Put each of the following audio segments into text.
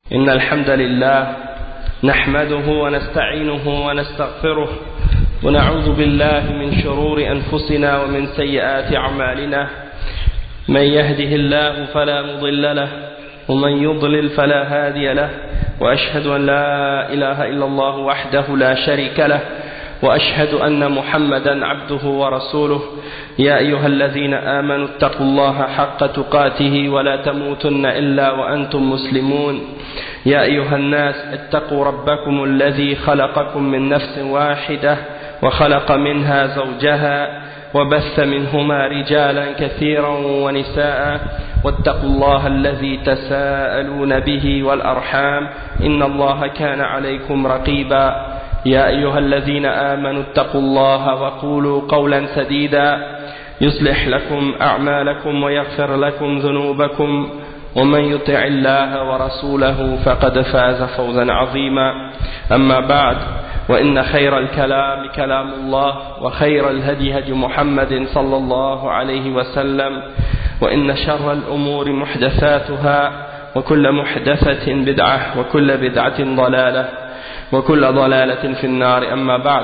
إن الحمد لله نحمده ونستعينه ونستغفره ونعوذ بالله من شرور أنفسنا ومن سيئات أعمالنا من يهده الله فلا مضل له ومن يضلل فلا هادي له وأشهد أن لا إله إلا الله وحده لا شريك له وأشهد أن محمدا عبده ورسوله يا أيها الذين آمنوا اتقوا الله حق تقاته ولا تموتن إلا وأنتم مسلمون يا أيها الناس اتقوا ربكم الذي خلقكم من نفس واحدة وخلق منها زوجها وبث منهما رجالا كثيرا ونساء واتقوا الله الذي تساءلون به والأرحام إن الله كان عليكم رقيبا يا أيها الذين آمنوا اتقوا الله وقولوا قولا سديدا يصلح لكم أعمالكم ويغفر لكم ذنوبكم ومن يطع الله ورسوله فقد فاز فوزا عظيما أما بعد وإن خير الكلام كلام الله وخير الهدي هدي محمد صلى الله عليه وسلم وإن شر الأمور محدثاتها وكل محدثة بدعة وكل بدعة ضلالة وكل ضلالة في النار أما بعد.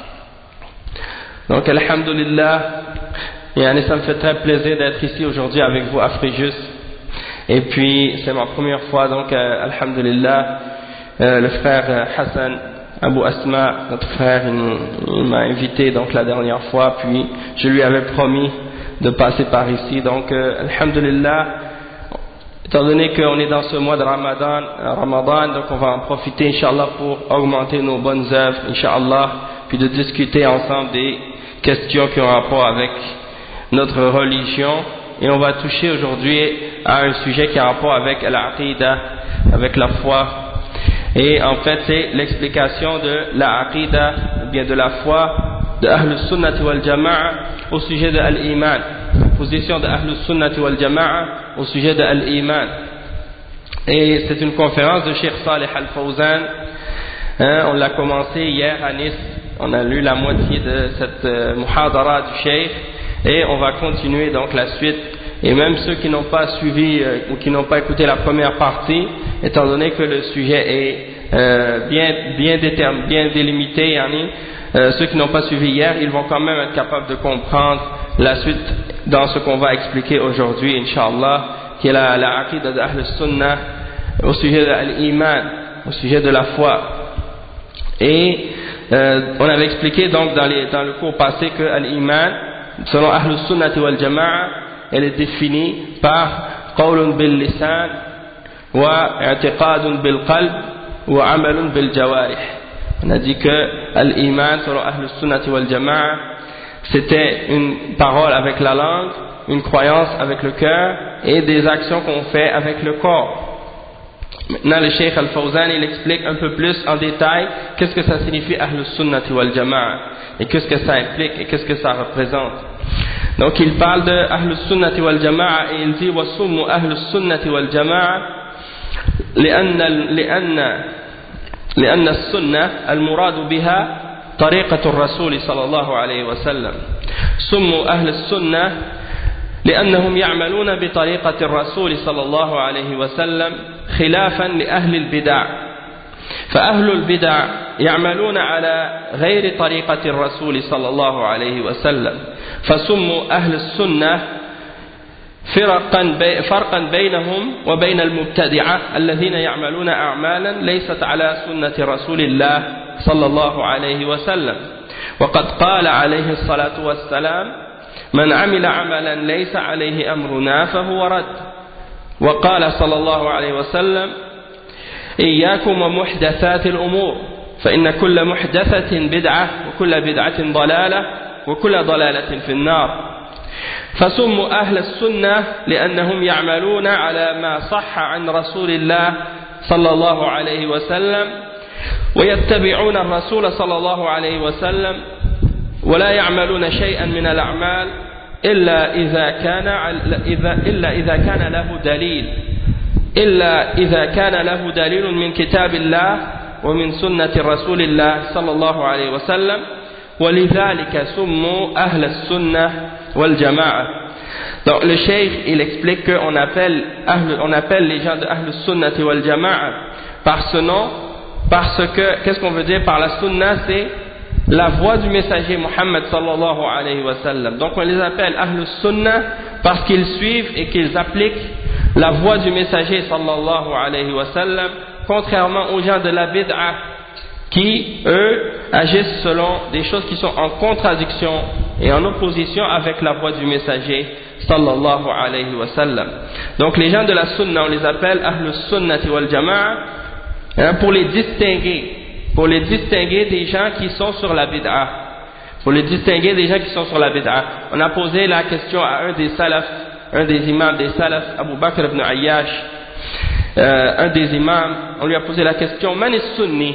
Donc alhamdulillah, ça me fait très plaisir d'être ici aujourd'hui avec vous à Fréjus. Et puis c'est ma première fois, donc alhamdulillah, le frère Hassan Abu Asma, notre frère, il m'a invité donc la dernière fois, puis je lui avais promis de passer par ici. Donc alhamdulillah, étant donné qu'on est dans ce mois de Ramadan, donc on va en profiter, Inch'Allah, pour augmenter nos bonnes œuvres, Inch'Allah, puis de discuter ensemble des questions qui ont rapport avec notre religion. Et on va toucher aujourd'hui à un sujet qui a rapport avec l'aqida, avec la foi. Et en fait, c'est l'explication de l'aqida, ou bien de la foi, de Ahlus Sunnati wal Jama'a au sujet de l'Iman. Position de Ahlus Sunnati wal Jama'a au sujet de l'Iman. Et c'est une conférence de Cheikh Salih Al-Fawzan. On l'a commencé hier à Nice. On a lu la moitié de cette muhadara du Cheikh. Et on va continuer donc la suite. Et même ceux qui n'ont pas suivi ou qui n'ont pas écouté la première partie, étant donné que le sujet est bien délimité, ceux qui n'ont pas suivi hier, ils vont quand même être capables de comprendre la suite dans ce qu'on va expliquer aujourd'hui, Inch'Allah, qui est la aqida de Ahl Sunnah au sujet de l'iman, au sujet de la foi. Et on avait expliqué donc dans le cours passé que l'iman, selon Ahl Sunnah wal Jama'a, elle est définie par qawlun bil lisan wa i'tiqadun bil qalb wa amalun bil jawarih. On a dit que l'iman selon Ahl Sunnah wal Jama'a, c'était une parole avec la langue, une croyance avec le cœur et des actions qu'on fait avec le corps. Maintenant le Cheikh Al-Fawzan il explique un peu plus en détail qu'est-ce que ça signifie Ahl Sunnah wal Jama'a et qu'est-ce que ça implique et qu'est-ce que ça représente. Donc il parle de Ahl Sunnah wal Jama'a et il dit وَصُمُّ أهل السنة والجماعة لأن السنة المراد بها طريقة الرسول صلى الله عليه وسلم. سموا أهل السنة لأنهم يعملون بطريقة الرسول صلى الله عليه وسلم خلافا لأهل البدع. فأهل البدع يعملون على غير طريقة الرسول صلى الله عليه وسلم. فسموا أهل السنة فرقا بينهم وبين المبتدعة الذين يعملون أعمالا ليست على سنة رسول الله صلى الله عليه وسلم. وقد قال عليه الصلاة والسلام من عمل عملا ليس عليه أمرنا فهو رد. وقال صلى الله عليه وسلم إياكم ومحدثات الأمور فإن كل محدثة بدعة وكل بدعة ضلالة وكل ضلالة في النار. فسموا أهل السنة لأنهم يعملون على ما صح عن رسول الله صلى الله عليه وسلم ويتبعون الرسول صلى الله عليه وسلم ولا يعملون شيئا من الأعمال إلا إذا كان له دليل من كتاب الله ومن سنة رسول الله صلى الله عليه وسلم ولذلك سموا أهل السنة والجماعة. Donc le cheikh il explique qu'on appelle les gens de Ahl Sunnati wal Jama'a par ce nom parce que qu'est-ce qu'on veut dire par la sunna, c'est la voix du messager Muhammad sallallahu alayhi wa sallam. Donc on les appelle Ahl Sunnah parce qu'ils suivent et qu'ils appliquent la voix du messager sallallahu alayhi wa sallam, contrairement aux gens de la bid'a qui eux agissent selon des choses qui sont en contradiction et en opposition avec la voix du messager sallallahu alayhi wa sallam. Donc les gens de la sunna on les appelle Ahl Sunnati wal Jama'a pour les distinguer des gens qui sont sur la bid'a. On a posé la question à un des salafs, un des imams des salafs, Abu Bakr ibn Ayyash, un des imams, on lui a posé la question, Man is-sunni?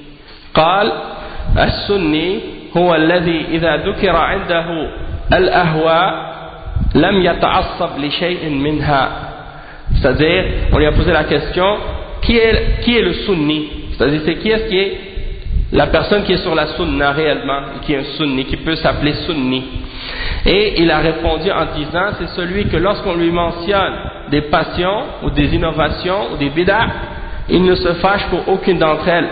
قال السني هو الذي إذا ذكر عنده الأهواء لم يتعصب لشيء منها. C'est-à-dire, on lui a posé la question, qui est le sunni? C'est-à-dire, c'est qui est-ce qui est la personne qui est sur la sunna réellement, qui est un sunni, qui peut s'appeler sunni? Et il a répondu en disant, c'est celui que lorsqu'on lui mentionne des passions ou des innovations ou des bid'ah, il ne se fâche pour aucune d'entre elles.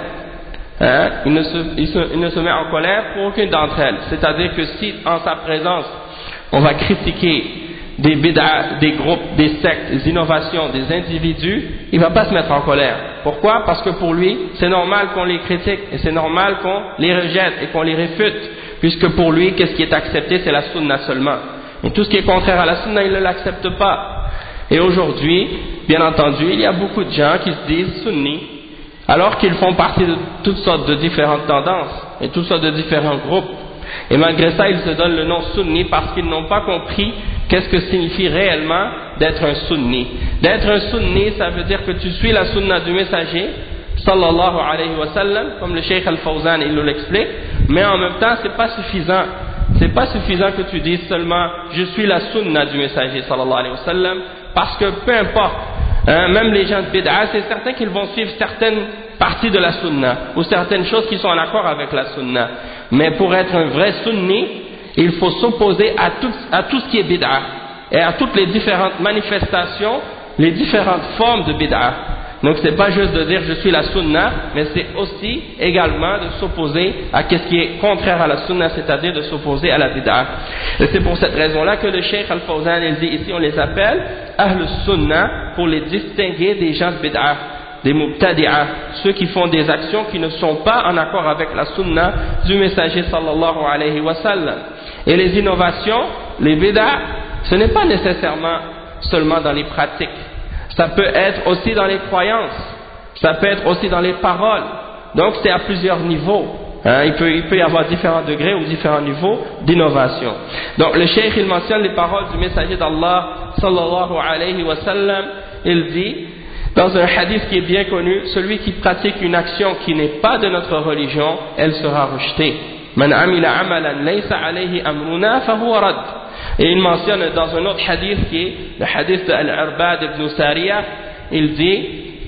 Il ne se met en colère pour aucune d'entre elles. C'est-à-dire que si en sa présence on va critiquer des bid'ah, des groupes, des sectes, des innovations, des individus, il ne va pas se mettre en colère. Pourquoi? Parce que pour lui, c'est normal qu'on les critique et c'est normal qu'on les rejette et qu'on les réfute, puisque pour lui, qu'est-ce qui est accepté? C'est la sunna seulement. Et tout ce qui est contraire à la sunna, il ne l'accepte pas. Et aujourd'hui, bien entendu, il y a beaucoup de gens qui se disent sunnis, alors qu'ils font partie de toutes sortes de différentes tendances et toutes sortes de différents groupes. Et malgré ça, ils se donnent le nom sunni parce qu'ils n'ont pas compris qu'est-ce que signifie réellement d'être un sunni. D'être un sunni, ça veut dire que tu suis la sunna du messager, sallallahu alayhi wa sallam, comme le Cheikh Al-Fawzan il nous l'explique, mais en même temps, c'est pas suffisant. C'est pas suffisant que tu dises seulement je suis la sunna du messager, sallallahu alayhi wa sallam, parce que peu importe, même les gens de bid'a, c'est certain qu'ils vont suivre certaines parties de la sunna ou certaines choses qui sont en accord avec la sunna. Mais pour être un vrai sunni, il faut s'opposer à tout ce qui est bid'a et à toutes les différentes manifestations, les différentes formes de bid'a. Donc c'est pas juste de dire je suis la sunna, mais c'est aussi également de s'opposer à ce qui est contraire à la sunna, c'est-à-dire de s'opposer à la bid'a. Et c'est pour cette raison-là que le Cheikh Al-Fawzan il dit ici on les appelle Ahl Sunnah pour les distinguer des gens de bid'a, des mubtadi'a, ceux qui font des actions qui ne sont pas en accord avec la sunna du messager sallallahu alayhi wa sallam. Et les innovations, les bid'a, ce n'est pas nécessairement seulement dans les pratiques. Ça peut être aussi dans les croyances, ça peut être aussi dans les paroles. Donc c'est à plusieurs niveaux. Il peut y avoir différents degrés ou différents niveaux d'innovation. Donc le cheikh il mentionne les paroles du messager d'Allah sallallahu alayhi wa sallam. Il dit dans un hadith qui est bien connu, celui qui pratique une action qui n'est pas de notre religion, elle sera rejetée. Man amila amalan laysa alayhi amruna fahuwa rad. Et il mentionne dans un autre hadith qui est le hadith de Al-Irbad ibn Sariya, il dit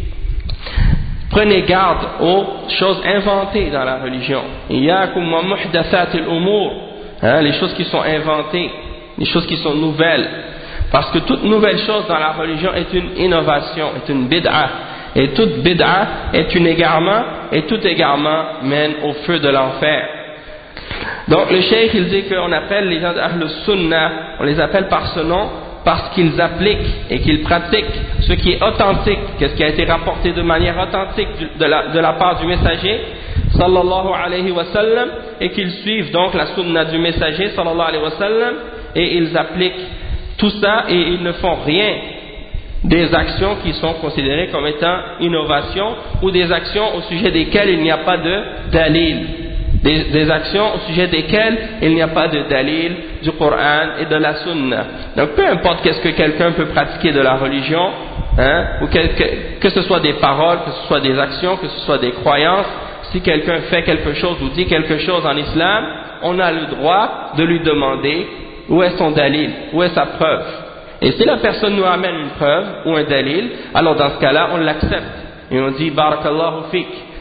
prenez garde aux choses inventées dans la religion. Iyyakum wa muhdathat al-umur, les choses qui sont inventées, les choses qui sont nouvelles. Parce que toute nouvelle chose dans la religion est une innovation, est une bid'a. Et toute bid'a est un égarement, et tout égarement mène au feu de l'enfer. Donc le cheikh il dit qu'on appelle les gens d'Ahl Sunnah, on les appelle par ce nom parce qu'ils appliquent et qu'ils pratiquent ce qui est authentique, ce qui a été rapporté de manière authentique de la part du messager sallallahu alayhi wa sallam, et qu'ils suivent donc la sunna du messager sallallahu alayhi wa sallam, et ils appliquent tout ça et ils ne font rien des actions qui sont considérées comme étant innovations ou des actions au sujet desquelles il n'y a pas de dalil. Des actions au sujet desquelles il n'y a pas de dalil du Coran et de la Sunna. Donc peu importe qu'est-ce que quelqu'un peut pratiquer de la religion, ou que ce soit des paroles, que ce soit des actions, que ce soit des croyances, si quelqu'un fait quelque chose ou dit quelque chose en islam, on a le droit de lui demander où est son dalil, où est sa preuve. Et si la personne nous amène une preuve ou un dalil, alors dans ce cas-là on l'accepte et on dit barakallahu fik.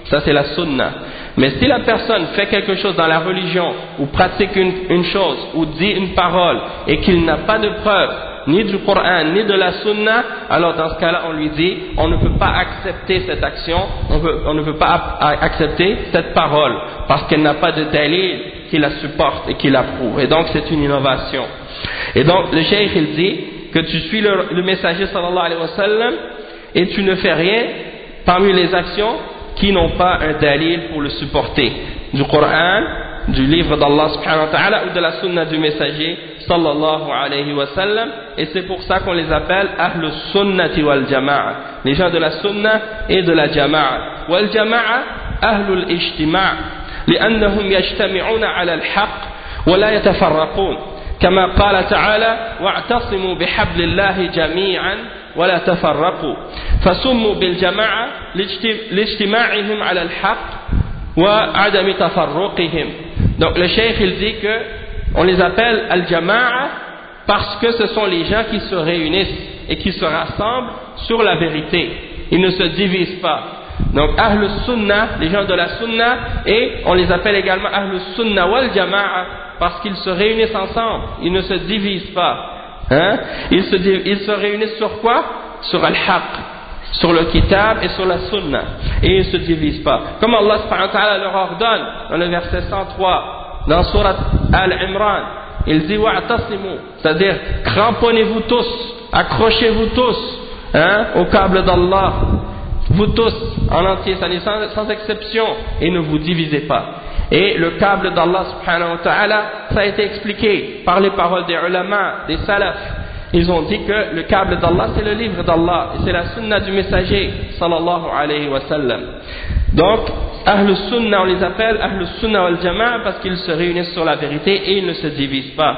Ça c'est la sunna. Mais si la personne fait quelque chose dans la religion, ou pratique une chose, ou dit une parole, et qu'il n'a pas de preuve, ni du Coran, ni de la sunna, alors dans ce cas-là, on lui dit, on ne peut pas accepter cette action, on ne peut pas accepter cette parole, parce qu'elle n'a pas de dalil qui la supporte et qui l'approuve. Et donc c'est une innovation. Et donc le cheikh il dit que tu suis le messager sallallahu alayhi wa sallam, et tu ne fais rien parmi les actions qui n'ont pas un dalil pour le supporter, du Coran, du livre d'Allah subhanahu wa ta'ala ou de la sunna du messager sallallahu alayhi wa sallam. Et c'est pour ça qu'on les appelle ahlus sunnati wal jama'a, les gens de la sunna et de la jama'a. Wal jama'a ahlul ijtima' لأنهم يجتمعون على الحق ولا يتفرقون كما قال تعالى واعتصموا بحبل الله جميعا ولا تفرقوا فسموا بالجماعة لاجتماعهم على الحق وعدم تفرقهم. Donc le cheikh il dit que on les appelle al-jama'a parce que ce sont les gens qui se réunissent et qui se rassemblent sur la vérité. Ils ne se divisent pas. Donc ahlus sunnah, les gens de la sunna, et on les appelle également ahlus sunnah wal jama'a parce qu'ils se réunissent ensemble, ils ne se divisent pas. Ils se réunissent sur quoi? Sur al-haq, sur le kitab et sur la sunna, et ils ne se divisent pas. Comme Allah subhanahu wa ta'ala leur ordonne dans le verset 103 dans Surat Al-Imran, il dit wa'tasimu, c'est-à-dire cramponnez-vous tous, accrochez-vous tous au câble d'Allah, vous tous en entier, sans exception, et ne vous divisez pas. Et le câble d'Allah subhanahu wa ta'ala, ça a été expliqué par les paroles des ulama, des salafs. Ils ont dit que le câble d'Allah c'est le livre d'Allah, et c'est la sunna du messager sallallahu alayhi wa sallam. Donc ahlus sunna, on les appelle ahlus sunna wal jama'a parce qu'ils se réunissent sur la vérité et ils ne se divisent pas.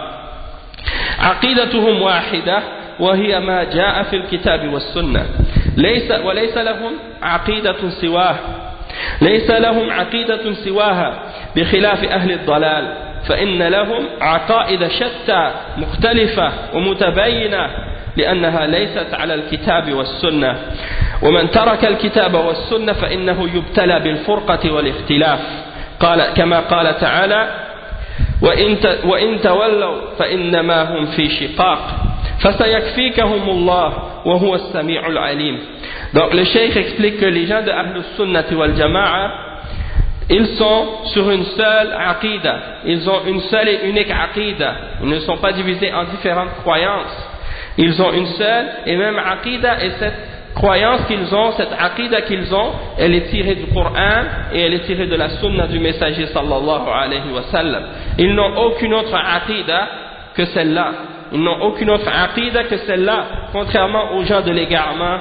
Aqidatuhum wahida wa hiya ma jaa fi al-kitab was-sunnah. وليس لهم عقيدة سواها ليس لهم عقيدة سواها بخلاف أهل الضلال فإن لهم عقائد شتى مختلفة ومتباينة لأنها ليست على الكتاب والسنة ومن ترك الكتاب والسنة فإنه يبتلى بالفرقة والاختلاف كما قال تعالى وإن تولوا فإنما هم في شقاق فسيكفيكهم الله وهو السميع العليم. Donc le cheikh explique que les gens de Ahlus Sunnati wal Jama'a, ils sont sur une seule aqida, ils ont une seule et unique aqida, ils ne sont pas divisés en différentes croyances, ils ont une seule et même aqida, et cette croyance qu'ils ont, cette aqida qu'ils ont, elle est tirée du Coran et elle est tirée de la sunna du messager sallallahu alayhi wa sallam. Ils n'ont aucune autre aqida que celle-là. Ils n'ont aucune autre aqida que celle-là, contrairement aux gens de l'égarement,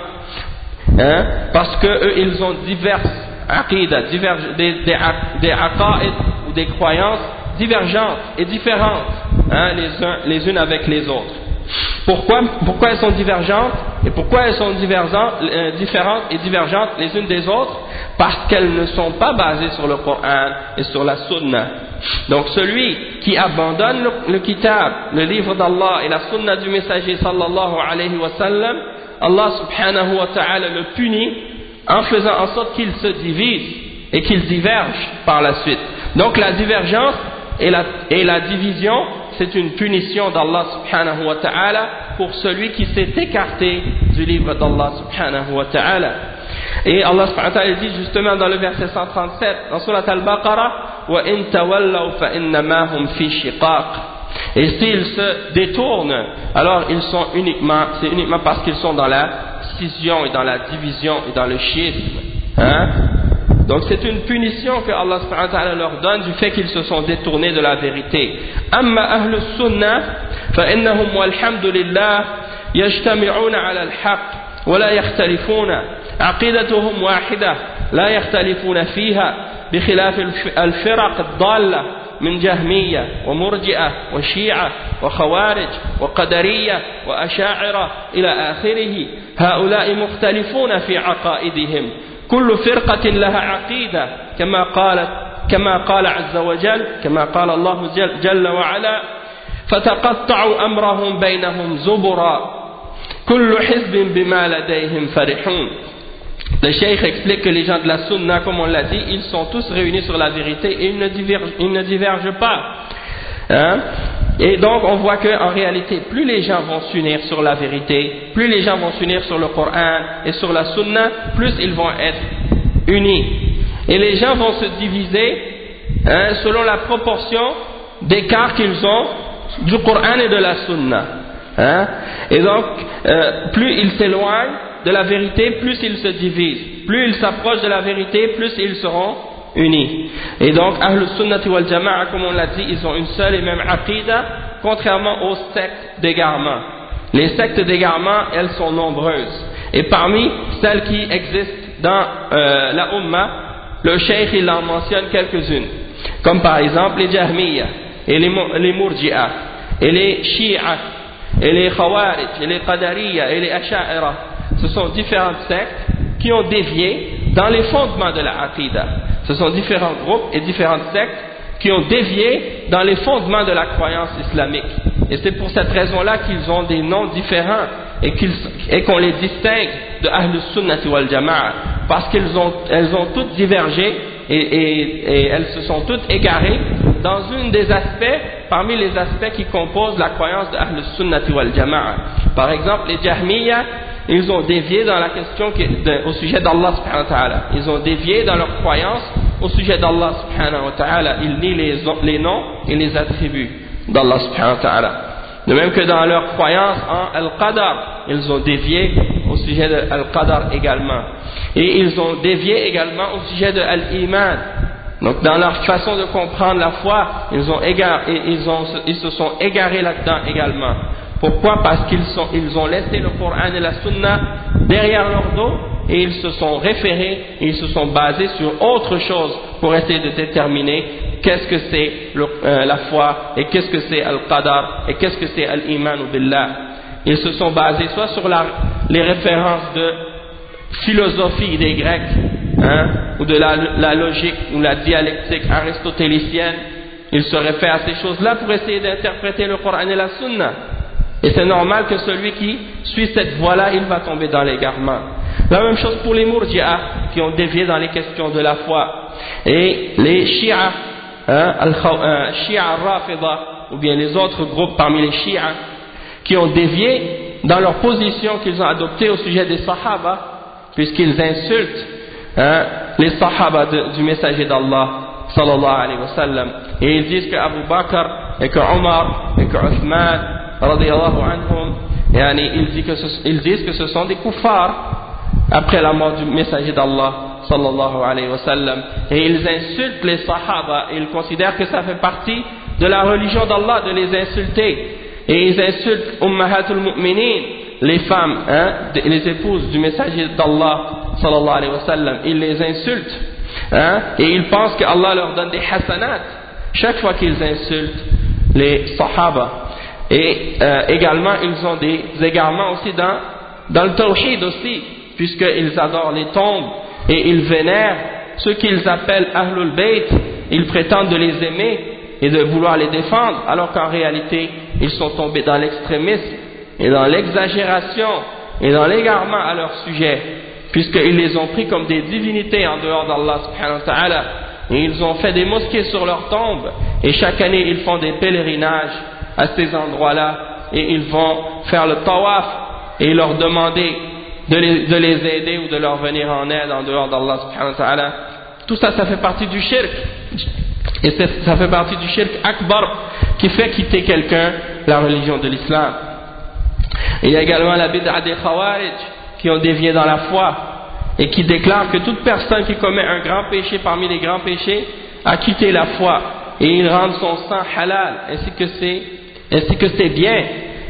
parce que eux ils ont diverses aqidas, des aqaïd ou des croyances divergentes et différentes, les unes avec les autres. Pourquoi elles sont divergentes et pourquoi elles sont différentes et divergentes les unes des autres? Parce qu'elles ne sont pas basées sur le Coran et sur la sunna. Donc celui qui abandonne le kitab, le livre d'Allah et la sunna du messager sallallahu alayhi wa sallam, Allah subhanahu wa ta'ala le punit en faisant en sorte qu'il se divise et qu'il diverge par la suite. Donc la divergence et la division, c'est une punition d'Allah subhanahu wa ta'ala pour celui qui s'est écarté du livre d'Allah subhanahu wa ta'ala. Et Allah subhanahu wa ta'ala dit justement dans le verset 137 dans Surat Al-Baqarah wa in tawallaw fa innama hum fi shiqaq. Et s'ils se détournent, alors c'est uniquement parce qu'ils sont dans la scission et dans la division et dans le schisme. Donc c'est une punition que Allah subhanahu wa ta'ala leur donne du fait qu'ils se sont détournés de la vérité. Amma ahlus sunnah fa innahum walhamdulillah yajtami'una 'ala al-haqq wa la yakhtalifuna. عقيدتهم واحدة لا يختلفون فيها بخلاف الفرق الضالة من جهمية ومرجئة وشيعة وخوارج وقدرية وأشاعرة إلى آخره. هؤلاء مختلفون في عقائدهم. كل فرقة لها عقيدة كما قال عز وجل كما قال الله جل وعلا فتقطعوا أمرهم بينهم زبرا كل حزب بما لديهم فرحون. Le cheikh explique que les gens de la sunna, comme on l'a dit, ils sont tous réunis sur la vérité et ils ne divergent pas. Hein? Et donc on voit qu'en réalité, plus les gens vont s'unir sur la vérité, plus les gens vont s'unir sur le Coran et sur la sunna, plus ils vont être unis. Et les gens vont se diviser selon la proportion d'écart qu'ils ont du Coran et de la sunna. Et donc, plus ils s'éloignent de la vérité, plus ils se divisent. Plus ils s'approchent de la vérité, plus ils seront unis. Et donc, Ahlus Sunnati wal Jama'a, comme on l'a dit, ils ont une seule et même aqidah, contrairement aux sectes d'égarement. Les sectes d'égarement, elles sont nombreuses. Et parmi celles qui existent dans la Ummah, le Cheikh il en mentionne quelques-unes. Comme par exemple les Jahmiyyah, et les Murji'ah, et les Shi'ah, et les Khawarij, et les Qadariyah, et les Asha'ira. Ce sont différentes sectes qui ont dévié dans les fondements de la Aqidah. Ce sont différents groupes et différentes sectes qui ont dévié dans les fondements de la croyance islamique. Et c'est pour cette raison-là qu'ils ont des noms différents et qu'on les distingue de Ahlus Sunnati wal Jama'a, parce qu'elles ont toutes divergé et elles se sont toutes égarées dans parmi les aspects qui composent la croyance de Ahlus Sunnati wal Jama'a. Par exemple, les Jahmiyyah, ils ont dévié dans la question au sujet d'Allah subhanahu wa ta'ala. Ils ont dévié dans leur croyance au sujet d'Allah subhanahu wa ta'ala. Ils nient les noms et les attributs d'Allah subhanahu wa ta'ala. De même que dans leur croyance en Al-Qadar, ils ont dévié au sujet de Al-Qadar également. Et ils ont dévié également au sujet de Al-Iman. Donc dans leur façon de comprendre la foi, ils se sont égarés là-dedans également. Pourquoi? Parce qu'ils ont laissé le Coran et la Sunna derrière leur dos et ils se sont référés et ils se sont basés sur autre chose pour essayer de déterminer qu'est-ce que c'est la foi et qu'est-ce que c'est Al-Qadar et qu'est-ce que c'est Al-Iman billah. Ils se sont basés soit sur les références de philosophie des Grecs, ou de la logique ou la dialectique aristotélicienne. Ils se réfèrent à ces choses-là pour essayer d'interpréter le Coran et la Sunna. Et c'est normal que celui qui suit cette voie-là, il va tomber dans l'égarement. La même chose pour les Murji'ah, qui ont dévié dans les questions de la foi. Et les Shi'a, Shi'a Rafida, ou bien les autres groupes parmi les Shi'a, qui ont dévié dans leur position qu'ils ont adoptée au sujet des Sahaba, puisqu'ils insultent les Sahaba du messager d'Allah, sallallahu alayhi wa sallam. Et ils disent que Abu Bakr, et que Omar, et que Uthman, radiyallahu anhum, ils disent que ce sont des kuffars après la mort du messager d'Allah sallallahu alayhi wa sallam, et ils insultent les sahaba et ils considèrent que ça fait partie de la religion d'Allah de les insulter, et ils insultent ummahatul mu'minin, les femmes, les épouses du messager d'Allah sallallahu alayhi wa sallam, ils les insultent, et ils pensent que Allah leur donne des hasanat chaque fois qu'ils insultent les sahaba. Et également ils ont des égarements aussi dans le tawhid aussi, puisqu'ils adorent les tombes et ils vénèrent ceux qu'ils appellent Ahlul Bayt. Ils prétendent de les aimer et de vouloir les défendre, alors qu'en réalité ils sont tombés dans l'extrémisme et dans l'exagération et dans l'égarement à leur sujet, puisqu'ils les ont pris comme des divinités en dehors d'Allah subhanahu wa ta'ala, et ils ont fait des mosquées sur leurs tombes, et chaque année ils font des pèlerinages à ces endroits-là, et ils vont faire le tawaf et leur demander de les aider ou de leur venir en aide en dehors d'Allah subhanahu wa ta'ala. Tout ça, ça fait partie du shirk, et ça fait partie du shirk akbar qui fait quitter quelqu'un la religion de l'islam. Il y a également la bid'a des Khawarij qui ont dévié dans la foi et qui déclarent que toute personne qui commet un grand péché parmi les grands péchés a quitté la foi, et ils rendent son sang halal ainsi que c'est bien.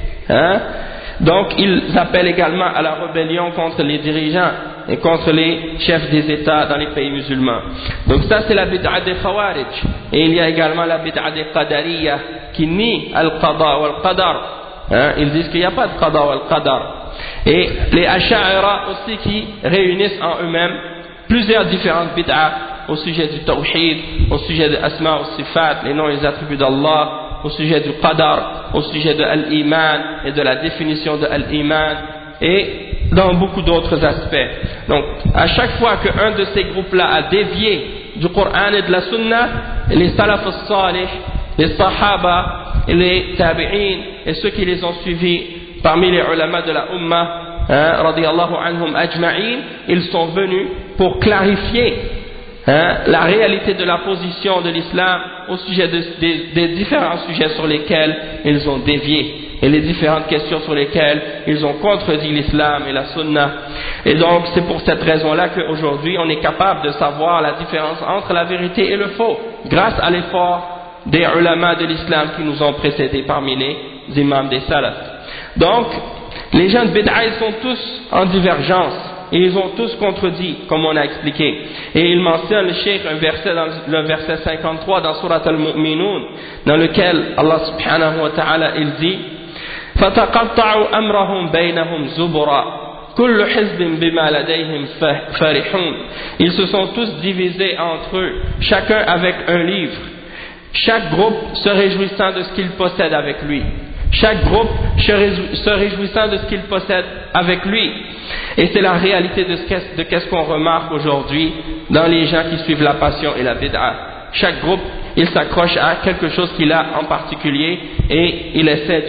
Donc ils appellent également à la rébellion contre les dirigeants et contre les chefs des États dans les pays musulmans. Donc ça c'est la bid'a des Khawarij. Et il y a également la bid'a des Qadariyah qui nie al-Qada wal-Qadar. Ils disent qu'il n'y a pas de Qada wal-Qadar. Et les Asha'ira aussi qui réunissent en eux-mêmes plusieurs différentes bid'as au sujet du tawhid, au sujet de asma ou sifat, les noms et les attributs d'Allah, au sujet du qadar, au sujet de al-iman et de la définition de al-iman, et dans beaucoup d'autres aspects. Donc, à chaque fois qu'un de ces groupes-là a dévié du Coran et de la Sunna, les Salaf al-Salih, les Sahaba, les Tabi'in et ceux qui les ont suivis parmi les ulama de la Ummah, radiyallahu anhum ajma'in, ils sont venus pour clarifier la réalité de la position de l'islam au sujet des différents sujets sur lesquels ils ont dévié et les différentes questions sur lesquelles ils ont contredit l'islam et la sunna. Et donc c'est pour cette raison-là qu'aujourd'hui on est capable de savoir la différence entre la vérité et le faux grâce à l'effort des ulama de l'islam qui nous ont précédés parmi les imams des salaf. Donc les gens de bid'a ils sont tous en divergence et ils ont tous contredit, comme on a expliqué. Et il mentionne le cheikh un verset dans le verset 53 dans Surat al-Mu'minun, dans lequel Allah subhanahu wa ta'ala il dit فَتَقَطَّعُوا أَمْرَهُمْ بَيْنَهُمْ زُبُرًا كُلُّ حِزْبٍ بِمَا لَدَيْهِمْ فَرِحُونَ. Ils se sont tous divisés entre eux, chacun avec un livre, chaque groupe se réjouissant de ce qu'il possède avec lui. Chaque groupe se réjouissant de ce qu'il possède avec lui. Et c'est la réalité de qu'est-ce qu'on remarque aujourd'hui dans les gens qui suivent la passion et la bid'a. Chaque groupe, il s'accroche à quelque chose qu'il a en particulier et il essaie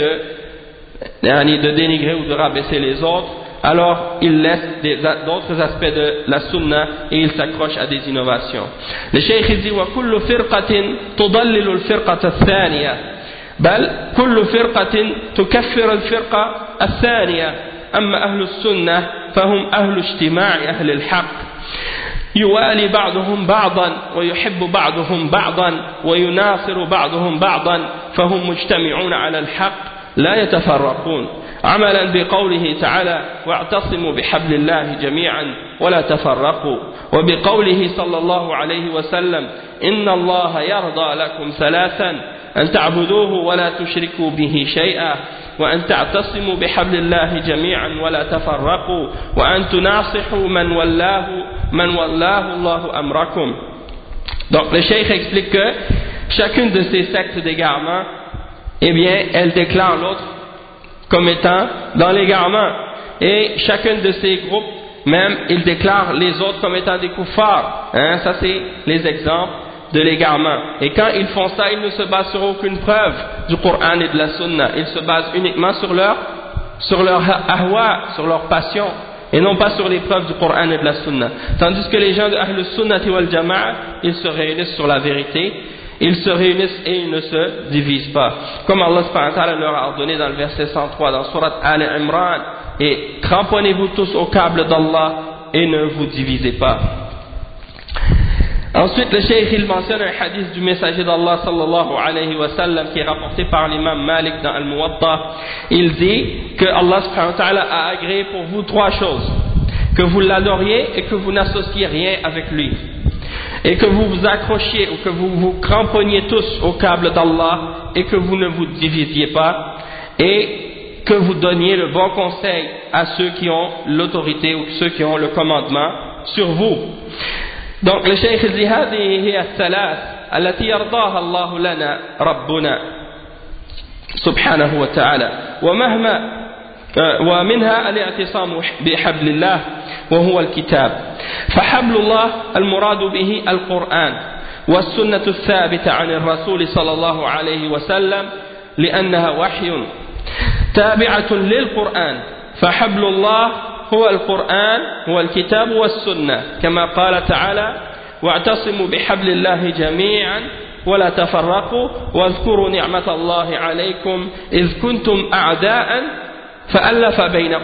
de dénigrer ou de rabaisser les autres. Alors il laisse d'autres aspects de la sunna et il s'accroche à des innovations. Le cheikh dit وَكُلُّ فِرْقَةٍ تُضَلِّلُ الْفِرْقَةَ الثَّانِيَةَ بل كل فرقة تكفر الفرقة الثانية أما أهل السنة فهم أهل اجتماع أهل الحق يوالي بعضهم بعضا ويحب بعضهم بعضا ويناصر بعضهم بعضا فهم مجتمعون على الحق لا يتفرقون عملا بقوله تعالى واعتصموا بحبل الله جميعا ولا تفرقوا وبقوله صلى الله عليه وسلم إن الله يرضى لكم ثلاثا أن تعبدوه ولا تشركوا به شيئا وأن تعتصموا بحبل الله جميعا ولا تفرقوا وأن تناصحوا من والله الله أمركم. Donc le cheikh explique que chacune de ces sectes d'égarement, eh bien, elle déclare l'autre comme étant dans l'égarement. Et chacun de ces groupes, même, il déclare les autres comme étant des kuffars. Ça c'est les exemples de l'égarement. Et quand ils font ça, ils ne se basent sur aucune preuve du Coran et de la Sunna. Ils se basent uniquement sur leur ahwa, sur leur passion, et non pas sur les preuves du Coran et de la Sunna. Tandis que les gens de Ahl Sunnati wal Jama'a, ils se réunissent sur la vérité, ils se réunissent et ils ne se divisent pas. Comme Allah subhanahu wa ta'ala leur a ordonné dans le verset 103 dans Surat Al-Imran, et cramponnez-vous tous au câble d'Allah et ne vous divisez pas. Ensuite, le cheikh il mentionne un hadith du messager d'Allah sallallahu alayhi wa sallam qui est rapporté par l'imam Malik dans Al-Muwatta. Il dit que Allah subhanahu wa ta'ala a agréé pour vous trois choses: que vous l'adoriez et que vous n'associez rien avec lui, et que vous vous accrochiez ou que vous vous cramponniez tous au câble d'Allah et que vous ne vous divisiez pas, et que vous donniez le bon conseil à ceux qui ont l'autorité ou ceux qui ont le commandement sur vous. Donc le cheikh dit هذه هي الثلاث التي يرضاها الله لنا ربنا سبحانه وتعالى ومنها الاعتصام بحبل الله وهو الكتاب فحبل الله المراد به القرآن والسنة الثابتة عن الرسول صلى الله عليه وسلم لأنها وحي تابعة للقرآن فحبل الله هو القرآن هو الكتاب والسنة كما قال تعالى واعتصموا بحبل الله جميعا ولا تفرقوا واذكروا نعمة الله عليكم إذ كنتم أعداء فألف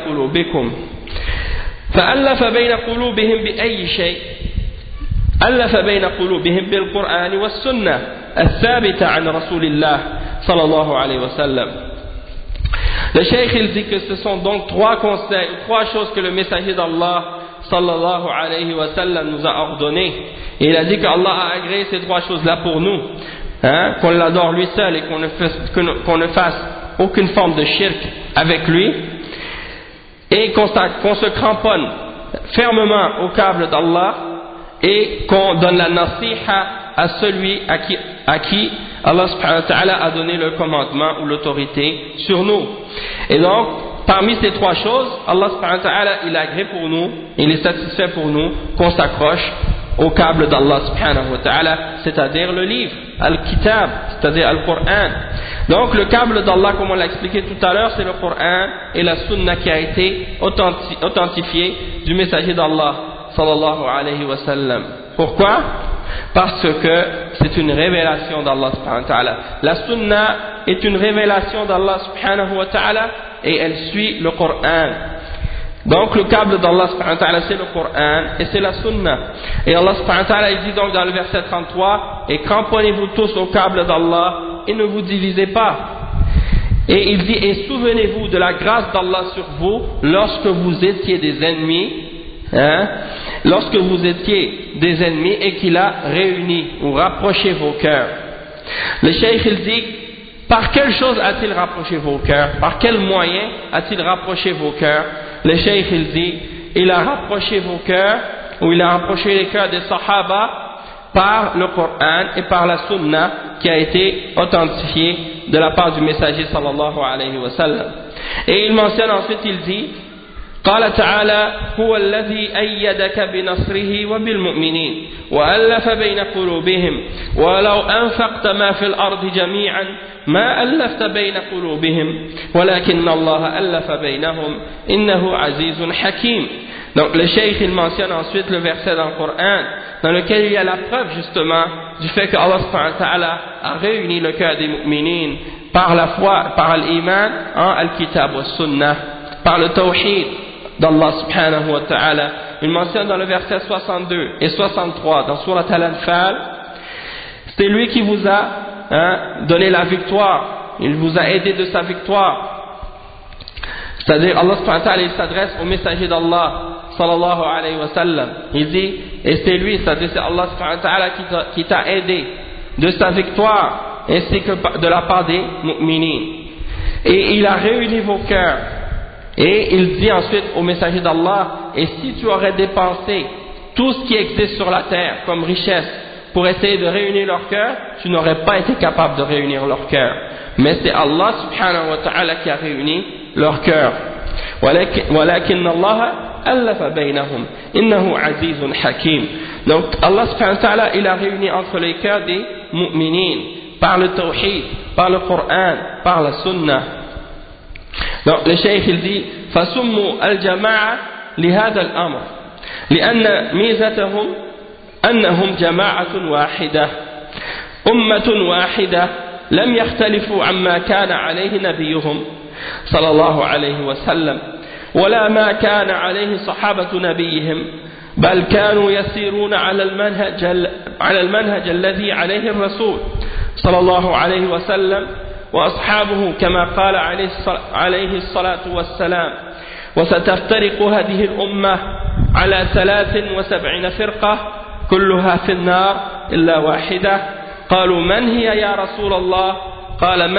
بين قلوبهم بأي شيء ألف بين قلوبهم بالقرآن والسنة الثابتة عن رسول الله صلى الله عليه وسلم. Le cheikh il dit que ce sont donc trois conseils, trois choses que le messager d'Allah sallallahu alayhi wa sallam nous a ordonné. Et il a dit qu'Allah a agréé ces trois choses-là pour nous, qu'on l'adore lui seul et qu'on ne fasse aucune forme de shirk avec lui, et qu'on se cramponne fermement au câble d'Allah et qu'on donne la nasiha à celui à qui Allah subhanahu wa ta'ala a donné le commandement ou l'autorité sur nous. Et donc, parmi ces trois choses, Allah subhanahu wa ta'ala, il a agréé pour nous, il est satisfait pour nous qu'on s'accroche au câble d'Allah subhanahu wa ta'ala, c'est-à-dire le livre, Al-Kitab, c'est-à-dire Al-Qur'an. Donc le câble d'Allah, comme on l'a expliqué tout à l'heure, c'est le Qur'an et la Sunna qui a été authentifiée du messager d'Allah sallallahu alayhi wa sallam. Pourquoi? Parce que c'est une révélation d'Allah subhanahu wa ta'ala. La Sunna est une révélation d'Allah subhanahu wa ta'ala et elle suit le Qur'an. Donc le câble d'Allah subhanahu wa ta'ala c'est le Qur'an et c'est la Sunna. Et Allah subhanahu wa ta'ala il dit donc dans le verset 33, et cramponnez-vous tous au câble d'Allah et ne vous divisez pas. Et il dit, et souvenez-vous de la grâce d'Allah sur vous lorsque vous étiez des ennemis, lorsque vous étiez des ennemis et qu'il a réuni ou rapproché vos cœurs. Le cheikh il dit, par quelle chose a-t-il rapproché vos cœurs? Par quel moyen a-t-il rapproché vos cœurs? Le cheikh il dit, il a rapproché vos cœurs, ou il a rapproché les cœurs des Sahaba par le Coran et par la Sunna qui a été authentifiée de la part du messager sallallahu alayhi wa sallam. Et il mentionne ensuite, il dit, قال تعالى هو الذي أيدك بنصره وبالمؤمنين وألف بين قلوبهم ولو أنفقت ما في الأرض جميعا ما ألفت بين قلوبهم ولكن الله ألف بينهم إنه عزيز حكيم. Donc le cheikh il mentionne ensuite le verset dans le Coran dans lequel il y a la preuve justement du fait que Allah subhanahu wa ta'ala a réuni le cœur des mu'minines par la foi, par l'iman en al-kitab wa sunnah, par le tawhid d'Allah subhanahu wa ta'ala. Il mentionne dans le verset 62 et 63 dans Surat Al-Anfal, c'est lui qui vous a donné la victoire, il vous a aidé de sa victoire. C'est-à-dire Allah subhanahu wa ta'ala il s'adresse au messager d'Allah sallallahu alayhi wa sallam, il dit, et c'est lui, c'est-à-dire c'est Allah subhanahu wa ta'ala qui t'a aidé de sa victoire ainsi que de la part des mu'minines, et il a réuni vos cœurs. Et il dit ensuite au messager d'Allah, et si tu aurais dépensé tout ce qui existe sur la terre comme richesse pour essayer de réunir leur cœur, tu n'aurais pas été capable de réunir leur cœur. Mais c'est Allah subhanahu wa ta'ala qui a réuni leur cœur. وَلَكِنَّ اللَّهَ أَلَّفَ بَيْنَهُمْ إِنَّهُ عَزِيزٌ حَكِيمٌ. Donc Allah subhanahu wa ta'ala il a réuni entre les cœurs des mu'minines par le tawhid, par le Coran, par la Sunna. Donc le cheikh il dit فسموا الجماعة لهذا الأمر لأن ميزتهم أنهم جماعة واحدة أمة واحدة لم يختلفوا عما كان عليه نبيهم صلى الله عليه وسلم ولا ما كان عليه صحابة نبيهم بل كانوا يسيرون على المنهج الذي عليه الرسول صلى الله عليه وسلم وأصحابه كما قال عليه الصلاة والسلام وستفترق هذه الأمة على 73 فرقة كلها في النار إلا واحدة قالوا من هي يا رسول الله قال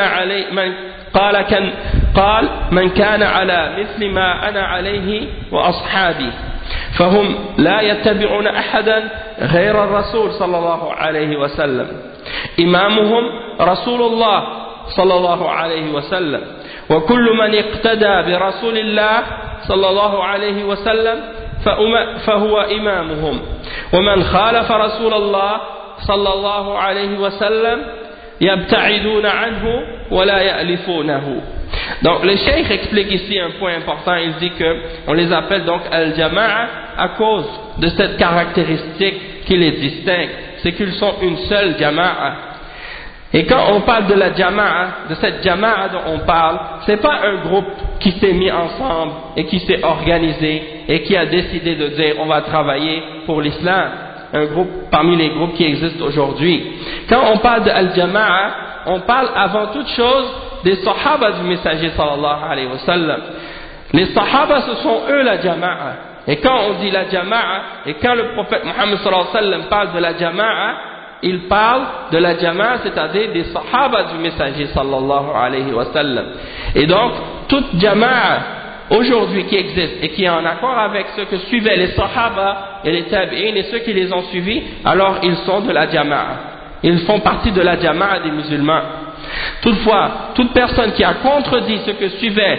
من كان على مثل ما أنا عليه وأصحابي فهم لا يتبعون أحدا غير الرسول صلى الله عليه وسلم إمامهم رسول الله صلى الله عليه وسلم وكل من اقتدى برسول الله صلى الله عليه وسلم فهو إمامهم ومن خالف رسول الله صلى الله عليه وسلم يبتعدون عنه ولا يألفونه. Donc le cheikh explique ici un point important, il dit que on les appelle donc al-jama'a à cause de cette caractéristique qui les distingue, c'est qu'ils sont une seule jama'a. Et quand on parle de la jama'a, de cette jama'a dont on parle, c'est pas un groupe qui s'est mis ensemble et qui s'est organisé et qui a décidé de dire on va travailler pour l'islam, un groupe parmi les groupes qui existent aujourd'hui. Quand on parle de al-jama'a, on parle avant toute chose des sahaba du messager sallallahu alayhi wa sallam. Les sahaba ce sont eux la jama'a. Et quand on dit la jama'a, et quand le prophète Muhammad sallallahu alayhi wa sallam parle de la jama'a, il parle de la jama'a, c'est-à-dire des sahaba du messager sallallahu alayhi wa sallam. Et donc, toute jama'a aujourd'hui qui existe et qui est en accord avec ce que suivaient les sahaba et les tabi'in et ceux qui les ont suivis, alors ils sont de la jama'a. Ils font partie de la jama'a des musulmans. Toutefois, toute personne qui a contredit ce que suivaient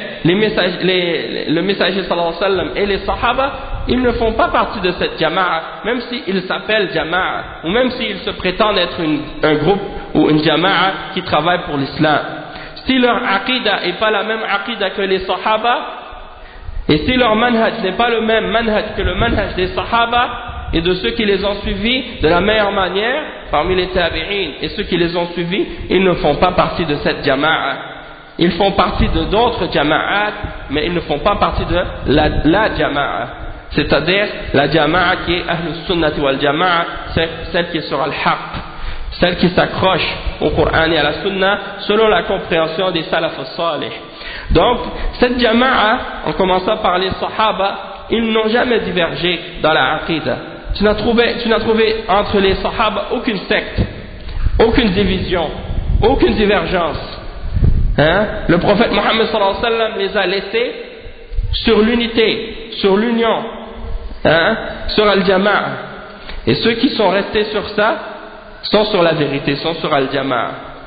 le messager sallallahu alayhi wa sallam et les sahaba, ils ne font pas partie de cette jama'a, même s'ils s'appellent jama'a, ou même s'ils se prétendent être un groupe ou une jama'a qui travaille pour l'islam. Si leur aqidah n'est pas la même aqidah que les sahaba, et si leur manhaj n'est pas le même manhaj que le manhaj des sahaba et de ceux qui les ont suivis de la meilleure manière parmi les tabi'in et ceux qui les ont suivis, ils ne font pas partie de cette jama'a. Ils font partie de d'autres jama'at, mais ils ne font pas partie de la jama'a, c'est-à-dire la jama'a qui est Ahlus Sunnati wal Jama'a, celle qui est sur al-Haqq, celle qui s'accroche au Coran et à la Sunna selon la compréhension des salaf salih. Donc, cette jama'a, en commençant par les sahaba, ils n'ont jamais divergé dans la aqidah. Tu n'as trouvé entre les sahaba aucune secte, aucune division, aucune divergence. Le prophète Mohammed sallallahu alayhi wa sallam les a laissés sur l'unité, sur l'union, sur al-jama'a. Et ceux qui sont restés sur ça sont sur la vérité, sont sur al-jama'a.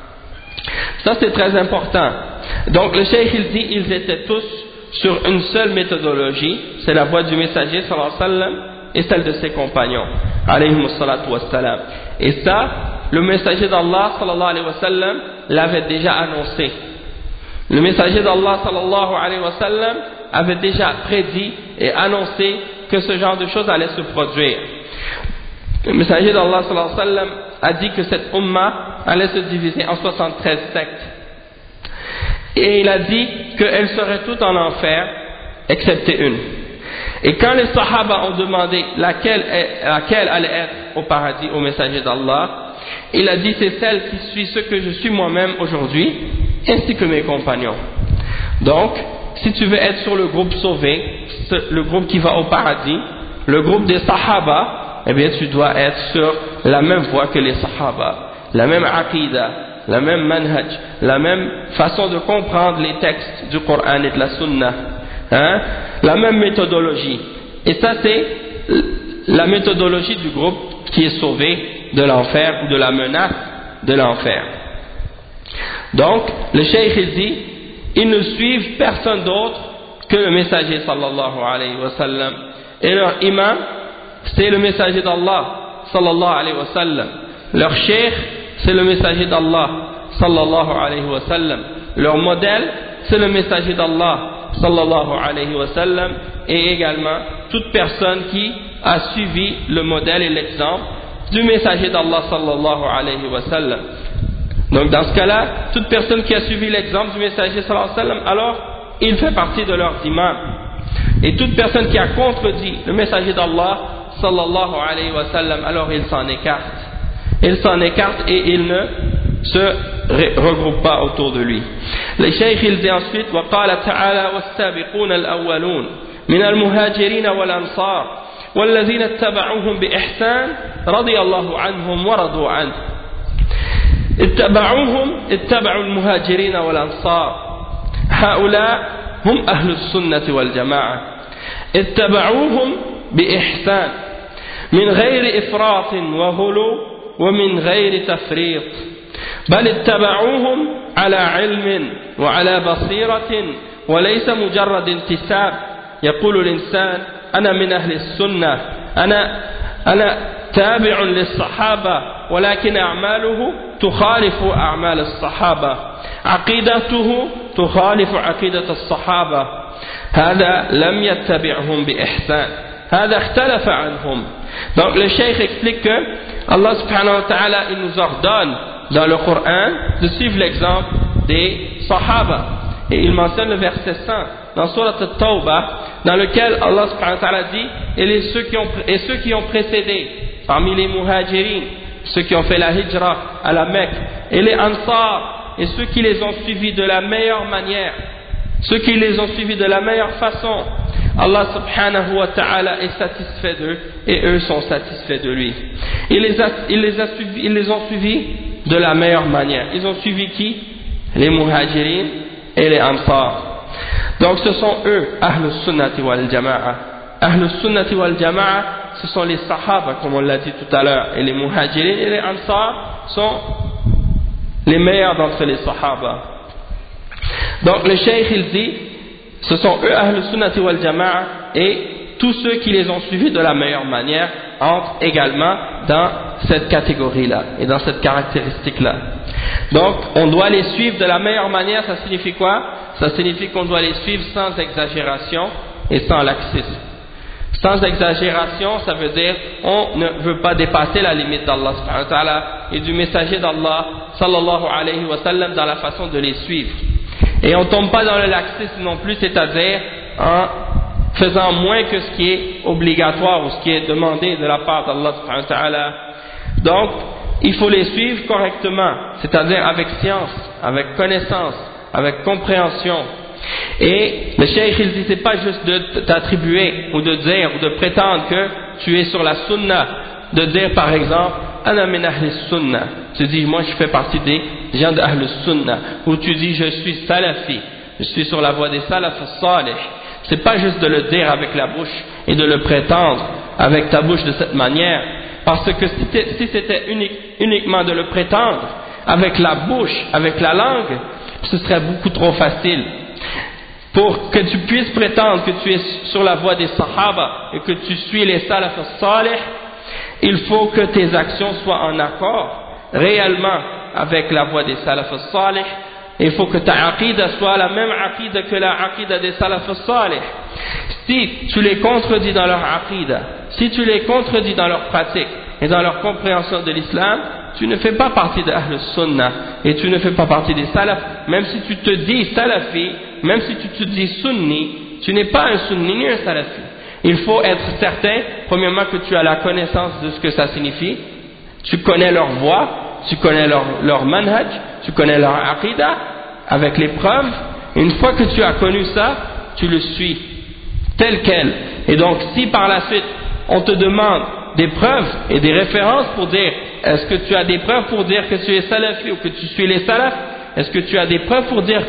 Ça c'est très important. Donc le cheikh il dit ils étaient tous sur une seule méthodologie, c'est la voie du messager sallallahu alayhi wa sallam et celle de ses compagnons alayhimus salatu wassalam. Et ça, le messager d'Allah sallallahu alayhi wa sallam l'avait déjà annoncé. Le messager d'Allah sallallahu alayhi wa sallam avait déjà prédit et annoncé que ce genre de choses allait se produire. Le messager d'Allah sallallahu alayhi wa sallam a dit que cette umma allait se diviser en 73 sectes. Et il a dit qu'elles seraient toutes en enfer, excepté une. Et quand les sahaba ont demandé laquelle allait être au paradis au messager d'Allah, il a dit c'est celle qui suit ce que je suis moi-même aujourd'hui, ainsi que mes compagnons. Donc, si tu veux être sur le groupe sauvé, le groupe qui va au paradis, le groupe des sahaba, eh bien tu dois être sur la même voie que les sahaba, la même aqidah, la même manhaj, la même façon de comprendre les textes du Coran et de la Sunna, la même méthodologie. Et ça c'est la méthodologie du groupe qui est sauvé de l'enfer ou de la menace de l'enfer. Donc le cheikh il dit ils ne suivent personne d'autre que le messager sallallahu alayhi wa sallam, et leur imam c'est le messager d'Allah sallallahu alayhi wa sallam, leur cheikh c'est le messager d'Allah sallallahu alayhi wa sallam, leur modèle c'est le messager d'Allah sallallahu alayhi wa sallam, et également toute personne qui a suivi le modèle et l'exemple du messager d'Allah sallallahu alayhi wa sallam. Donc dans ce cas-là, toute personne qui a suivi l'exemple du messager sallallahu alayhi wa sallam, alors il fait partie de leurs imams. Et toute personne qui a contredit le messager d'Allah sallallahu alayhi wa sallam, alors il s'en écarte. Il s'en écarte et il ne se regroupe pas autour de lui. Le cheikh il dit ensuite وقال تعالى والسابقون الأولون من المهاجرين والأنصار والذين اتبعوهم بإحسان رضي الله عنهم ورضوا عنه. اتبعوا المهاجرين والأنصار، هؤلاء هم أهل السنة والجماعة، اتبعوهم بإحسان من غير إفراط وغلو ومن غير تفريط، بل اتبعوهم على علم وعلى بصيرة وليس مجرد انتساب. يقول الإنسان أنا من أهل السنة، أنا تابع للصحابة، ولكن أعماله تخالف أعمال الصحابة، عقيدته تخالف عقيدة الصحابة، هذا لم يتبعهم بإحسان، هذا اختلف عنهم. Donc le cheikh explique que Allah subhanahu wa ta'ala il nous ordonne dans le Coran de suivre l'exemple des Sahaba, et il mentionne le verset 100 dans Surat At-Tawbah, dans lequel Allah subhanahu wa ta'ala dit et ceux qui ont précédé parmi les muhajirin, ceux qui ont fait la hijra à la Mecque, et les ansar, et ceux qui les ont suivis de la meilleure manière, ceux qui les ont suivis de la meilleure façon, Allah subhanahu wa ta'ala est satisfait d'eux et eux sont satisfaits de lui. Ils les ont suivis de la meilleure manière. Ils ont suivi qui? Les muhajirin et les ansar. Donc ce sont eux, Ahlus Sunnati wal Jama'a. Ahlus Sunnati wal Jama'a, ce sont les Sahaba, comme on l'a dit tout à l'heure, et les muhajirin et les ansar sont les Ahlus Sunnati wal Jama'a. Donc ce sont eux, Ahlus Sunnati wal Jama'a. Ahlus Sunnati wal Jama'a, ce sont les Sahaba, comme on l'a dit tout à l'heure, et les muhajirin et les ansar sont les Ahlus Sunnati wal Jama'a. Donc les meilleurs d'entre les Sahaba. Donc le Cheikh il dit, ce sont eux Ahl Sunnati wal Jama'a, et tous ceux qui les ont suivis de la meilleure manière entrent également dans cette catégorie-là et dans cette caractéristique-là. Donc on doit les suivre de la meilleure manière. Ça signifie quoi? Ça signifie qu'on doit les suivre sans exagération et sans laxisme. Sans exagération, ça veut dire on ne veut pas dépasser la limite d'Allah subhanahu wa ta'ala et du messager d'Allah sallallahu alayhi wa sallam dans la façon de les suivre. Et on ne tombe pas dans le laxisme non plus, c'est-à-dire en faisant moins que ce qui est obligatoire ou ce qui est demandé de la part d'Allah subhanahu wa ta'ala. Donc, il faut les suivre correctement, c'est-à-dire avec science, avec connaissance, avec compréhension. Et le cheikh il dit, c'est pas juste de t'attribuer ou de dire ou de prétendre que tu es sur la sunna, de dire par exemple ana min ahli sunna, tu dis moi je fais partie des gens de ahli sunna, ou tu dis je suis salafi, je suis sur la voie des salaf salih. C'est pas juste de le dire avec la bouche et de le prétendre avec ta bouche de cette manière, parce que si c'était uniquement de le prétendre avec la bouche, avec la langue, ce serait beaucoup trop facile. Pour que tu puisses prétendre que tu es sur la voie des Sahaba et que tu suis les salaf salih, il faut que tes actions soient en accord réellement avec la voie des salaf salih. Il faut que ta aqida soit la même aqida que la aqida des salaf salih. Si tu les contredis dans leur aqida, si tu les contredis dans leur pratique et dans leur compréhension de l'islam, tu ne fais pas partie de Ahl Sunnah et tu ne fais pas partie des salaf. Même si tu te dis salafi, même si tu te dis sunni, tu n'es pas un sunni ni un salafi. Il faut être certain, premièrement, que tu as la connaissance de ce que ça signifie, tu connais leur voie, tu connais leur manhaj, tu connais leur aqida avec les preuves. Une fois que tu as connu ça, tu le suis tel quel. Et donc si par la suite on te demande des preuves et des références pour dire est-ce que tu as des preuves pour dire que tu es salafi ou que tu suis les salafs, est-ce que tu as des preuves pour dire que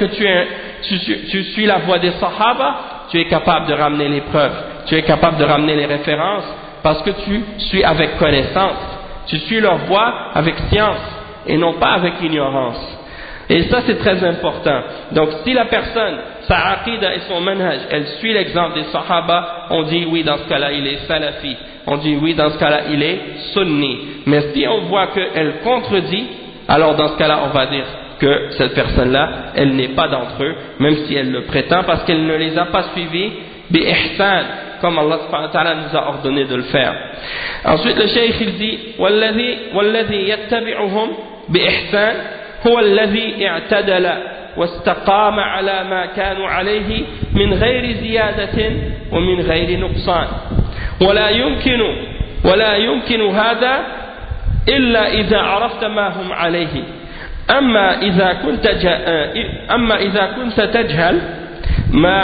tu suis la voie des sahaba, tu es capable de ramener les preuves, tu es capable de ramener les références parce que tu suis avec connaissance, tu suis leur voie avec science et non pas avec ignorance. Et ça c'est très important. Donc si la personne, sa aqida et son manhaj, elle suit l'exemple des sahaba, on dit oui dans ce cas-là il est salafi, on dit oui dans ce cas-là il est sunni. Mais si on voit qu'elle contredit, alors dans ce cas-là on va dire que cette personne-là, elle n'est pas d'entre eux, même si elle le prétend, parce qu'elle ne les a pas suivis bi ihsan, comme Allah subhanahu wa ta'ala nous a ordonné de le faire. Ensuite le cheikh il dit والذي يتبعهم بإحسان هو الذي اعتدل واستقام على ما كانوا عليه من غير زيادة ومن غير نقصان ولا يمكن هذا إلا إذا عرفت ما هم عليه. أما إذا كنت تجهل ما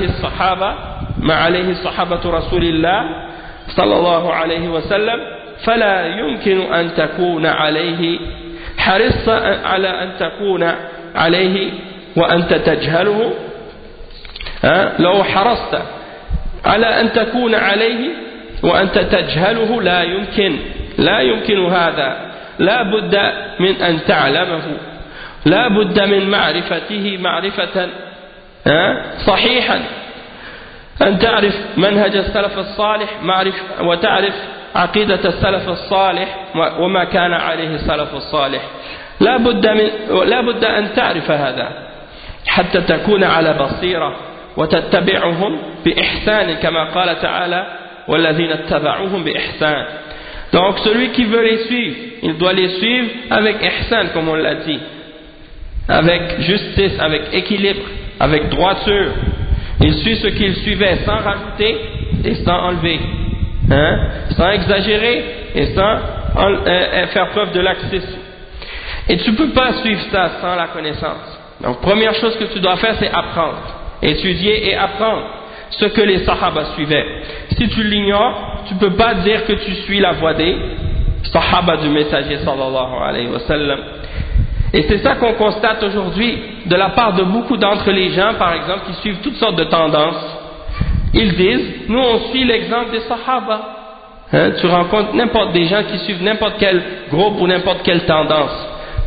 عليه الصحابة رسول الله صلى الله عليه وسلم فلا يمكن أن تكون عليه حرص على أن تكون عليه وأنت تجهله. لو حرصت على أن تكون عليه وأنت تجهله لا يمكن هذا. لا بد من أن تعلمه، لا بد من معرفته معرفة صحيحا، أن تعرف منهج السلف الصالح وتعرف عقيدة السلف الصالح وما كان عليه السلف الصالح. لا بد أن تعرف هذا حتى تكون على بصيرة وتتبعهم بإحسان كما قال تعالى والذين اتبعوهم بإحسان. Donc celui qui veut les suivre, il doit les suivre avec ihsan comme on l'a dit, avec justice, avec équilibre, avec droiture. Il suit ce qu'il suivait sans rajouter et sans enlever, sans exagérer et sans faire preuve de laxisme. Et tu ne peux pas suivre ça sans la connaissance. Donc première chose que tu dois faire, c'est apprendre, étudier et apprendre ce que les sahaba suivaient. Si tu l'ignores, tu ne peux pas dire que tu suis la voie des sahaba du messager sallallahu alayhi wa sallam. Et c'est ça qu'on constate aujourd'hui de la part de beaucoup d'entre les gens, par exemple, qui suivent toutes sortes de tendances. Ils disent, nous on suit l'exemple des sahaba. Tu rencontres n'importe des gens qui suivent n'importe quel groupe ou n'importe quelle tendance.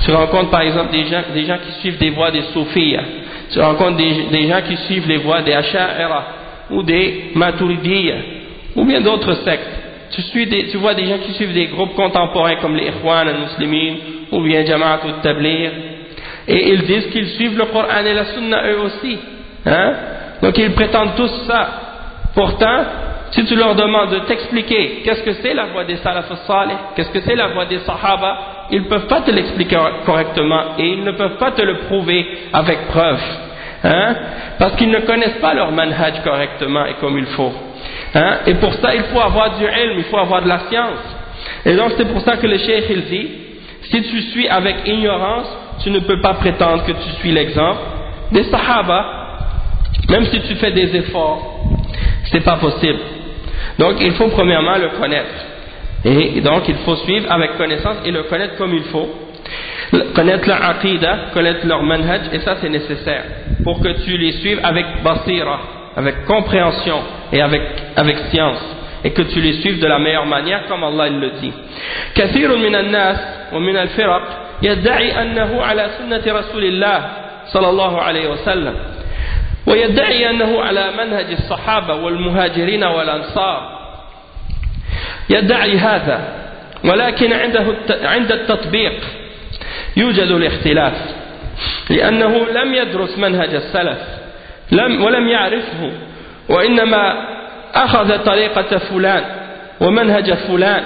Tu rencontres par exemple des gens qui suivent des voies des soufis. Tu rencontres des gens qui suivent les voies des Asha'ira ou des Maturidiyya ou bien d'autres sectes. Tu vois des gens qui suivent des groupes contemporains comme les Ikhwan al-Muslimin ou bien Jama'at al-Tabligh, et ils disent qu'ils suivent le Coran et la Sunna eux aussi. Donc ils prétendent tous ça. Pourtant, si tu leur demandes de t'expliquer qu'est-ce que c'est la voie des Salaf al-Salih, qu'est-ce que c'est la voie des Sahaba, ils ne peuvent pas te l'expliquer correctement et ils ne peuvent pas te le prouver avec preuve. Parce qu'ils ne connaissent pas leur manhaj correctement et comme il faut. Et pour ça, il faut avoir du ilm, il faut avoir de la science. Et donc c'est pour ça que le cheikh il dit, si tu suis avec ignorance, tu ne peux pas prétendre que tu suis l'exemple des Sahaba, même si tu fais des efforts. C'est pas possible. Donc il faut premièrement le connaître. Et donc il faut suivre avec connaissance et le connaître comme il faut. Connaître leur aqidah, connaître leur manhaj, et ça c'est nécessaire pour que tu les suives avec basira, avec compréhension et avec science, et que tu les suives de la meilleure manière comme Allah il le dit. كثير من الناس ومن الفرق يدعي أنه على سنة رسول الله صلى الله عليه وسلم ويدعي أنه على منهج الصحابة والمهاجرين والأنصار يدعي هذا، ولكن عند التطبيق يوجد الاختلاف، لأنه لم يدرس منهج السلف ولم يعرفه، وإنما أخذ طريقة فلان ومنهج فلان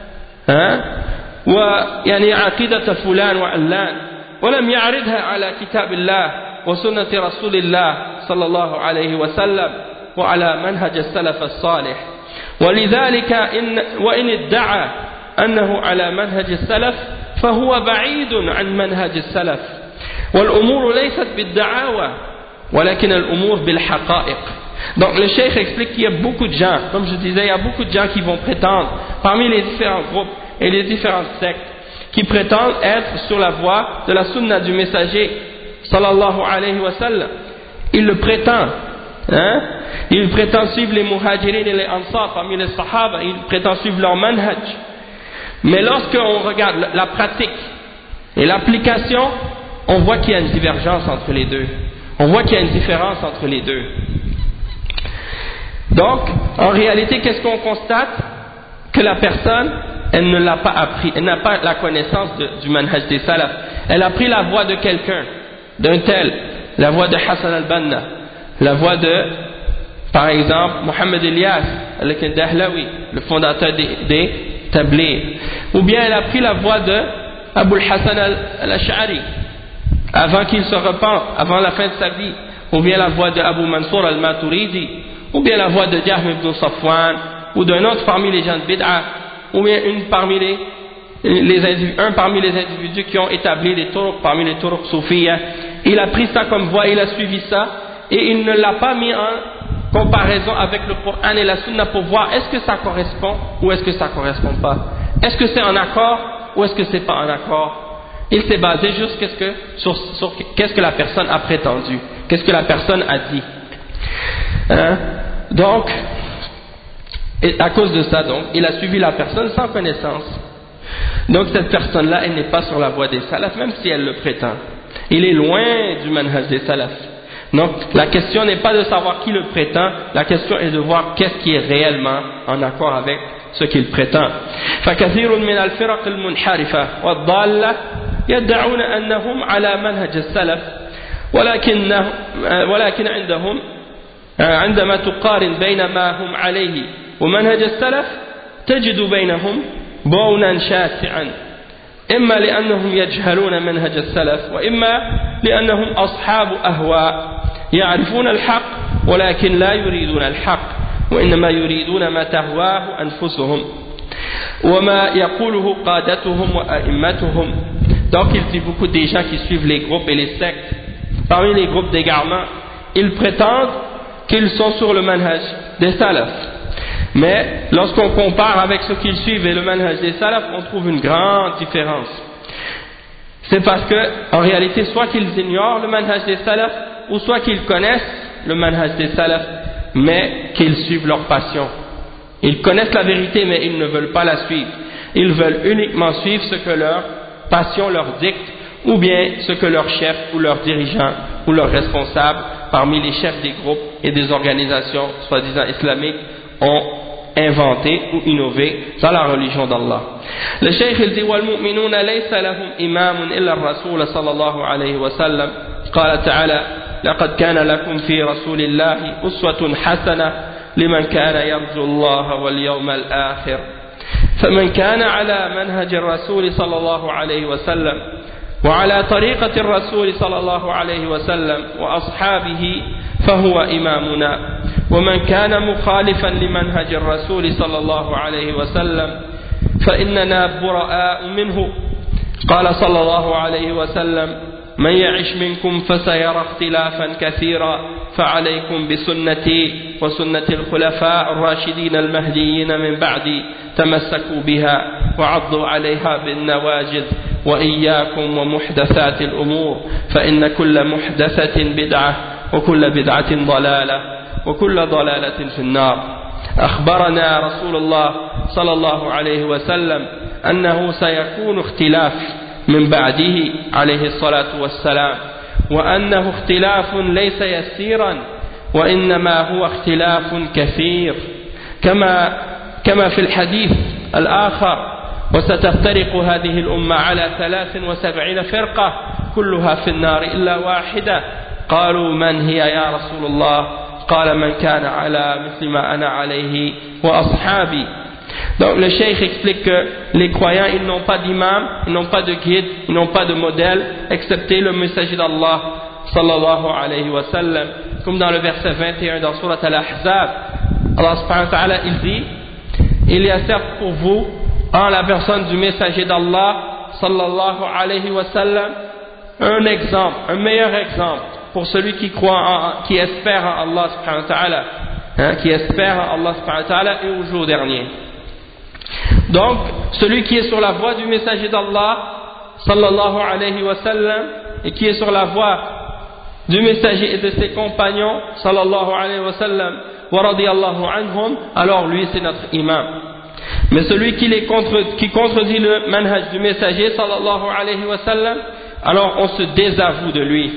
ويعني عقيدة فلان وعلان، ولم يعرضها على كتاب الله وسنة رسول الله صلى الله عليه وسلم وعلى منهج السلف الصالح. ولذلك وإن ادعى أنه على منهج السلف فهو بعيد عن منهج السلف، والأمور ليست بالدعاوى ولكن الأمور بالحقائق. Donc le cheikh explique qu'il y a beaucoup de gens, comme je disais, il y a beaucoup de gens qui vont prétendre, parmi les différents groupes et les différentes sectes, qui prétendent être sur la voie de la sunna du messager sallallahu alayhi wa sallam. Ils le prétendent. Ils prétendent suivre les muhajirin et les ansar parmi les sahaba, ils prétendent suivre leur manhaj. Mais lorsqu'on regarde la pratique et l'application, on voit qu'il y a une divergence entre les deux. On voit qu'il y a une différence entre les deux. Donc, en réalité, qu'est-ce qu'on constate? Que la personne, elle ne l'a pas appris, elle n'a pas la connaissance du manhaj des salaf. Elle a pris la voie de quelqu'un, d'un tel, la voie de Hassan al-Banna, la voie de, par exemple, Mohammed Ilyas al-Dahlawi, le fondateur des Tabligh. Ou bien elle a pris la voie de Abu al-Hassan al-Ash'ari, avant qu'il se repente, avant la fin de sa vie. Ou bien la voie de Abu Mansour al-Maturidi, ou bien la voie de Jahm ibn Safwan, ou d'un autre parmi les gens de Bid'a, ou bien un parmi les individus qui ont établi les turuq parmi les turuq soufiyya. Il a pris ça comme voie, il a suivi ça, et il ne l'a pas mis en comparaison avec le Coran et la Sunna pour voir est-ce que ça correspond ou est-ce que ça correspond pas. Est-ce que c'est en accord ou est-ce que c'est pas en accord. Il s'est basé juste sur qu'est-ce que la personne a prétendu, qu'est-ce que la personne a dit. Donc, et à cause de ça, donc, il a suivi la personne sans connaissance. Donc cette personne-là, elle n'est pas sur la voie des salafs, même si elle le prétend. Il est loin du manhaj des salafs. Donc la question n'est pas de savoir qui le prétend, la question est de voir qu'est-ce qui est réellement en accord avec ce qu'il prétend. فكثير من الفرق المنحرفة والضالة يدعون أنهم على منهج السلف ولكن عندهم عندما تقارن بين ما هم عليه ومنهج السلف تجد بينهم بونا شاسعا، إما لأنهم يجهلون منهج السلف وإما لأنهم أصحاب أهواء يعرفون الحق ولكن لا يريدون الحق وإنما يريدون ما تهواه أنفسهم وما يقوله قادتهم وأئمتهم. Donc il dit beaucoup des gens qui suivent les groupes et les sectes, parmi les groupes d'égarement, ils prétendent qu'ils sont sur le manhaj des salafs. Mais lorsqu'on compare avec ce qu'ils suivent et le manhaj des salafs, on trouve une grande différence. C'est parce que, en réalité, soit qu'ils ignorent le manhaj des salafs, ou soit qu'ils connaissent le manhaj des salafs, mais qu'ils suivent leur passion. Ils connaissent la vérité, mais ils ne veulent pas la suivre. Ils veulent uniquement suivre ce que leur passion leur dicte, ou bien ce que leurs chefs ou leurs dirigeants ou leurs responsables parmi les chefs des groupes et des organisations soi-disant islamiques ont inventé ou innové dans la religion d'Allah. Le cheikh il dit وَالْمُؤْمِنُونَ لَيْسَ لَهُمْ إِمَامٌ إِلَّا الرَّسُولَ صلى الله عليه وسلم قال تعالى لقد كان لكم في رسول الله أسوة حسنة لمن كان يرجو الله واليوم الآخر فمن كان على منهج الرسول صلى الله عليه وسلم وعلى طريقة الرسول صلى الله عليه وسلم وأصحابه فهو إمامنا ومن كان مخالفا لمنهج الرسول صلى الله عليه وسلم فإننا براء منه قال صلى الله عليه وسلم من يعش منكم فسيرى اختلافا كثيرا فعليكم بسنتي وسنة الخلفاء الراشدين المهديين من بعدي تمسكوا بها وعضوا عليها بالنواجذ وإياكم ومحدثات الأمور فإن كل محدثة بدعة وكل بدعة ضلالة وكل ضلالة في النار أخبرنا رسول الله صلى الله عليه وسلم أنه سيكون اختلاف من بعده عليه الصلاة والسلام وأنه اختلاف ليس يسيرا وإنما هو اختلاف كثير كما في الحديث الآخر وستفترق هذه الأمة على 73 فرقة كلها في النار إلا واحدة قالوا من هي يا رسول الله قال من كان على مثل ما أنا عليه وأصحابي. Donc le cheikh explique que les croyants ils n'ont pas d'imam, ils n'ont pas de guide, ils n'ont pas de modèle excepté le messager d'Allah sallallahu alayhi wa sallam, comme dans le verset 21 dans Surat Al-Ahzab. Allah subhanahu wa ta'ala il dit il y a certes pour vous en la personne du messager d'Allah sallallahu alayhi wa sallam un exemple, un meilleur exemple pour celui qui croit qui espère en Allah subhanahu wa ta'ala, qui espère en Allah subhanahu wa ta'ala et au jour dernier. Donc, celui qui est sur la voie du messager d'Allah, sallallahu alayhi wa sallam, et qui est sur la voie du messager et de ses compagnons, sallallahu alayhi wa sallam, wa radiyallahu anhum, alors lui c'est notre imam. Mais celui qui contredit le manhaj du messager, sallallahu alayhi wa sallam, alors on se désavoue de lui.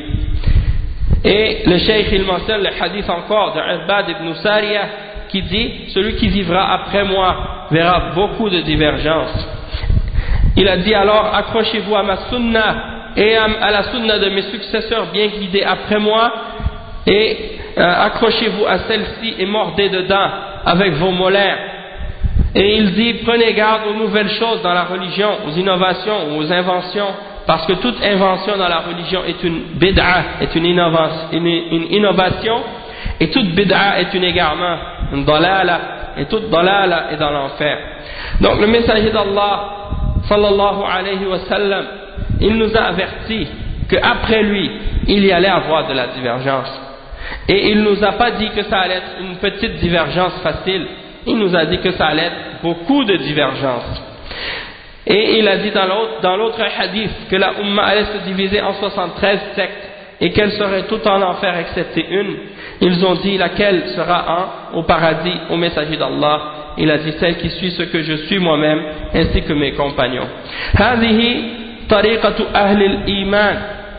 Et le cheikh il mentionne le hadith encore de Irbad ibn Sariyah qui dit celui qui vivra après moi verra beaucoup de divergences. Il a dit alors accrochez-vous à ma sunna et à la sunna de mes successeurs bien guidés après moi et accrochez-vous à celle-ci et mordez dedans avec vos molaires. Et il dit prenez garde aux nouvelles choses dans la religion, aux innovations, aux inventions, parce que toute invention dans la religion est une bid'a, est une innovation, et toute bid'a est un égarement, une dalala, et toute dalala est dans l'enfer. Donc le messager d'Allah, sallallahu alayhi wa sallam, il nous a averti qu'après lui, il y allait avoir de la divergence. Et il nous a pas dit que ça allait être une petite divergence facile, il nous a dit que ça allait être beaucoup de divergences. Et il a dit dans l'autre hadith que la Ummah allait se diviser en 73 sectes et qu'elle serait toute en enfer excepté une. Ils ont dit laquelle sera au paradis au messager d'Allah. Il a dit celle qui suit ce que je suis moi-même ainsi que mes compagnons. هذه طريقة أهل الإيمان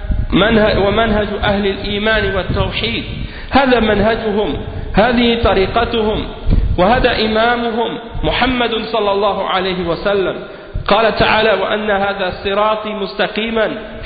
ومنهج أهل الإيمان والتوحيد. هذا منهجهم، هذه طريقتهم، وهذا إمامهم محمد صلى الله عليه وسلم. قال تعالى وأن هذا صراطي مستقيما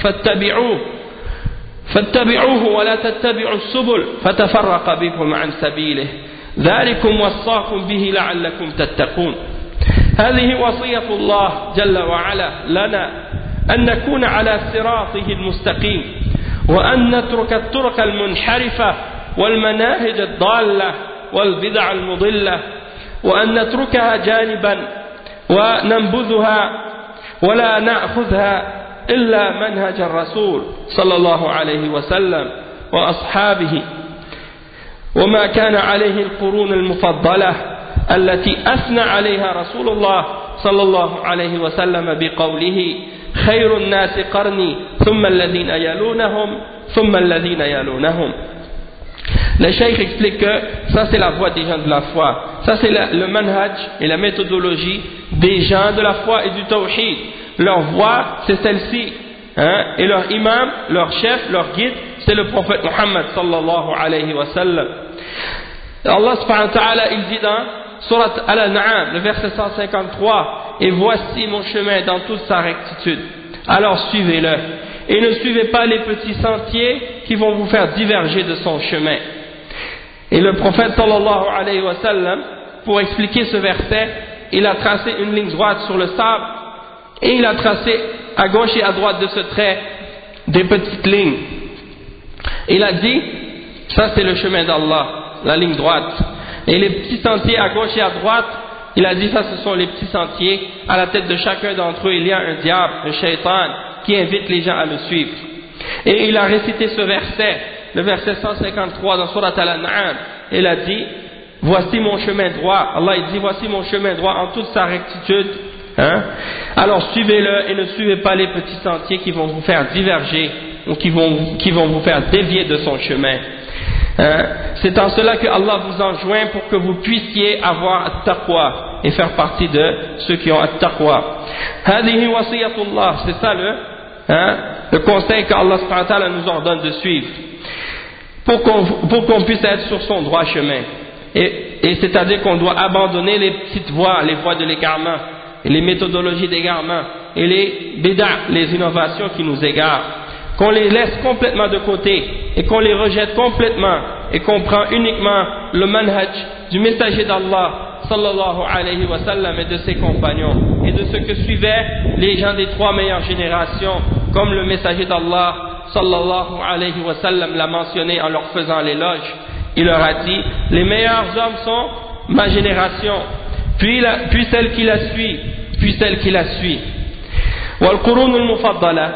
فاتبعوه ولا تتبعوا السبل فتفرق بكم عن سبيله ذلكم وصاكم به لعلكم تتقون. هذه وصية الله جل وعلا لنا أن نكون على صراطه المستقيم وأن نترك الطرق المنحرفة والمناهج الضالة والبدع المضلة وأن نتركها جانبا وننبذها ولا نأخذها إلا منهج الرسول صلى الله عليه وسلم وأصحابه وما كان عليه القرون المفضلة التي أثنى عليها رسول الله صلى الله عليه وسلم بقوله خير الناس قرني ثم الذين يلونهم ثم الذين يلونهم. Le cheikh explique que ça c'est la voie des gens de la foi, ça c'est le manhaj et la méthodologie des gens de la foi et du tawhid. Leur voie c'est celle-ci, et leur imam, leur chef, leur guide, c'est le prophète Muhammad sallallahu alayhi wa sallam. Allah subhanahu wa ta'ala, il dit dans Surat Al-An'am, le verset 153, et voici mon chemin dans toute sa rectitude, alors suivez-le, et ne suivez pas les petits sentiers qui vont vous faire diverger de son chemin. Et le prophète sallallahu alayhi wa sallam, pour expliquer ce verset, il a tracé une ligne droite sur le sable, et il a tracé à gauche et à droite de ce trait des petites lignes. Il a dit, ça c'est le chemin d'Allah, la ligne droite. Et les petits sentiers à gauche et à droite, il a dit, ça ce sont les petits sentiers. À la tête de chacun d'entre eux, il y a un diable, un shaitan, qui invite les gens à le suivre. Et il a récité ce verset, le verset 153 dans Surat Al-An'am. Il a dit, voici mon chemin droit. Allah il dit, voici mon chemin droit en toute sa rectitude. Alors suivez-le et ne suivez pas les petits sentiers qui vont vous faire diverger ou qui vont vous faire dévier de son chemin. C'est en cela que Allah vous enjoint pour que vous puissiez avoir at-taqwa et faire partie de ceux qui ont at-taqwa. Hadihi wasiyatullah, c'est ça le conseil qu'Allah subhanahu wa ta'ala nous ordonne de suivre pour qu'on puisse être sur son droit chemin. Et c'est-à-dire qu'on doit abandonner les petites voies, les voies de l'égarement, et les méthodologies d'égarement, et les bid'a, les innovations qui nous égarent, qu'on les laisse complètement de côté, et qu'on les rejette complètement, et qu'on prend uniquement le manhaj du messager d'Allah, sallallahu alayhi wa sallam, et de ses compagnons, et de ce que suivaient les gens des 3 meilleures générations, comme le messager d'Allah, sallallahu alayhi wa sallam, l'a mentionné en leur faisant l'éloge. Il leur a dit, les meilleurs hommes sont ma génération, puis celle qui la suit, puis celle qui la suit. والقرون المفضلة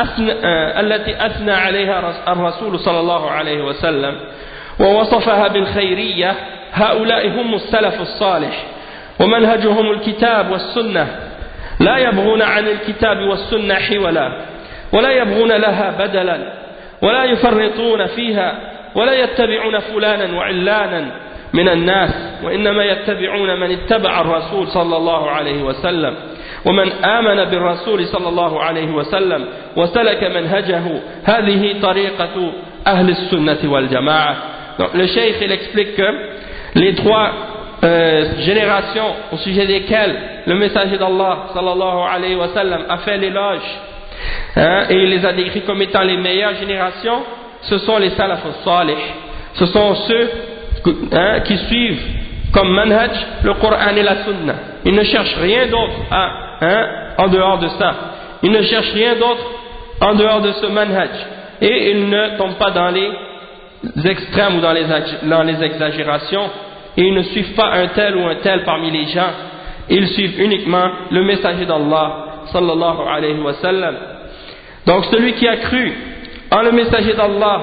التي أثنى عليها الرسول صلى الله عليه وسلم ووصفها بالخيرية هؤلاء هم السلف الصالح ومنهجهم الكتاب والسنة لا يبغون عن الكتاب والسنة حولا ولا يبغون لها بدلا ولا يفرطون فيها ولا يتبعون فلانا وعلانا من الناس وإنما يتبعون من اتبع الرسول صلى الله عليه وسلم ومن آمن بالرسول صلى الله عليه وسلم وسلك منهجه هذه طريقة أهل السنة والجماعة. Donc le cheikh il explique que les 3 générations au sujet desquelles le messager d'Allah sallallahu alayhi wa sallam a fait l'éloge et il les a décrits comme étant les meilleures générations, ce sont les salaf salih, ce sont ceux qui suivent comme manhaj le Coran et la Sunna. Ils ne cherchent rien d'autre en dehors de ça. Ils ne cherchent rien d'autre en dehors de ce manhaj. Et ils ne tombent pas dans les extrêmes ou dans les exagérations. Et ils ne suivent pas un tel ou un tel parmi les gens. Ils suivent uniquement le messager d'Allah sallallahu alayhi wa sallam. Donc celui qui a cru en le messager d'Allah,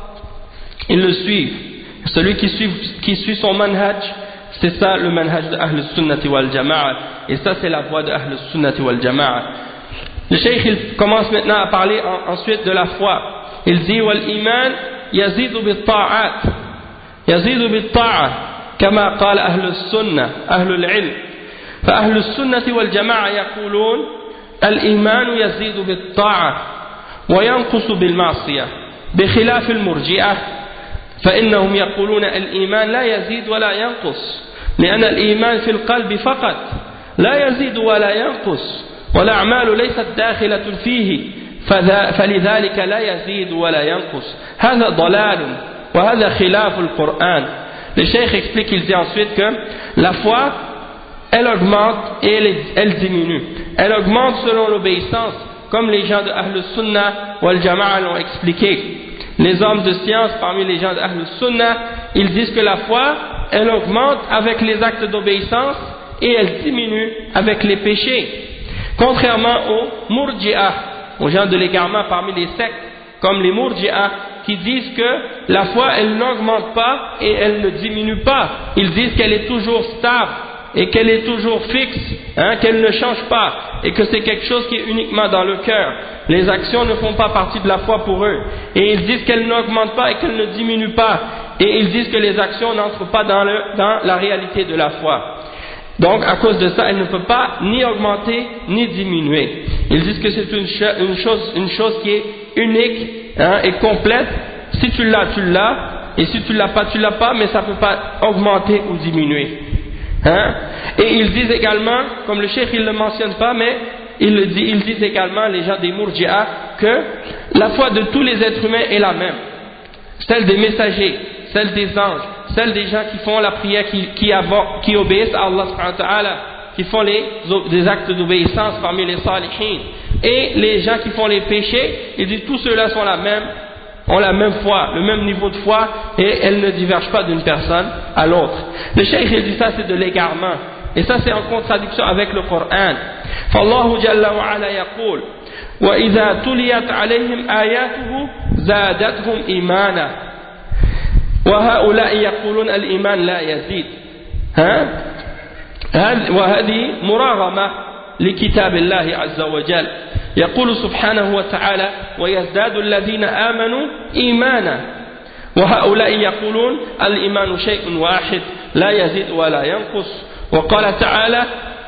il le suit. Celui qui suit son manhaj, c'est ça le manhaj de Ahl Sunnati wal Jama'a. Et ça c'est la voie de Ahl Sunnati wal Jama'a. Le cheikh il commence maintenant à parler ensuite de la foi. Il dit wal iman yazidu bit ta'at, yazidu bit ta'a, kama qala Ahl Sunnah, Ahl al-ilm. فأهل السنة والجماعة يقولون الإيمان يزيد بالطاعة وينقص بالمعصية بخلاف المرجئة فإنهم يقولون الإيمان لا يزيد ولا ينقص لأن الإيمان في القلب فقط لا يزيد ولا ينقص والأعمال ليست داخلة فيه فلذلك لا يزيد ولا ينقص هذا ضلال وهذا خلاف القرآن. Le cheikh explique, il dit ensuite que la foi elle augmente et elle diminue. Elle augmente selon l'obéissance, comme les gens de Ahl Sunnah wal Jama'a l'ont expliqué. Les hommes de science parmi les gens de Ahl Sunnah, ils disent que la foi, elle augmente avec les actes d'obéissance et elle diminue avec les péchés. Contrairement aux Murji'ah, aux gens de l'égarement parmi les sectes, comme les Murji'ah, qui disent que la foi, elle n'augmente pas et elle ne diminue pas. Ils disent qu'elle est toujours stable et qu'elle est toujours fixe, qu'elle ne change pas, et que c'est quelque chose qui est uniquement dans le cœur. Les actions ne font pas partie de la foi pour eux. Et ils disent qu'elle n'augmente pas et qu'elle ne diminue pas. Et ils disent que les actions n'entrent pas dans la réalité de la foi. Donc, à cause de ça, elle ne peut pas ni augmenter ni diminuer. Ils disent que c'est une chose qui est unique, hein, et complète. Si tu l'as, tu l'as, et si tu l'as pas, tu l'as pas, mais ça ne peut pas augmenter ou diminuer. Hein? Et ils disent également, comme le cheikh il ne le mentionne pas, mais ils disent également, les gens des Murji'a, que la foi de tous les êtres humains est la même. Celle des messagers, celle des anges, celle des gens qui font la prière, qui obéissent à Allah subhanahu wa ta'ala, qui font des actes d'obéissance parmi les salihin, et les gens qui font les péchés, ils disent tous ceux-là sont ont la même foi, le même niveau de foi, et elles ne divergent pas d'une personne à l'autre. Le cheikh il dit ça, c'est de l'égarement, et ça c'est en contradiction avec le Coran. فالله جل وعلا يقول وإذا تليت عليهم آياته زادتهم إيمانا وهؤلاء يقولون الإيمان لا يزيد. وهذه مراغمة لكتاب الله عز وجل. يقول سبحانه وتعالى ويزداد الذين آمنوا إيمانا وهؤلاء يقولون الإيمان شيء واحد لا يزيد ولا ينقص. وقال تعالى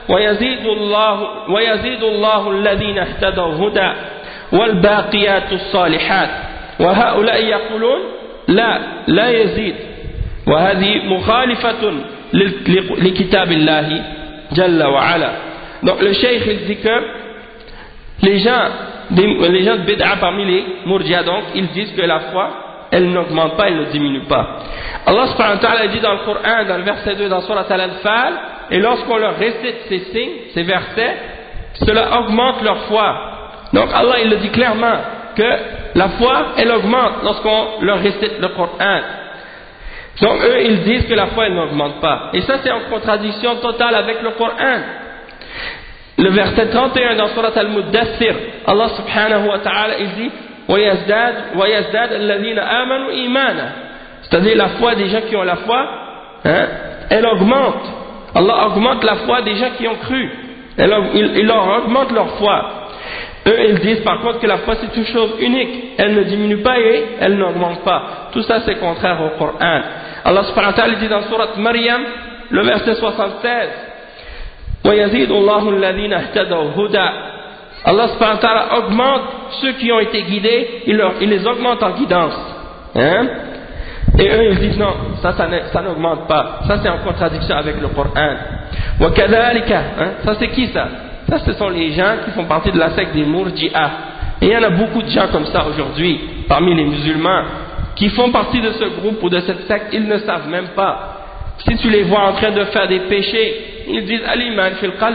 ويزيد الله الذين اهتدوا هدى والباقيات الصالحات وهؤلاء يقولون لا يزيد. وهذه مخالفة لكتاب الله جل وعلا. Donc le cheikh il dit que les gens de bid'a parmi les Murji'a, donc ils disent que la foi elle n'augmente pas, elle ne diminue pas. Allah subhanahu wa ta'ala dit dans le Coran, dans le verset 2 dans Surat Al-Anfal, et lorsqu'on leur récite ces signes, ces versets, cela augmente leur foi. Donc Allah il le dit clairement que la foi elle augmente lorsqu'on leur récite le Coran. Donc eux ils disent que la foi elle n'augmente pas, et ça c'est en contradiction totale avec le Coran. Le verset 31 dans Surat Al-Muddathir, Allah subhanahu wa ta'ala il dit وَيَزْدَادَ الَّذِينَ آمَنُوا إِيمَانًا, c'est-à-dire la foi des gens qui ont la foi, hein, elle augmente. Allah augmente la foi des gens qui ont cru, il leur augmente leur foi. Eux ils disent par contre que la foi c'est une chose unique, elle ne diminue pas et elle n'augmente pas. Tout ça c'est contraire au Coran. Allah subhanahu wa ta'ala dit dans Surat Maryam, le verset 76, وَيَزِيدُ اللَّهُ الَّذِينَ اهْتَدَوْا هُدًى. Allah subhanahu wa ta'ala augmente ceux qui ont été guidés, il les augmente en guidance. Hein? Et eux ils disent non, ça n'augmente pas. Ça c'est en contradiction avec le Coran. وَكَذَلِكَ, ça c'est qui ça? Ça ce sont les gens qui font partie de la secte des Murji'a. Et il y en a beaucoup de gens comme ça aujourd'hui, parmi les musulmans, qui font partie de ce groupe ou de cette secte, ils ne savent même pas. Si tu les vois en train de faire des péchés, ils disent al-iman fil qalb.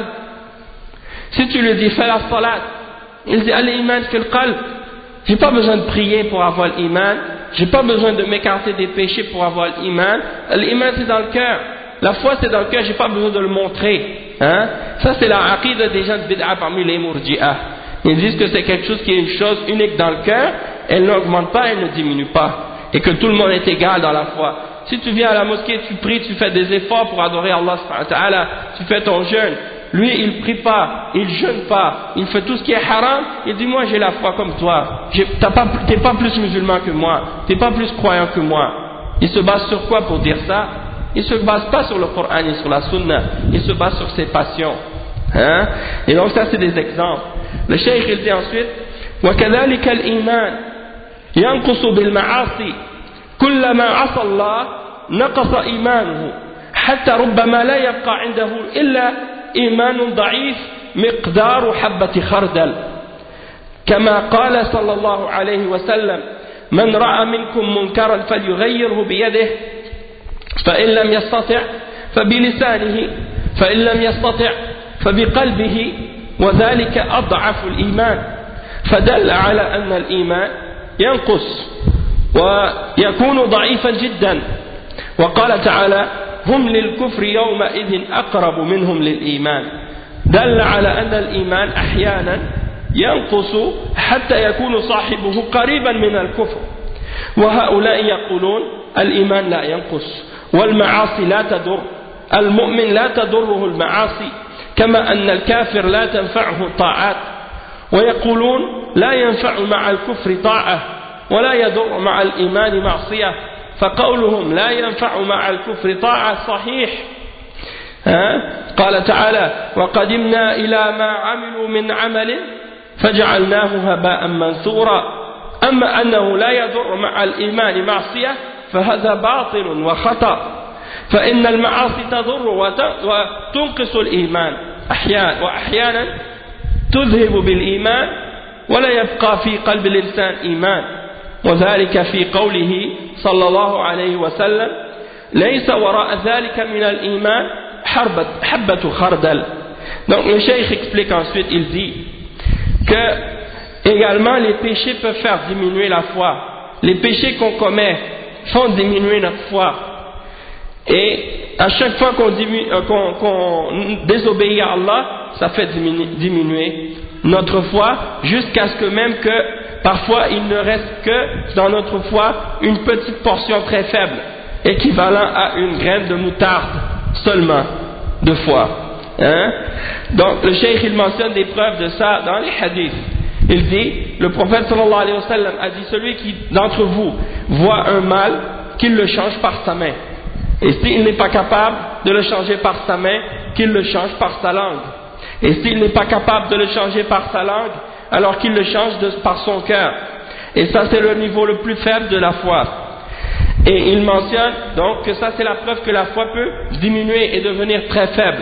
Si tu lui dis fais la salat, ils disent al-iman fil qalb. J'ai pas besoin de prier pour avoir l'iman, j'ai pas besoin de m'écarter des péchés pour avoir l'iman. L'iman c'est dans le cœur, la foi c'est dans le cœur, j'ai pas besoin de le montrer. Hein? Ça c'est la aqida des gens de bid'a parmi les Murji'a. Ils disent que c'est quelque chose qui est une chose unique dans le cœur, elle n'augmente pas, elle ne diminue pas, et que tout le monde est égal dans la foi. Si tu viens à la mosquée, tu pries, tu fais des efforts pour adorer Allah subhanahu wa ta'ala, tu fais ton jeûne, lui il prie pas, il jeûne pas, il fait tout ce qui est haram, il dit moi j'ai la foi comme toi, t'es pas plus musulman que moi, t'es pas plus croyant que moi. Il se base sur quoi pour dire ça? Il se base pas sur le Coran et sur la Sunna, il se base sur ses passions. Hein? Et donc ça c'est des exemples. Le cheikh il dit ensuite وَكَذَلِكَ الْإِيمَانِ يَنْقُصُ بِالْمَعَاصِي كلما عصى الله نقص إيمانه حتى ربما لا يبقى عنده إلا إيمان ضعيف مقدار حبة خردل كما قال صلى الله عليه وسلم من رأى منكم منكرا فليغيره بيده فإن لم يستطع فبلسانه فإن لم يستطع فبقلبه وذلك أضعف الإيمان فدل على أن الإيمان ينقص ويكون ضعيفا جدا. وقال تعالى هم للكفر يومئذ أقرب منهم للإيمان دل على أن الإيمان أحيانا ينقص حتى يكون صاحبه قريبا من الكفر. وهؤلاء يقولون الإيمان لا ينقص والمعاصي لا تضر المؤمن لا تضره المعاصي كما أن الكافر لا تنفعه الطاعات ويقولون لا ينفع مع الكفر طاعة ولا يضر مع الإيمان معصية فقولهم لا ينفع مع الكفر طاعة صحيح. قال تعالى وقدمنا إلى ما عملوا من عمل فجعلناه هباء منثورا أما أنه لا يضر مع الإيمان معصية فهذا باطل وخطأ فإن المعاصي تضر وتنقص الإيمان وأحيانا تذهب بالإيمان ولا يبقى في قلب الإنسان إيمان وذلك في قوله صلى الله عليه وسلم ليس وراء ذلك من الإيمان حبة خردل. Donc le cheikh explique ensuite, il dit que également les péchés peuvent faire diminuer la foi. Les péchés qu'on commet font diminuer notre foi. Et à chaque fois qu'on désobéit à Allah, ça fait diminuer notre foi, jusqu'à ce que même que parfois il ne reste que dans notre foi une petite portion très faible, équivalent à une graine de moutarde seulement de foi. Donc le cheikh il mentionne des preuves de ça dans les hadiths. Il dit, le prophète sallallahu alayhi wa sallam a dit, celui qui d'entre vous voit un mal, qu'il le change par sa main. Et s'il n'est pas capable de le changer par sa main, qu'il le change par sa langue. Et s'il n'est pas capable de le changer par sa langue, alors qu'il le change par son cœur. Et ça c'est le niveau le plus faible de la foi. Et il mentionne donc que ça c'est la preuve que la foi peut diminuer et devenir très faible.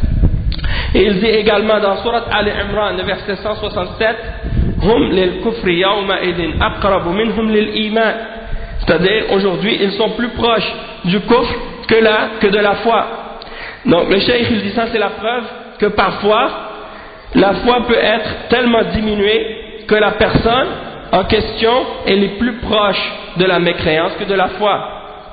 Et il dit également dans Surat Al-Imran, le verset 167, Hum lil kufri yawma idin aqrabu minhum lil iman. C'est-à-dire aujourd'hui ils sont plus proches du kufr que de la foi. Donc le cheikh il dit ça c'est la preuve que parfois la foi peut être tellement diminuée que la personne en question elle est plus proche de la mécréance que de la foi.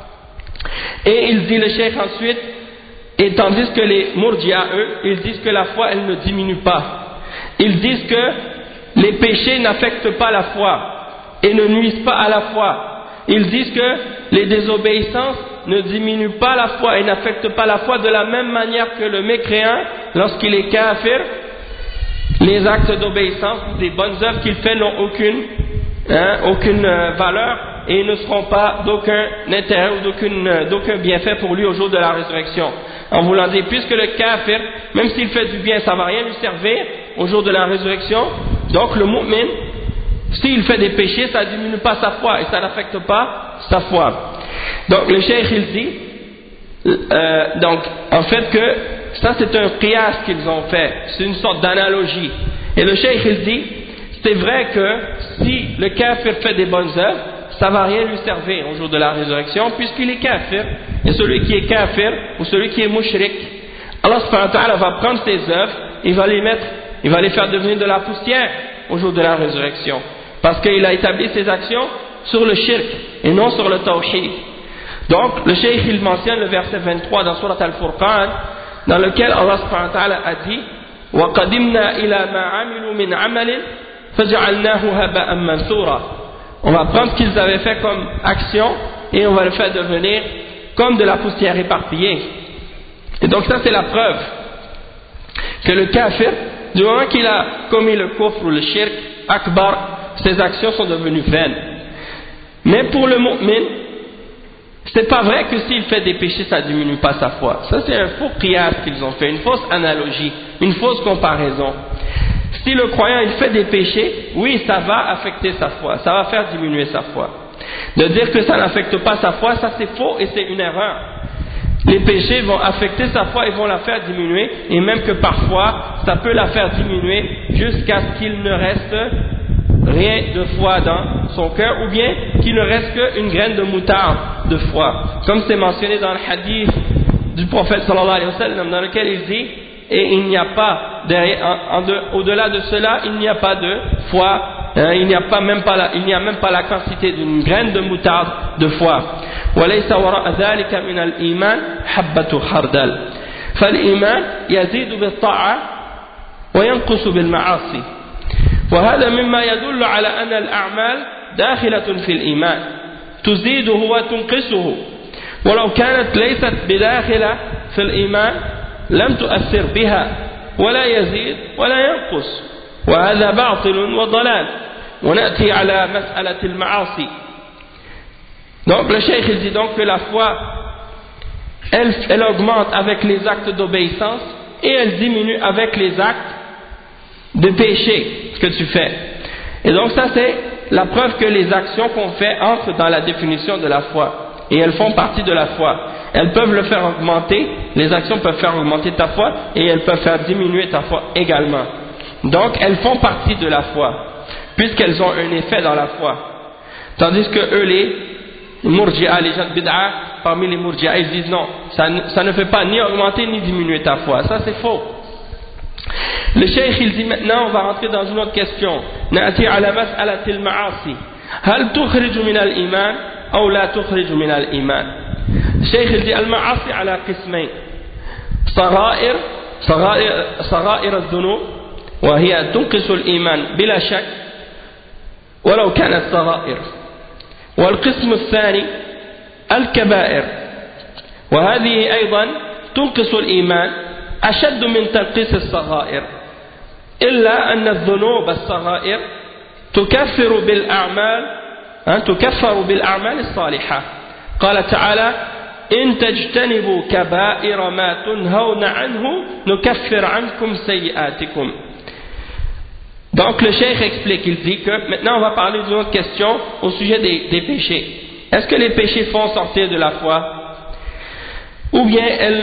Et il dit le cheikh ensuite, et tandis que les Murji'a eux, ils disent que la foi elle ne diminue pas. Ils disent que les péchés n'affectent pas la foi et ne nuisent pas à la foi. Ils disent que les désobéissances ne diminuent pas la foi et n'affectent pas la foi de la même manière que le mécréant, lorsqu'il est kafir, les actes d'obéissance, les bonnes œuvres qu'il fait n'ont aucune valeur et ne seront pas d'aucun intérêt ou d'aucun bienfait pour lui au jour de la résurrection. En voulant dire, puisque le kafir, même s'il fait du bien, ça ne va rien lui servir au jour de la résurrection, donc le mu'min, s'il fait des péchés, ça ne diminue pas sa foi et ça n'affecte pas sa foi. Donc le cheikh il dit, donc en fait que ça c'est un qiyas qu'ils ont fait, c'est une sorte d'analogie. Et le cheikh il dit, c'est vrai que si le kafir fait des bonnes œuvres, ça ne va rien lui servir au jour de la résurrection puisqu'il est kafir. Et celui qui est kafir ou celui qui est mushrik, Allah subhanahu wa ta'ala va prendre ses œuvres, il va les faire devenir de la poussière au jour de la résurrection. Parce qu'il a établi ses actions sur le shirk et non sur le tawhid. Donc le cheikh il mentionne le verset 23 dans Surat Al-Furqan, dans lequel Allah subhanahu wa ta'ala a dit وَقَدِمْنَا إِلَى مَا عَمِلُوا مِنْ عَمَلٍ فَجَعَلْنَاهُ هَبَاءً مَنْثُورًا. On va prendre ce qu'ils avaient fait comme action et on va le faire devenir comme de la poussière éparpillée. Et donc ça c'est la preuve que le kafir, du moment qu'il a commis le kufr ou le shirk akbar, ses actions sont devenues vaines. Mais pour le mu'min, c'est pas vrai que s'il fait des péchés ça diminue pas sa foi. Ça c'est un faux qiyas qu'ils ont fait, une fausse analogie, une fausse comparaison. Si le croyant il fait des péchés, oui ça va affecter sa foi, ça va faire diminuer sa foi. De dire que ça n'affecte pas sa foi, ça c'est faux et c'est une erreur. Les péchés vont affecter sa foi et vont la faire diminuer, et même que parfois ça peut la faire diminuer jusqu'à ce qu'il ne reste rien de foi dans son cœur, ou bien qu'il ne reste qu'une graine de moutarde de foi, comme c'est mentionné dans le hadith du prophète sallallahu alayhi wa sallam, dans lequel il dit, et il n'y a pas au-delà de cela il n'y a pas de foi, il n'y a même pas la quantité d'une graine de moutarde de foi. وليس وراء ذلك من الإيمان حبة خردل فالإيمان يزيد بالطاعة وينقص بالمعاصي وهذا مما يدل على أن الأعمال داخلة في الإيمان تزيده وتنقصه ولو كانت ليست بداخلة في الإيمان لم تؤثر بها ولا يزيد ولا ينقص وهذا باطل وضلال ونأتي على مسألة المعاصي. Donc le cheikh il dit donc que la foi elle augmente avec les actes d'obéissance et elle diminue avec les actes de péché. ce que tu fais. Et donc ça c'est la preuve que les actions qu'on fait entrent dans la définition de la foi. Et elles font partie de la foi. Elles peuvent le faire augmenter, les actions peuvent faire augmenter ta foi, et elles peuvent faire diminuer ta foi également. Donc elles font partie de la foi, puisqu'elles ont un effet dans la foi. Tandis que eux, les Murji'a, les gens de Bid'a, parmi les Murji'a, ils disent non, ça ne fait pas ni augmenter ni diminuer ta foi. Ça c'est faux. Le cheikh il dit maintenant, on va rentrer dans une autre question. Na'ati ala mas'alati al-ma'asi. Hal tukhriju min al-iman ou la tukhriju min al-iman? Le cheikh il dit al-ma'asi ala qismayn. صغائر الذنوب وهي تنقص الإيمان بلا شك ولو كانت صغائر. والقسم الثاني الكبائر وهذه أيضا تنقص الإيمان أشد من تنقيص الصغائر إلا أن الذنوب الصغائر تكفر بالأعمال الصالحة. قال تعالى إن تجتنبوا كبائر ما تنهون عنه نكفر عنكم سيئاتكم. Donc le cheikh explique, il dit que maintenant on va parler d'une autre question au sujet des péchés. Est-ce que les péchés font sortir de la foi? Ou bien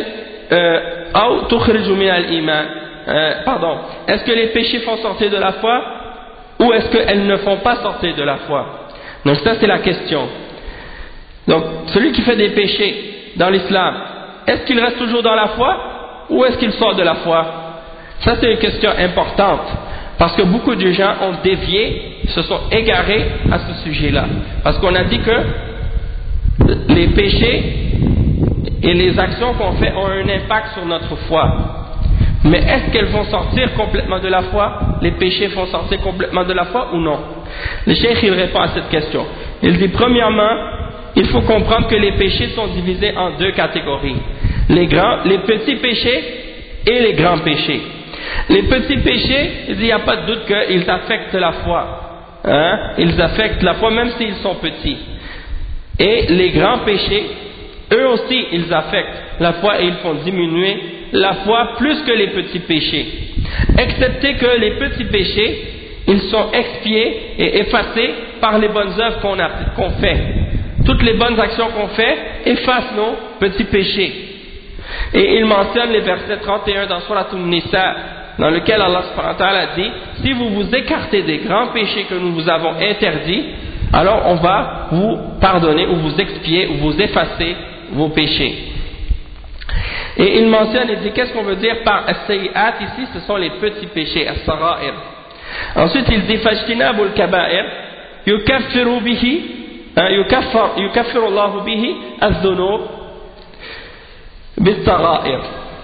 est-ce que les péchés font sortir de la foi? Ou est-ce qu'elles ne font pas sortir de la foi? Donc ça c'est la question. Donc celui qui fait des péchés dans l'islam, est-ce qu'il reste toujours dans la foi? Ou est-ce qu'il sort de la foi? Ça c'est une question importante. Parce que beaucoup de gens ont dévié, se sont égarés à ce sujet-là. Parce qu'on a dit que les péchés et les actions qu'on fait ont un impact sur notre foi. Mais est-ce qu'elles vont sortir complètement de la foi? Les péchés vont sortir complètement de la foi ou non? Le cheikh il répond à cette question. Il dit premièrement, il faut comprendre que les péchés sont divisés en deux catégories. Les petits péchés et les grands péchés. Les petits péchés, il n'y a pas de doute qu'ils affectent la foi. Ils affectent la foi même s'ils sont petits. Et les grands péchés, eux aussi, ils affectent la foi et ils font diminuer la foi plus que les petits péchés. Excepté que les petits péchés, ils sont expiés et effacés par les bonnes œuvres qu'on fait. Toutes les bonnes actions qu'on fait effacent nos petits péchés. Et il mentionne les versets 31 dans Surat An-Nisa, dans lequel Allah subhanahu wa ta'ala dit: si vous vous écartez des grands péchés que nous vous avons interdits, alors on va vous pardonner ou vous expier ou vous effacer vos péchés. Et il mentionne, il dit, qu'est-ce qu'on veut dire par as-sayyi'at ici? Ce sont les petits péchés, as-sara'ir. Ensuite il dit fajtinabu al-kaba'ir yukaffiru bihi yukaffiru Allahu bihi az-dhunub bis-sara'ir.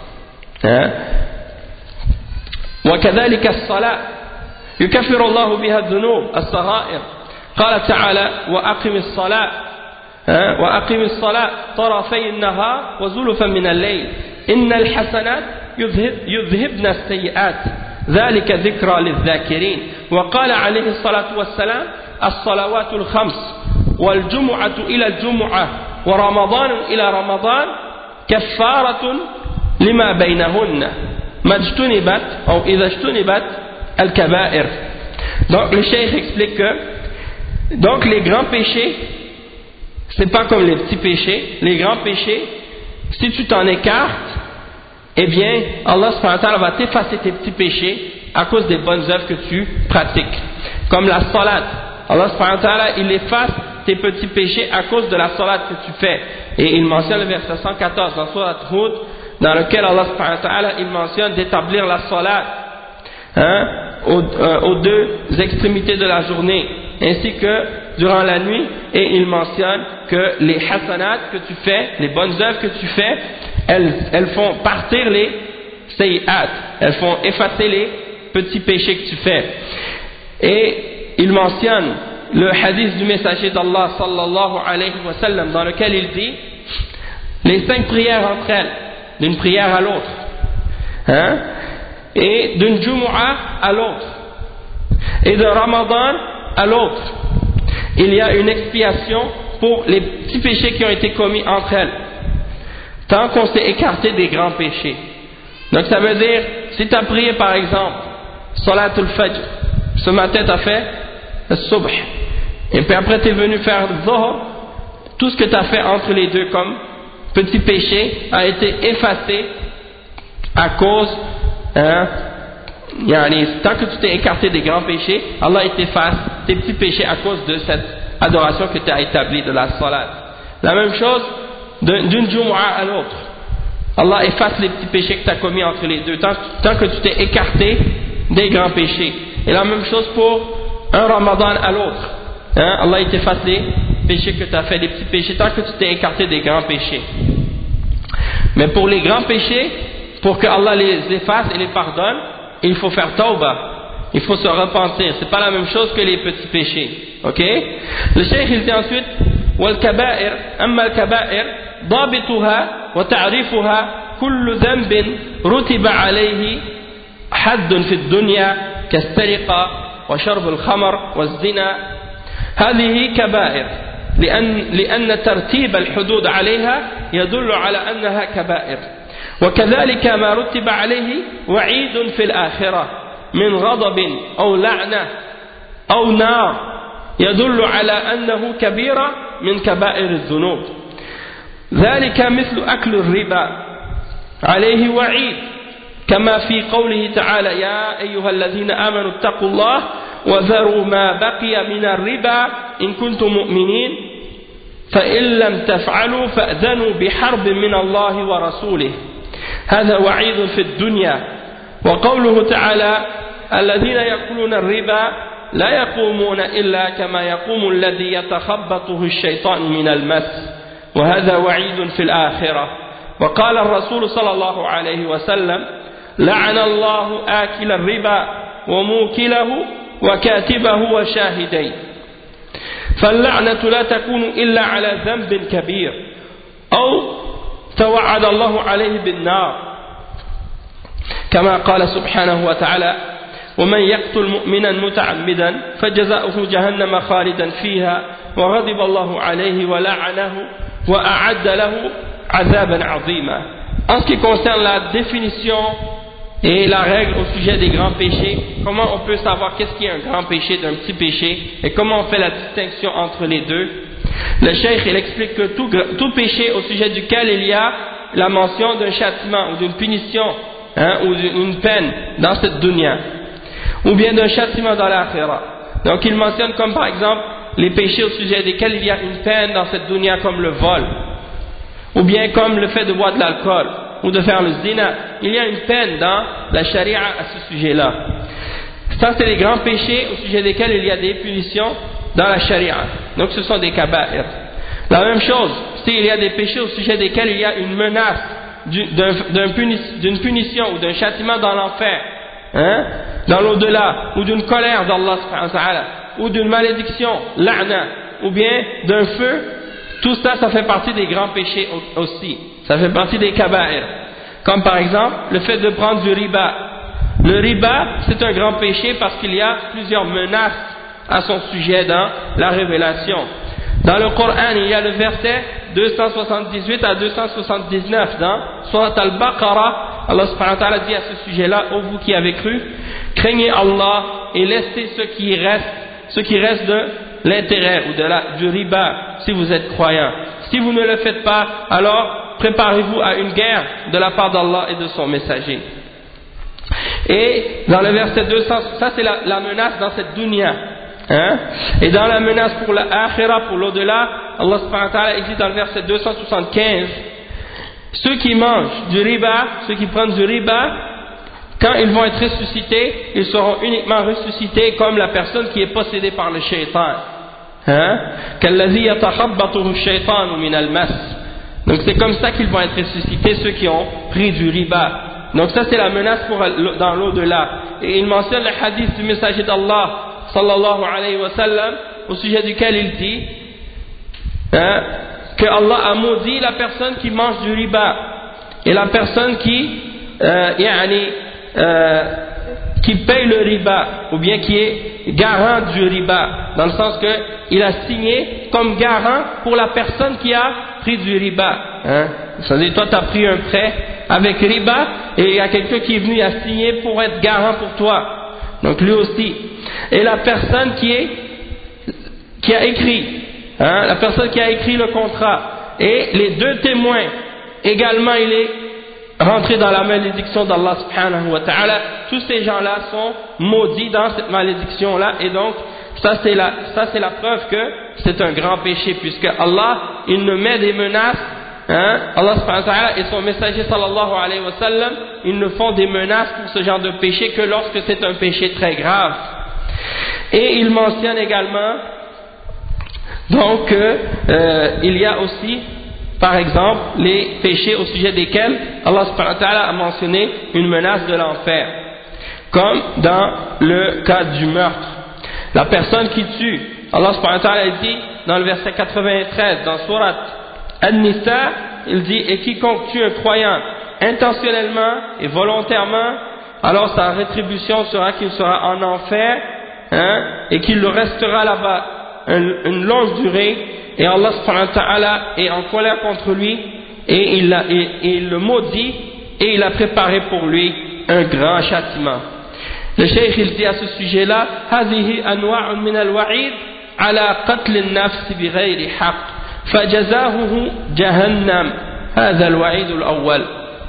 وكذلك الصلاة يكفر الله بها الذنوب الصغائر. قال تعالى وأقم الصلاة طرفي النهار وزلفا من الليل إن الحسنات يذهبن السيئات ذلك ذكرى للذاكرين. وقال عليه الصلاة والسلام الصلوات الخمس والجمعة إلى الجمعة ورمضان إلى رمضان كفارة لما بينهن ما اجتنبت أو إذا اجتنبت الكبائر. Donc le cheikh explique que donc les grands péchés c'est pas comme les petits péchés. Les grands péchés, si tu t'en écartes, eh bien Allah subhanahu wa ta'ala va t'effacer tes petits péchés à cause des bonnes œuvres que tu pratiques. Comme la salat, Allah subhanahu wa ta'ala il efface tes petits péchés à cause de la salat que tu fais. Et il mentionne le verset 114 dans Surat Hud, dans lequel Allah subhanahu wa ta'ala il mentionne d'établir la salat aux deux extrémités de la journée ainsi que durant la nuit, et il mentionne que les hasanat que tu fais, les bonnes œuvres que tu fais, elles font partir les sayyat, elles font effacer les petits péchés que tu fais. Et il mentionne le hadith du messager d'Allah sallallahu alayhi wa sallam dans lequel il dit les 5 prières entre elles, d'une prière à l'autre, et d'une Jumu'ah à l'autre, et de Ramadan à l'autre, il y a une expiation pour les petits péchés qui ont été commis entre elles, tant qu'on s'est écarté des grands péchés. Donc ça veut dire, si tu as prié par exemple Salatul Fajr, ce matin tu as fait le subh, et puis après tu es venu faire le dhuhr, tout ce que tu as fait entre les deux comme petit péché a été effacé à cause, tant que tu t'es écarté des grands péchés, Allah t'efface tes petits péchés à cause de cette adoration que tu as établie de la salat. La même chose d'une Jumu'ah à l'autre. Allah efface les petits péchés que tu as commis entre les deux, tant que tu t'es écarté des grands péchés. Et la même chose pour un Ramadan à l'autre. Allah t'efface les péchés que tu as fait, les petits péchés, tant que tu t'es écarté des grands péchés. Mais pour les grands péchés, pour que Allah les efface et les pardonne, il faut faire tawbah, il faut se repentir. C'est pas la même chose que les petits péchés. Ok? Le cheikh il dit ensuite والكبائر أما الكبائر ضابطها وتعريفها كل ذنب رتب عليه حد في الدنيا كالسرقة وشرب الخمر والزنا هذه كبائر لأن ترتيب الحدود عليها يدل على أنها كبائر وكذلك ما رتب عليه وعيد في الآخرة من غضب أو لعنة أو نار يدل على أنه كبيرة من كبائر الذنوب ذلك مثل أكل الربا عليه وعيد كما في قوله تعالى يا أيها الذين آمنوا اتقوا الله وذروا ما بقي من الربا إن كنتم مؤمنين فإن لم تفعلوا فأذنوا بحرب من الله ورسوله هذا وعيد في الدنيا وقوله تعالى الذين يأكلون الربا لا يقومون إلا كما يقوم الذي يتخبطه الشيطان من المس وهذا وعيد في الآخرة وقال الرسول صلى الله عليه وسلم لعن الله آكل الربا وموكله وكاتبه وشاهديه فاللعنة لا تكون إلا على ذنب كبير أو توعد الله عليه بالنار كما قال سبحانه وتعالى ومن يقتل مؤمنا متعمدا فجزاؤه جهنم خالدا فيها وغضب الله عليه ولعنه وأعد له عذابا عظيما. En ce qui concerne la définition et la règle au sujet des grands péchés, comment on peut savoir qu'est-ce qui est un grand péché d'un petit péché et comment on fait la distinction entre les deux, le cheikh il explique que tout péché au sujet duquel il y a la mention d'un châtiment ou d'une punition ou d'une peine dans cette dunya ou bien d'un châtiment dans l'akhira. Donc il mentionne comme par exemple les péchés au sujet desquels il y a une peine dans cette dunya comme le vol ou bien comme le fait de boire de l'alcool ou de faire le zina. Il y a une peine dans la charia à ce sujet-là. Ça c'est les grands péchés au sujet desquels il y a des punitions dans la charia. Donc ce sont des kaba'ir. La même chose, s'il y a des péchés au sujet desquels il y a une menace d'une punition ou d'un châtiment dans l'enfer, dans l'au-delà, ou d'une colère d'Allah subhanahu wa ta'ala, ou d'une malédiction, la'na, ou bien d'un feu, tout ça, ça fait partie des grands péchés aussi. Ça fait partie des kaba'ir. Comme par exemple, le fait de prendre du riba. Le riba, c'est un grand péché parce qu'il y a plusieurs menaces à son sujet dans la révélation. Dans le Coran, il y a le verset 278 à 279 dans Surat Al-Baqarah. Allah subhanahu wa ta'ala dit à ce sujet-là: ô vous qui avez cru, craignez Allah et laissez ce qui reste de l'intérêt ou du riba si vous êtes croyants. Si vous ne le faites pas, alors préparez-vous à une guerre de la part d'Allah et de son messager. Et dans le verset 200, ça c'est la menace dans cette dunya. Et dans la menace pour l'akhira, pour l'au-delà, Allah subhanahu wa ta'ala dit dans le verset 275: ceux qui mangent du riba, ceux qui prennent du riba, quand ils vont être ressuscités, ils seront uniquement ressuscités comme la personne qui est possédée par le shaitan. Donc c'est comme ça qu'ils vont être ressuscités, ceux qui ont pris du riba. Donc ça c'est la menace dans l'au-delà. Et il mentionne le hadith du messager d'Allah sallallahu alayhi wa sallam, au sujet duquel il dit que Allah a maudit la personne qui mange du riba et la personne qui paye le riba, ou bien qui est garant du riba, dans le sens que il a signé comme garant pour la personne qui a pris du riba. C'est-à-dire, toi tu as pris un prêt avec riba et il y a quelqu'un qui est venu à signer pour être garant pour toi. Donc lui aussi. Et la personne qui a écrit, la personne qui a écrit le contrat, et les deux témoins, également il est rentré dans la malédiction d'Allah subhanahu wa ta'ala. Tous ces gens-là sont maudits dans cette malédiction-là, et donc ça c'est la preuve que c'est un grand péché, puisque Allah, il ne met des menaces, Allah subhanahu wa ta'ala et son messager sallallahu alayhi wa sallam, ils ne font des menaces pour ce genre de péché que lorsque c'est un péché très grave. Et il mentionne également donc il y a aussi par exemple les péchés au sujet desquels Allah subhanahu wa ta'ala a mentionné une menace de l'enfer, comme dans le cas du meurtre. La personne qui tue, Allah subhanahu wa ta'ala dit dans le verset 93 dans Surat An-Nisa, il dit: et quiconque tue un croyant intentionnellement et volontairement, alors sa rétribution sera qu'il sera en enfer, et qu'il le restera là-bas une longue durée, et Allah subhanahu wa ta'ala est en colère contre lui, et il le maudit, et il a préparé pour lui un grand châtiment. Le cheikh il dit à ce sujet-là: هذه أنواع من الوعيد على قتل النفس بغير حق فجزاؤه جهنم هذا الوعيد الأول.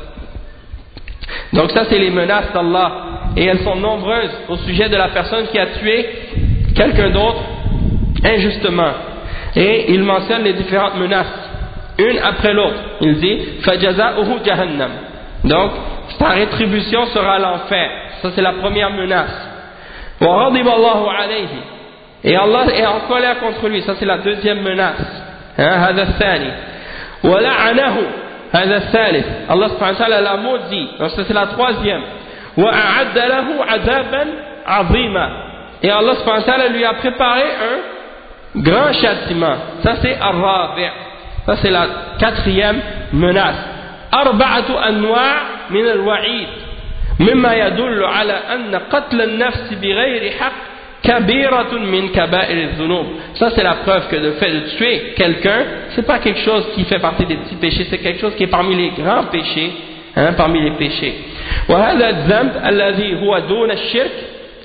Donc ça c'est les menaces d'Allah, et elles sont nombreuses au sujet de la personne qui a tué quelqu'un d'autre injustement, et il mentionne les différentes menaces une après l'autre. Il dit فجزاؤه جهنم, donc sa rétribution sera l'enfer. Ça c'est la première menace. وغضب الله عليه, et Allah est en colère contre lui. Ça c'est la deuxième menace. هذا الثاني. ولعنه هذا الثالث, Allah subhanahu wa ta'ala l'a maudit. Donc ça c'est la troisième. وأعد له عذابا عظيما, et Allah subhanahu wa ta'ala lui a préparé un grand châtiment. Ça c'est الرابع. Ça c'est la quatrième menace. أربعة أنواع من الوعيد مما يدل على أن قتل النفس بغير حق كبيرة من كبائر الذنوب. Ça c'est la preuve que le fait de tuer quelqu'un, c'est pas quelque chose qui fait partie des petits péchés, c'est quelque chose qui est parmi les grands péchés, parmi les péchés. وهذا الذنب الذي هو دون الشرك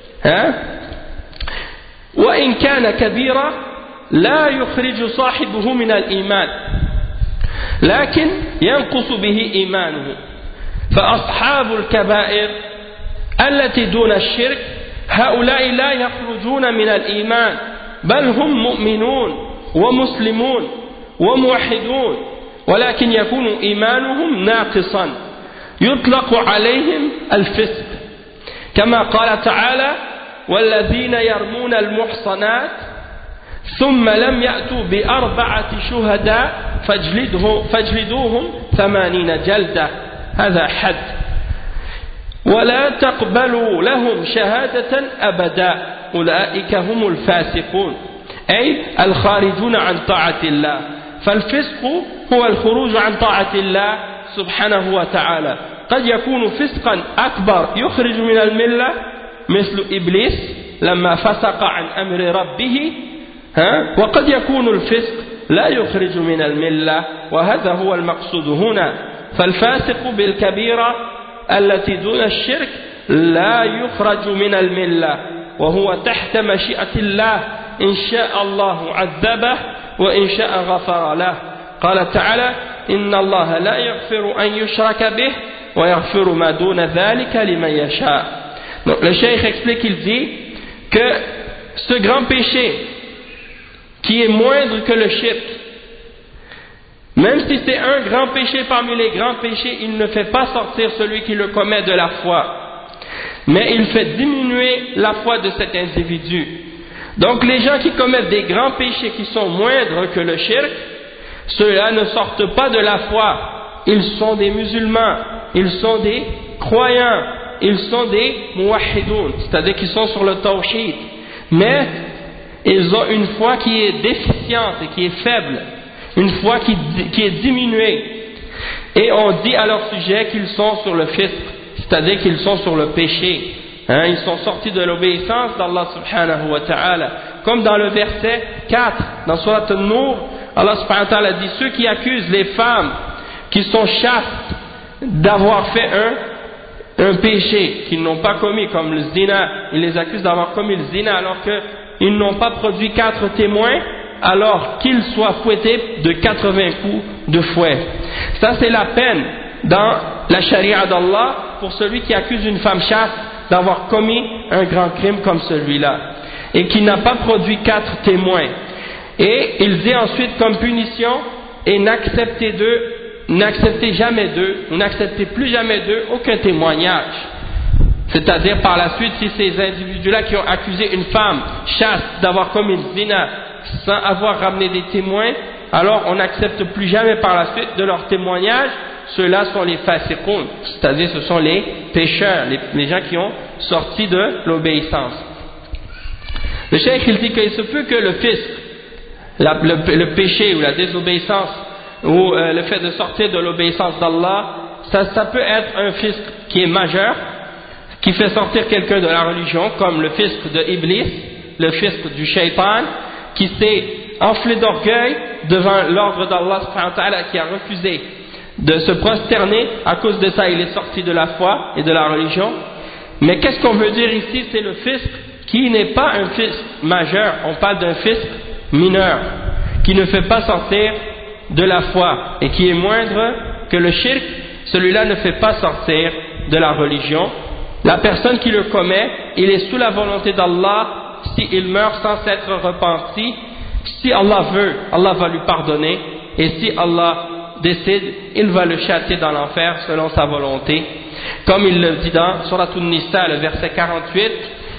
وإن كان كبيرا لا يخرج صاحبه من الإيمان لكن ينقص به إيمانه. فأصحاب الكبائر التي دون الشرك هؤلاء لا يخرجون من الإيمان بل هم مؤمنون ومسلمون وموحدون ولكن يكون إيمانهم ناقصا يطلق عليهم الفسق كما قال تعالى: والذين يرمون المحصنات ثم لم يأتوا بأربعة شهداء فاجلدوهم 80 جلدة هذا حد ولا تقبلوا لهم شهادة أبدا أولئك هم الفاسقون أي الخارجون عن طاعة الله. فالفسق هو الخروج عن طاعة الله سبحانه وتعالى. قد يكون فسقا أكبر يخرج من الملة مثل إبليس لما فسق عن أمر ربه، وقد يكون الفسق لا يخرج من الملة، وهذا هو المقصود هنا. فالفاسق بالكبيرة التي دون الشرك لا يخرج من الملة وهو تحت مشيئة الله، إن شاء الله عذبه وإن شاء غفر له. قال تعالى: إن الله لا يغفر أن يشرك به ويغفر ما دون ذلك لمن يشاء. Donc le cheikh explique, il dit que ce grand péché qui est moindre que le shirk, même si c'est un grand péché parmi les grands péchés, il ne fait pas sortir celui qui le commet de la foi, mais il fait diminuer la foi de cet individu. Donc les gens qui commettent des grands péchés qui sont moindres que le shirk, ceux-là ne sortent pas de la foi. Ils sont des musulmans, ils sont des croyants, ils sont des muwahhidoun, c'est-à-dire qu'ils sont sur le tawhid, mais ils ont une foi qui est déficiente et qui est faible, une foi qui est diminuée, et on dit à leur sujet qu'ils sont sur le fisq, c'est-à-dire qu'ils sont sur le péché, ils sont sortis de l'obéissance d'Allah subhanahu wa ta'ala, comme dans le verset 4 dans Surat An-Nur, Allah subhanahu wa ta'ala dit: ceux qui accusent les femmes qui sont chastes d'avoir fait un péché qu'ils n'ont pas commis, comme le zina, ils les accusent d'avoir commis le zina alors qu'ils n'ont pas produit 4 témoins, alors qu'ils soient fouettés de 80 coups de fouet. Ça c'est la peine dans la charia d'Allah pour celui qui accuse une femme chaste d'avoir commis un grand crime comme celui-là et qui n'a pas produit 4 témoins. Et il dit ensuite comme punition, et n'acceptez jamais d'eux, ou n'acceptez plus jamais d'eux aucun témoignage. C'est-à-dire par la suite, si ces individus-là qui ont accusé une femme chaste d'avoir commis le zina sans avoir ramené des témoins, alors on n'accepte plus jamais par la suite de leurs témoignages. Ceux-là sont les fasiqoun, c'est-à-dire ce sont les pécheurs, les gens qui ont sorti de l'obéissance. Le cheikh il dit qu'il se peut que le fisc, le péché ou la désobéissance ou le fait de sortir de l'obéissance d'Allah, ça peut être un fisc qui est majeur, qui fait sortir quelqu'un de la religion, comme le fisc de Iblis, le fisc du shaitan, qui s'est enflé d'orgueil devant l'ordre d'Allah subhanahu wa ta'ala, qui a refusé de se prosterner. À cause de ça il est sorti de la foi et de la religion. Mais qu'est-ce qu'on veut dire ici? C'est le fisc qui n'est pas un fisc majeur, on parle d'un fisc mineur, qui ne fait pas sortir de la foi et qui est moindre que le shirk. Celui-là ne fait pas sortir de la religion. La personne qui le commet, il est sous la volonté d'Allah. S'il meurt sans s'être repenti, si Allah veut, Allah va lui pardonner, et si Allah décide, il va le châtier dans l'enfer selon sa volonté, comme il le dit dans Surat An-Nisa, le verset 48.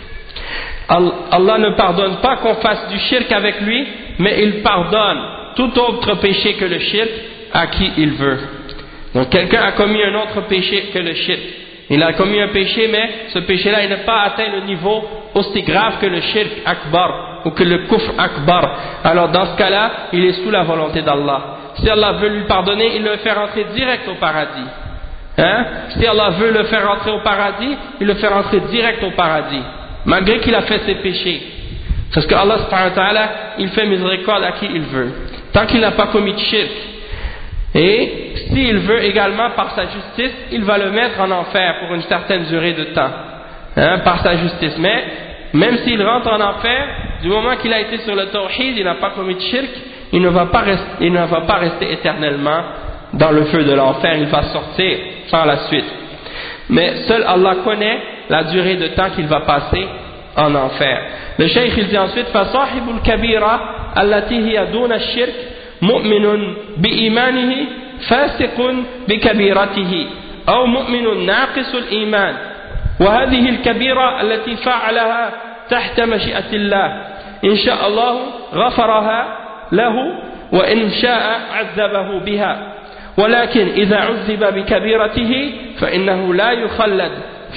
Allah ne pardonne pas qu'on fasse du shirk avec lui, mais il pardonne tout autre péché que le shirk à qui il veut. Donc quelqu'un a commis un autre péché que le shirk. Il a commis un péché, mais ce péché-là, il n'a pas atteint le niveau aussi grave que le shirk akbar ou que le kufr akbar. Alors dans ce cas-là, il est sous la volonté d'Allah. Si Allah veut lui pardonner, il le fait rentrer direct au paradis. Si Allah veut le faire rentrer au paradis, il le fait rentrer direct au paradis, malgré qu'il a fait ses péchés. Parce que Allah subhanahu wa ta'ala, il fait miséricorde à qui il veut, tant qu'il n'a pas commis de shirk. Et s'il veut également, par sa justice, il va le mettre en enfer pour une certaine durée de temps, par sa justice. Mais même s'il rentre en enfer, du moment qu'il a été sur le tawhid, il n'a pas commis de shirk, il ne va pas rester éternellement dans le feu de l'enfer, il va sortir par la suite. Mais seul Allah connaît la durée de temps qu'il va passer en enfer. Le cheikh il dit ensuite فَصَاحِبُ الْكَبِيرَةِ الَّتِي هِيَ دُونَ الشِّرْكِ مُؤْمِنٌ بِإِيمَانِهِ فَاسِقٌ بِكَبِيرَتِهِ أو مؤمن ناقص الإيمان وهذه الكبيرة التي فعلها تحت مشيئة الله إن شاء الله غفرها له وإن شاء عذبه بها ولكن إذا عذب بكبيرته فإنه لا يخلد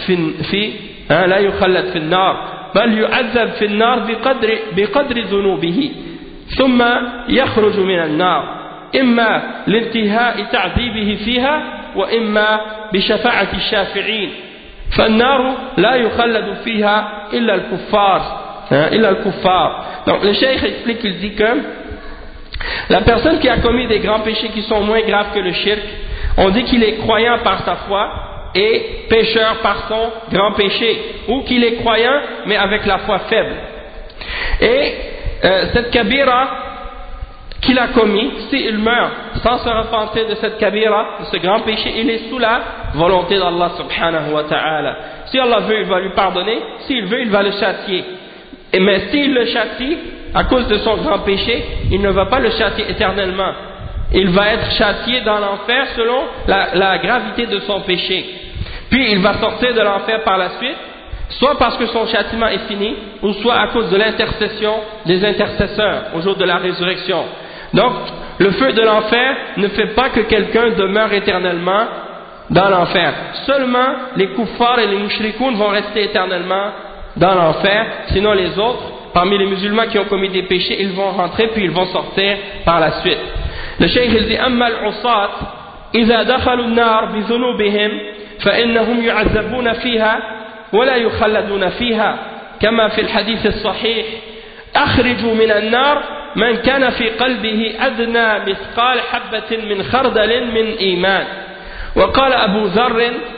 في النار بل يعذب في النار بقدر ذنوبه ثم يخرج من النار إما لانتهاء تعذيبه فيها وإما بشفاعة الشافعين فالنار لا يخلد فيها إلا الكفار. Donc le cheikh explique, il dit que la personne qui a commis des grands péchés qui sont moins graves que le shirk, on dit qu'il est croyant par sa foi et pécheur par son grand péché, ou qu'il est croyant mais avec la foi faible. Et cette kabira qu'il a commis, s'il meurt sans se repentir de cette kabira, de ce grand péché, il est sous la volonté d'Allah subhanahu wa ta'ala. Si Allah veut, il va lui pardonner, s'il veut, il va le châtier. Mais s'il le châtie à cause de son grand péché, il ne va pas le châtier éternellement. Il va être châtié dans l'enfer selon la gravité de son péché. Puis il va sortir de l'enfer par la suite, soit parce que son châtiment est fini, ou soit à cause de l'intercession des intercesseurs au jour de la résurrection. Donc, le feu de l'enfer ne fait pas que quelqu'un demeure éternellement dans l'enfer. Seulement les kuffars et les mushrikoun vont rester éternellement dans l'enfer, sinon les autres, parmi les musulmans qui ont commis des péchés, ils vont rentrer puis ils vont sortir par la suite. Le cheikh il dit أما العصاة إذا دخلوا النار بذنوبهم فإنهم يعذبون فيها ولا يخلدون فيها كما في الحديث الصحيح أخرجوا من النار من كان في قلبه أدنى مثقال حبة من خردل من إيمان وقال أبو ذر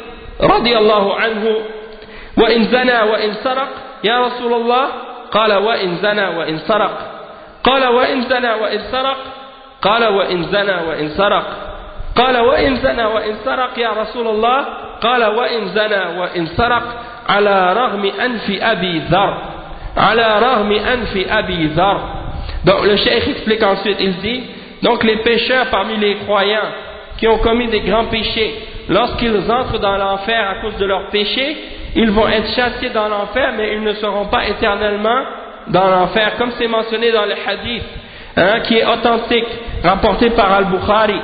رضي الله عنه وإن زنى وإن سرق يا رسول الله قال وإن زنى وإن سرق قال وإن زنى وإن سرق قال وإن زنى وإن سرق قال وإن زنى وإن سرق يا رسول الله قال وإن زنى وإن سرق على رغم أنف أبي ذر على رغم أنف أبي ذر. Donc le cheikh explique ensuite, il dit, donc les pécheurs parmi les croyants qui ont commis des grands péchés, lorsqu'ils entrent dans l'enfer à cause de leurs péchés, ils vont être châtiés dans l'enfer, mais ils ne seront pas éternellement dans l'enfer, comme c'est mentionné dans le hadith, qui est authentique, rapporté par Al-Bukhari.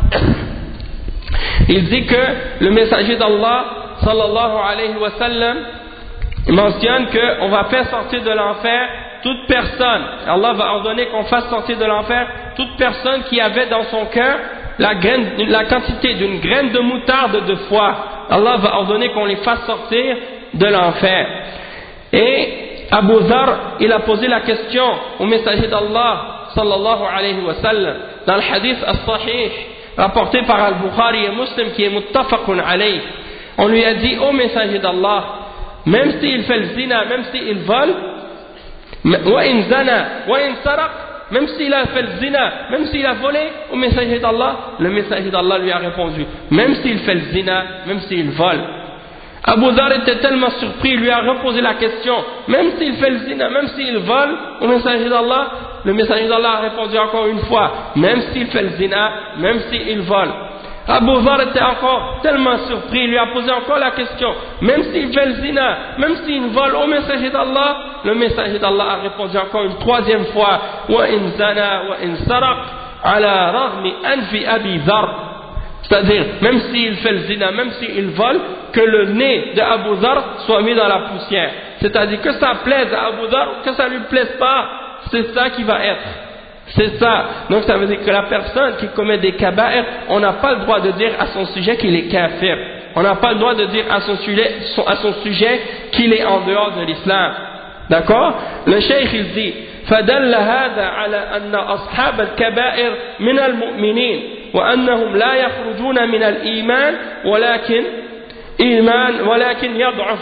Il dit que le messager d'Allah, sallallahu alayhi wa sallam, mentionne qu'on va faire sortir de l'enfer toute personne, Allah va ordonner qu'on fasse sortir de l'enfer toute personne qui avait dans son cœur la quantité d'une graine de moutarde de foi. Allah va ordonner qu'on les fasse sortir de l'enfer. Et Abu Dhar, il a posé la question au messager d'Allah, sallallahu alayhi wa sallam, dans le hadith as-sahih, rapporté par Al-Bukhari et Muslim, qui est muttafaqun alayh. On lui a dit, ô messager d'Allah, même s'il fait le zina, même s'il vole, wa in zana, wa in saraq, même s'il a fait le zina, même s'il a volé, au messager d'Allah, le messager d'Allah lui a répondu, même s'il fait le zina, même s'il vole. Abu Dhar était tellement surpris, il lui a reposé la question, même s'il fait le zina, même s'il vole, au messager d'Allah, le messager d'Allah a répondu encore une fois, même s'il fait le zina, même s'il vole. Abu Dhar était encore tellement surpris, il lui a posé encore la question, même s'il fait le zina, même s'il vole, au messager d'Allah, le messager d'Allah a répondu encore une troisième fois, wa in zana wa in saraq ala raghmi anfi Abi Dhar, c'est-à-dire même s'il fait le zina, même s'il vole, que le nez de Abu Dhar soit mis dans la poussière, c'est-à-dire que ça plaise à Abu Dhar ou que ça lui plaise pas, c'est ça qui va être. C'est ça. Donc ça veut dire que la personne qui commet des kaba'ir, on n'a pas le droit de dire à son sujet qu'il est kafir. On n'a pas le droit de dire à son sujet qu'il est en dehors de l'islam. D'accord? Le cheikh il dit فدل هذا على أن أصحاب الكبائر من المؤمنين وأنهم لا يخرجون من الإيمان ولكن يضعف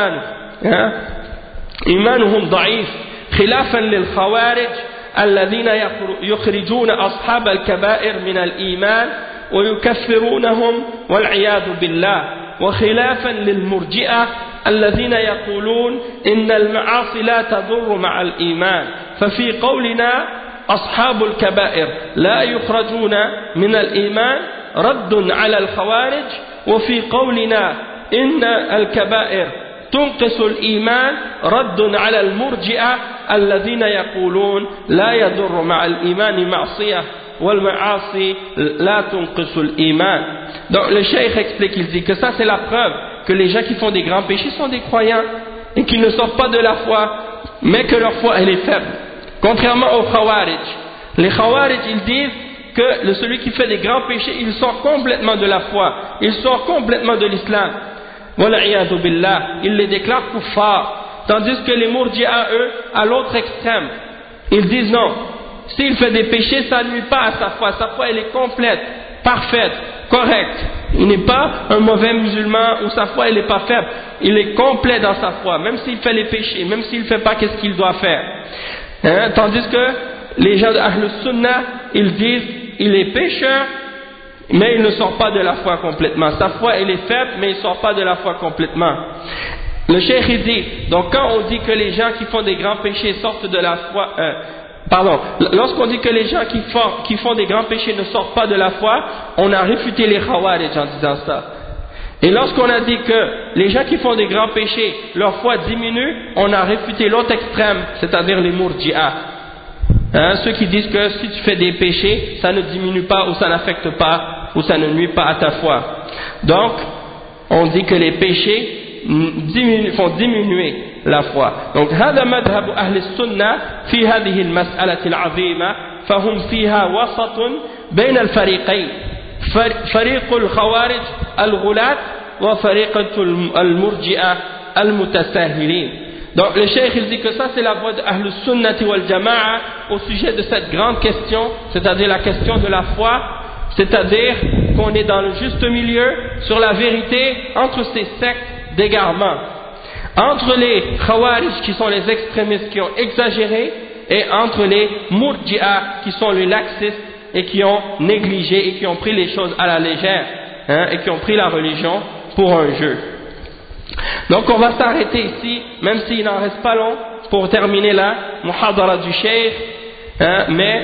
إيمانهم ضعيف خلافا للخوارج الذين يخرجون أصحاب الكبائر من الإيمان ويكفرونهم والعياذ بالله وخلافا للمرجئة الذين يقولون إن المعاصي لا تضر مع الإيمان ففي قولنا أصحاب الكبائر لا يخرجون من الإيمان رد على الخوارج وفي قولنا إن الكبائر تنقص الإيمان رد على المرجئة الذين يقولون لا يضر مع الإيمان معصية والمعاصي لا تنقص الإيمان. Donc le cheikh explique, il dit que ça c'est la preuve que les gens qui font des grands péchés sont des croyants et qu'ils ne sortent pas de la foi, mais que leur foi elle est faible. Contrairement aux Khawarij. Les Khawarij ils disent que celui qui fait des grands péchés il sort complètement de la foi, il sort complètement de l'islam. Wal'iyadu billah, ils les déclarent kuffar. Tandis que les Murji'a eux, à l'autre extrême, ils disent non, s'il fait des péchés ça ne nuit pas à sa foi elle est complète, parfaite, correcte. Il n'est pas un mauvais musulman où sa foi elle n'est pas faible, il est complet dans sa foi, même s'il fait les péchés, même s'il ne fait pas qu'est-ce qu'il doit faire. Tandis que les gens de Ahl Sunnah, ils disent il est pécheur, mais il ne sort pas de la foi complètement. Sa foi elle est faible, mais il ne sort pas de la foi complètement. Le cheikh il dit, donc quand on dit que les gens qui font des grands péchés sortent de la foi, lorsqu'on dit que les gens qui font des grands péchés ne sortent pas de la foi, on a réfuté les Khawarij en disant ça. Et lorsqu'on a dit que les gens qui font des grands péchés, leur foi diminue, on a réfuté l'autre extrême, c'est-à-dire les Murji'a. Ceux qui disent que si tu fais des péchés, ça ne diminue pas ou ça n'affecte pas ou ça ne nuit pas à ta foi. Donc, on dit que les péchés font diminuer la foi. Donc, هذا مذهب أهل السنة في هذه المسألة العظيمة فهم فيها وسط بين الفريقين فريق الخوارج الغلاة وفريق المرجئة المتساهلين. Donc le cheikh il dit que ça c'est la voie de Ahl Sunnati wal Jama'a au sujet de cette grande question, c'est-à-dire la question de la foi c'est-à-dire qu'on est dans le juste milieu sur la vérité entre ces sectes d'égarement, entre les Khawarij qui sont les extrémistes qui ont exagéré et entre les Murji'a qui sont les laxistes et qui ont négligé et qui ont pris les choses à la légère, et qui ont pris la religion pour un jeu. Donc on va s'arrêter ici, même s'il n'en reste pas long, pour terminer la muhadara du cheikh, mais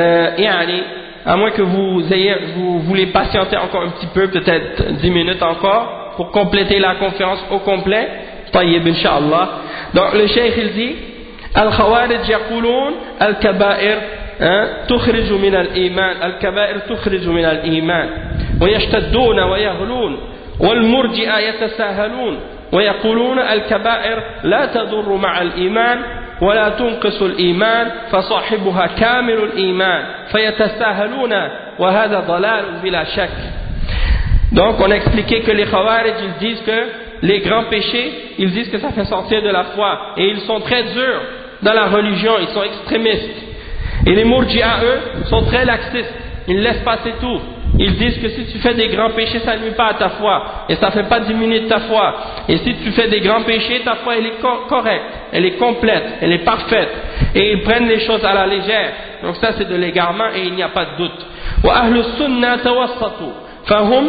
à moins que vous voulez patienter encore un petit peu, peut-être 10 minutes encore, pour compléter la conférence au complet. Tayyib, Inch'Allah. Donc le cheikh il dit, Al-Khawarij yaqulun al-kaba'ir تخرج من الإيمان الكبائر تخرج من الإيمان ويشتدون ويغلون والمرجئة يتساهلون ويقولون الكبائر لا تضر مع الإيمان ولا تنقص الإيمان فصاحبها كامل الإيمان فيتساهلون وهذا ضلال بلا شك. Donc on a expliqué que les Khawarij ils disent que les grands péchés ils disent que ça fait sortir de la foi et ils sont très durs dans la religion, ils sont extrémistes. Et les Murji'a, eux, sont très laxistes. Ils laissent passer tout. Ils disent que si tu fais des grands péchés, ça ne nuit pas à ta foi. Et ça ne fait pas diminuer ta foi. Et si tu fais des grands péchés, ta foi, elle est correcte. Elle est complète. Elle est parfaite. Et ils prennent les choses à la légère. Donc ça, c'est de l'égarement et il n'y a pas de doute. وَأَهْلُ السُّنَّةِ تَوَسَّطُوا فَهُمْ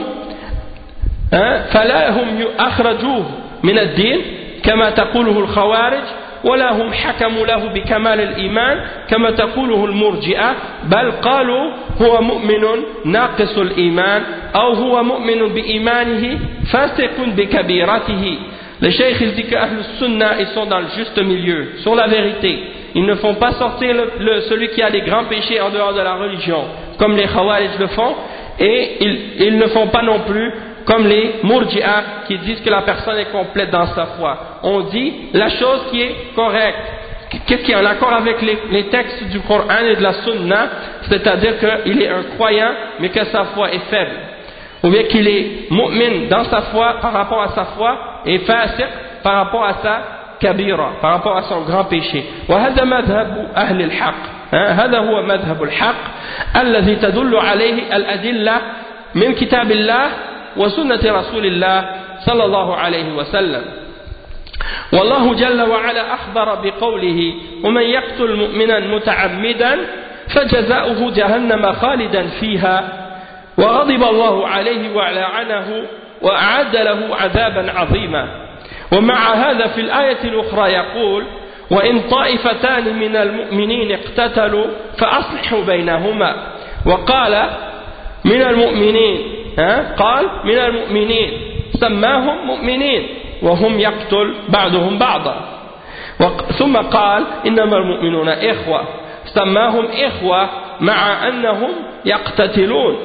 فَلَا هُمْ أَخْرَجُوهُ مِنَ الدِّينِ كَمَا تَقُولُهُ الْخَوَارِجُ ولا هم حكموا له بكمال الإيمان كما تقوله المرجئة بل قالوا هو مؤمن ناقص الإيمان أو هو مؤمن بإيمانه فاسق بكبيرته. Le cheikh il dit que Ahl al-Sunnah ils sont dans le juste milieu, sur la vérité. Ils ne font pas sortir celui qui a des grands péchés en dehors de la religion comme les Khawarij le font, et ils ne font pas non plus comme les Murji'a qui disent que la personne est complète dans sa foi. On dit la chose qui est correcte, qu'est-ce qui est en accord avec les textes du Coran et de la Sunna, c'est-à-dire qu'il est un croyant mais que sa foi est faible, ou bien qu'il est mu'min dans sa foi par rapport à sa foi et fasiq par rapport à sa kabira, par rapport à son grand péché. وهذا مذهب أهل الحق هذا هو مذهب الحق الذي تدل عليه الأدلة من كتاب الله وسنة رسول الله صلى الله عليه وسلم. والله جل وعلا أخبر بقوله ومن يقتل مؤمنا متعمدا فجزاؤه جهنم خالدا فيها وغضب الله عليه ولعنه وأعد له عذابا عظيما. ومع هذا في الآية الأخرى يقول وإن طائفتان من المؤمنين اقتتلوا فأصلحوا بينهما وقال من المؤمنين قال من المؤمنين سماهم مؤمنين وهم يقتل بعضهم بعضا ثم قال إنما المؤمنون إخوة سماهم إخوة مع أنهم يقتتلون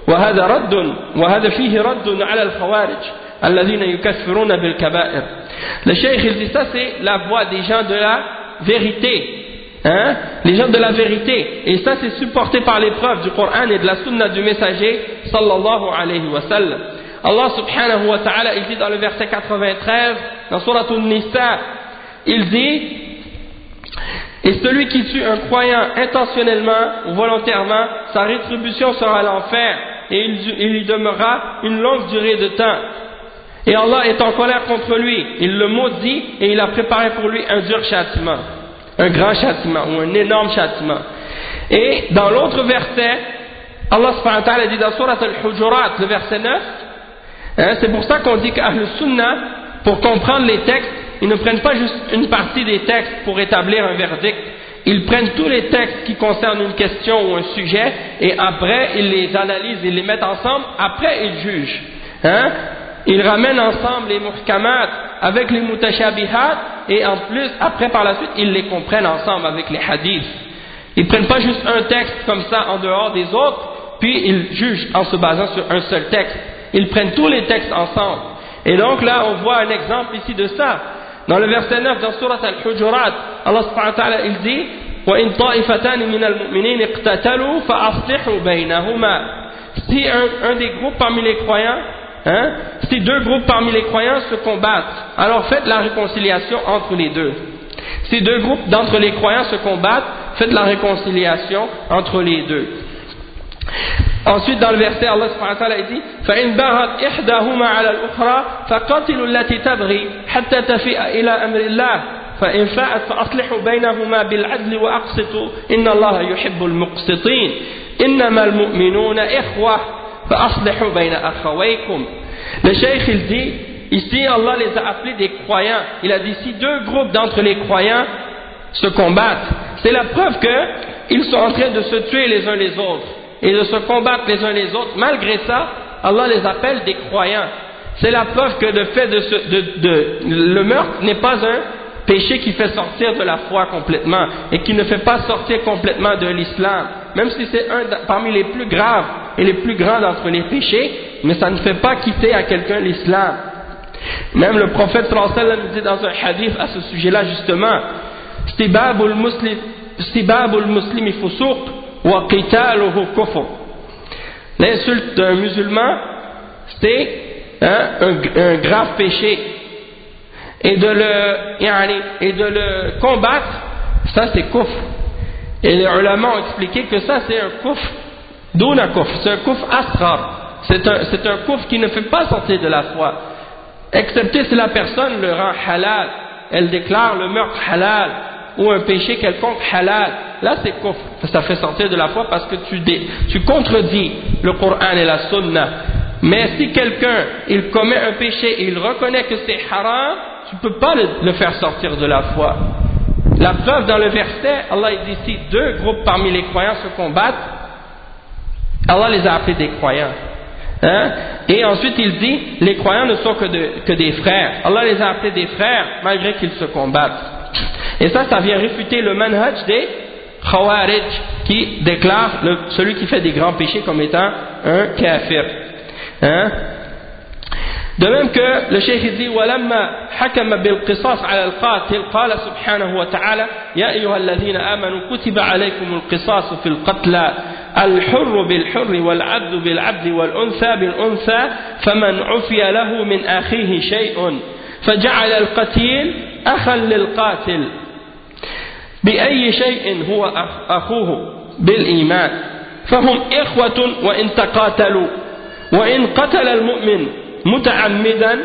وهذا فيه رد على الخوارج الذين يكفرون بالكبائر. Le cheikh il dit ça c'est la voix des gens de la vérité, les gens de la vérité, et ça c'est supporté par les preuves du Coran et de la Sunna du messager sallallahu alayhi wa sallam. Allah subhanahu wa ta'ala il dit dans le verset 93 dans Surat An-Nisa, il dit et celui qui tue un croyant intentionnellement ou volontairement, sa rétribution sera l'enfer et il lui demeurera une longue durée de temps. Et Allah est en colère contre lui, il le maudit et il a préparé pour lui un dur châtiment, un grand châtiment ou un énorme châtiment. Et dans l'autre verset, Allah subhanahu wa ta'ala dit dans Surat Al-Hujurat, le verset 9, c'est pour ça qu'on dit qu'Ahl Sunnah, pour comprendre les textes, ils ne prennent pas juste une partie des textes pour établir un verdict, ils prennent tous les textes qui concernent une question ou un sujet et après ils les analysent, ils les mettent ensemble, après ils jugent. Ils ramènent ensemble les muhkamat avec les mutashabihat et en plus, après par la suite, ils les comprennent ensemble avec les hadiths. Ils ne prennent pas juste un texte comme ça en dehors des autres, puis ils jugent en se basant sur un seul texte. Ils prennent tous les textes ensemble. Et donc là, on voit un exemple ici de ça. Dans le verset 9, dans Surat Al-Hujurat, Allah subhanahu wa ta'ala, il dit وَإِن طَائِفَتَانِ مِنَ الْمُؤْمِنِينَ اقْتَتَلُوا فَأَصْلِحُوا بَيْنَهُمَا. Si un des groupes parmi les croyants, si deux groupes parmi les croyants se combattent, alors faites la réconciliation entre les deux. Si deux groupes d'entre les croyants se combattent, faites la réconciliation entre les deux. Ensuite, dans le verset, Allah subhanahu wa ta'ala dit فَإِنْ بَغَتْ إِحْدَاهُمَا عَلَى الْأُخْرَى فَقَاتِلُوا الَّتِي تَبْغِي حَتَّى تَفِيءَ إِلَى أَمْرِ اللَّهِ فَإِنْ فَاءَتْ فَأَصْلِحُوا بَيْنَهُمَا بِالْعَدْلِ وَأَقْسِطُوا إِنَّ اللَّهَ يُحِبُّ الْمُقْسِطِينَ إِنَّمَا الْمُؤْمِنُونَ إِخْوَةٌ فَأَصْلِحُوا بَيْنَ أَخَوَيْكُمْ. Le cheikh il dit ici Allah les a appelés des croyants. Il a dit si deux groupes d'entre les croyants se combattent, c'est la preuve qu'ils sont en train de se tuer les uns les autres et de se combattre les uns les autres. Malgré ça, Allah les appelle des croyants. C'est la preuve que le fait le meurtre n'est pas un péché qui fait sortir de la foi complètement et qui ne fait pas sortir complètement de l'islam, même si c'est un parmi les plus graves et les plus grands d'entre les péchés, mais ça ne fait pas quitter à quelqu'un l'islam. Même le prophète sallallahu alayhi wa sallam dit dans un hadith à ce sujet-là justement Stibabul muslimi fusuq wa qitaluhu kufr. L'insulte d'un musulman c'est un grave péché et de le combattre ça c'est kufr. Et les ulama ont expliqué que ça c'est un kufr duna kufr, c'est un kufr asghar, c'est un kufr qui ne fait pas sortir de la foi, excepté si la personne le rend halal, elle déclare le meurtre halal ou un péché quelconque halal, là c'est kufr, ça fait sortir de la foi parce que tu contredis le Coran et la Sunna. Mais si quelqu'un il commet un péché et il reconnaît que c'est haram, tu ne peux pas le faire sortir de la foi. La preuve dans le verset, Allah dit si deux groupes parmi les croyants se combattent, Allah les a appelés des croyants. Et ensuite il dit les croyants ne sont que des frères. Allah les a appelés des frères malgré qu'ils se combattent. Et ça vient réfuter le manhaj des Khawarij qui déclare celui qui fait des grands péchés comme étant un kafir. De même que le cheikh dit ولما حكم بالقصاص على القاتل قال سبحانه وتعالى يا أيها الذين آمنوا كتب عليكم القصاص في القتلى الحر بالحر والعبد بالعبد والأنثى بالأنثى فمن عفي له من أخيه شيء فجعل القتيل أخا للقاتل بأي شيء هو أخوه بالإيمان فهم إخوة وإن تقاتلوا وإن قتل المؤمن متعمدا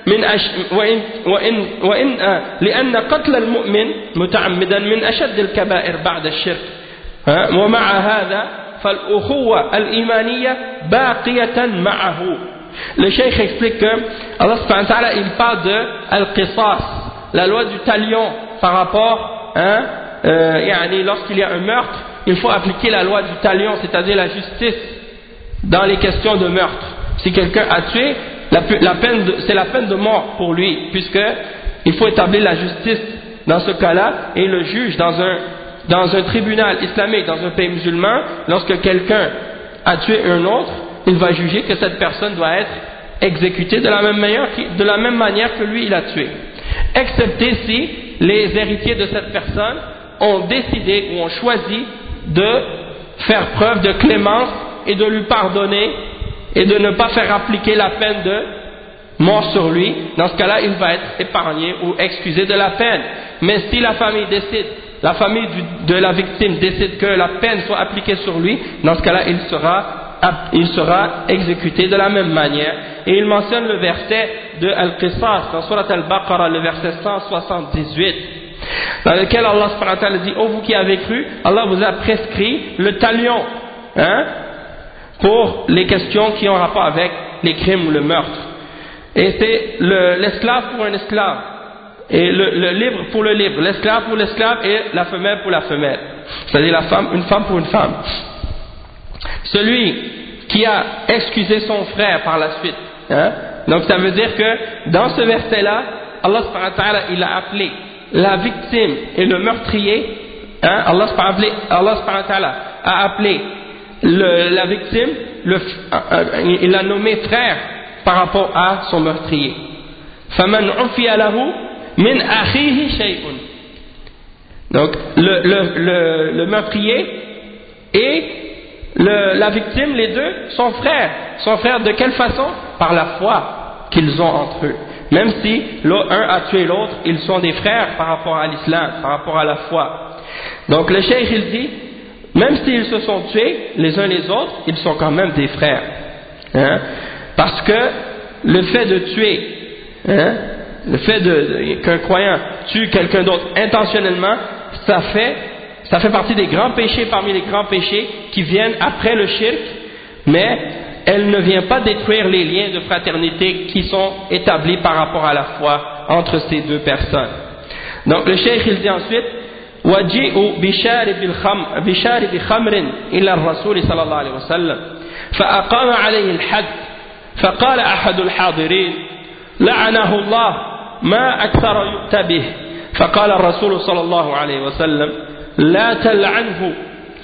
لأن قتل المؤمن متعمدا من أشد الكبائر بعد الشرك ومع هذا فالأخوة الإيمانية باقية معه. Le cheikh explique que Allah subhanahu wa ta'ala il parle de al-qisas, la loi du talion par rapport lorsqu'il y a un meurtre il faut appliquer la loi du talion, c'est-à-dire la justice dans les questions de meurtre. Si quelqu'un a tué, c'est la peine de mort pour lui, puisqu'il faut établir la justice dans ce cas-là, et le juge dans un tribunal islamique, dans un pays musulman, lorsque quelqu'un a tué un autre, il va juger que cette personne doit être exécutée de la même manière que lui il a tué, excepté si les héritiers de cette personne ont décidé ou ont choisi de faire preuve de clémence et de lui pardonner et de ne pas faire appliquer la peine de mort sur lui. Dans ce cas-là, il va être épargné ou excusé de la peine. Mais si la famille de la victime décide que la peine soit appliquée sur lui, dans ce cas-là, il sera exécuté de la même manière. Et il mentionne le verset de Al-Qisas dans Surat Al-Baqarah, le verset 178, dans lequel Allah subhanahu wa ta'ala dit: ô vous qui avez cru, Allah vous a prescrit le talion, pour les questions qui ont rapport avec les crimes ou le meurtre. Et c'est l'esclave pour un esclave, et le libre pour le libre, l'esclave pour l'esclave et la femelle pour la femelle, c'est-à-dire une femme pour une femme. Celui qui a excusé son frère par la suite, donc ça veut dire que dans ce verset-là, Allah subhanahu wa ta'ala il a appelé la victime et le meurtrier, Allah subhanahu wa ta'ala a appelé la victime, il l'a nommé frère par rapport à son meurtrier. فَمَنْ عُفِيَ لَهُ مِنْ أَخِيهِ شَيْءٌ. Donc le meurtrier et la victime, les deux sont frères. Sont frères de quelle façon? Par la foi qu'ils ont entre eux. Même si l'un a tué l'autre, ils sont des frères par rapport à l'islam, par rapport à la foi. Donc le cheikh il dit, même s'ils se sont tués les uns les autres, ils sont quand même des frères. Hein? Parce que le fait de tuer, hein, le fait qu'un croyant tue quelqu'un d'autre intentionnellement, ça fait partie des grands péchés parmi les grands péchés qui viennent après le shirk, mais elle ne vient pas détruire les liens de fraternité qui sont établis par rapport à la foi entre ces deux personnes. Donc le cheikh il dit ensuite وَجِئُوا بِشَارِبِ خَمْرٍ إِلَى الرَّسُولِ صلى الله عليه وسلم فأقام عليه الحد فقال أحد الحاضرين لعنه الله ما أكثر يؤتى به فقال الرسول صلى الله عليه وسلم لا تلعنه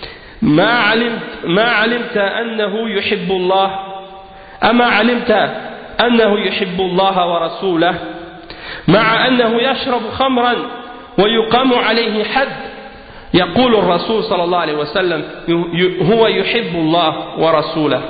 ما علمت أنه يحب الله أما علمت أنه يحب الله ورسوله مع أنه يشرب خمرا ويقام عليه حد يقول الرسول صلى الله عليه وسلم هو يحب الله ورسوله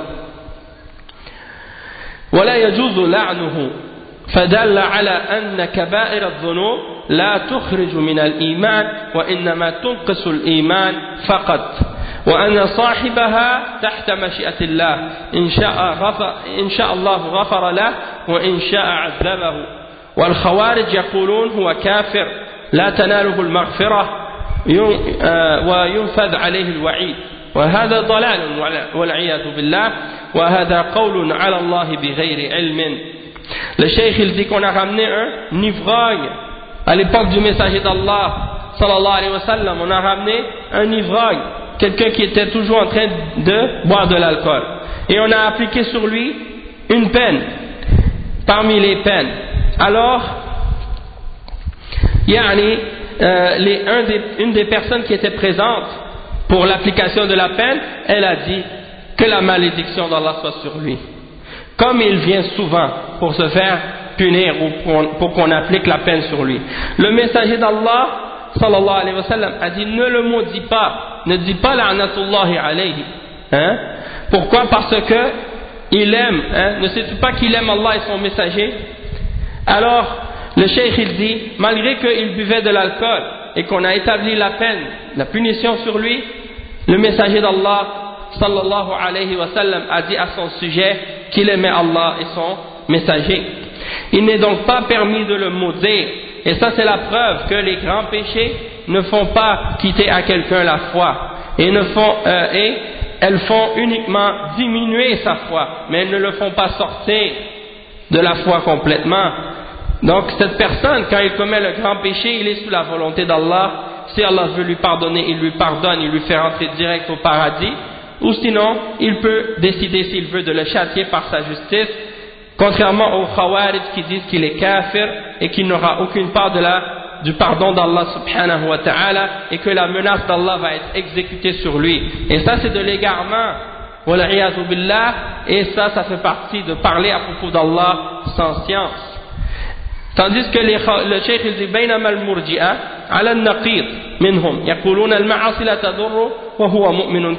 ولا يجوز لعنه فدل على أن كبائر الذنوب لا تخرج من الإيمان وإنما تنقص الإيمان فقط وأن صاحبها تحت مشيئة الله إن شاء الله غفر له وإن شاء عذبه والخوارج يقولون هو كافر لا تناله المغفرة وينفذ عليه الوعيد وهذا ضلال والعياذ بالله وهذا قول على الله بغير علم. Le cheikh il dit qu'on a ramené un ivrogne à l'époque du messager d'Allah sallallahu alayhi wa sallam, on a ramené un ivrogne, quelqu'un qui était toujours en train de boire de l'alcool, et on a appliqué sur lui une peine parmi les peines. Alors une des personnes qui était présente pour l'application de la peine, elle a dit que la malédiction d'Allah soit sur lui. Comme il vient souvent pour se faire punir ou pour qu'on applique la peine sur lui. Le messager d'Allah sallallahu alayhi wa sallam a dit ne le maudis pas, ne dis pas la'natullahi alayhi. Hein? Pourquoi? Parce que il aime, ne sais-tu pas qu'il aime Allah et son messager? Alors le cheikh il dit, malgré qu'il buvait de l'alcool et qu'on a établi la peine, la punition sur lui, le messager d'Allah sallallahu alayhi wa sallam a dit à son sujet qu'il aimait Allah et son messager. Il n'est donc pas permis de le maudire, et ça c'est la preuve que les grands péchés ne font pas quitter à quelqu'un la foi, et elles font uniquement diminuer sa foi, mais elles ne le font pas sortir de la foi complètement. Donc cette personne, quand il commet le grand péché, il est sous la volonté d'Allah. Si Allah veut lui pardonner, il lui pardonne, il lui fait rentrer direct au paradis, ou sinon il peut décider s'il veut de le châtier par sa justice, contrairement aux Khawarij qui disent qu'il est kafir et qu'il n'aura aucune part du pardon d'Allah subhanahu wa ta'ala, et que la menace d'Allah va être exécutée sur lui. Et ça c'est de l'égarement, wal'iyadhu billah, et ça fait partie de parler à propos d'Allah sans science. Tandis que le cheikh il dit بينما المرجئة على النقيض منهم يقولون المعاصي لا تضر وهو مؤمن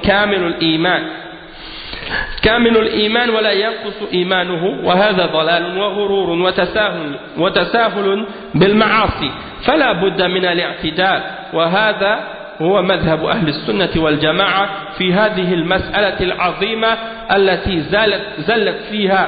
كامل الإيمان ولا ينقص إيمانه وهذا ضلال وغرور وتساهل بالمعاصي فلا بد من الاعتدال وهذا هو مذهب أهل السنة والجماعة في هذه المسألة العظيمة التي زلت فيها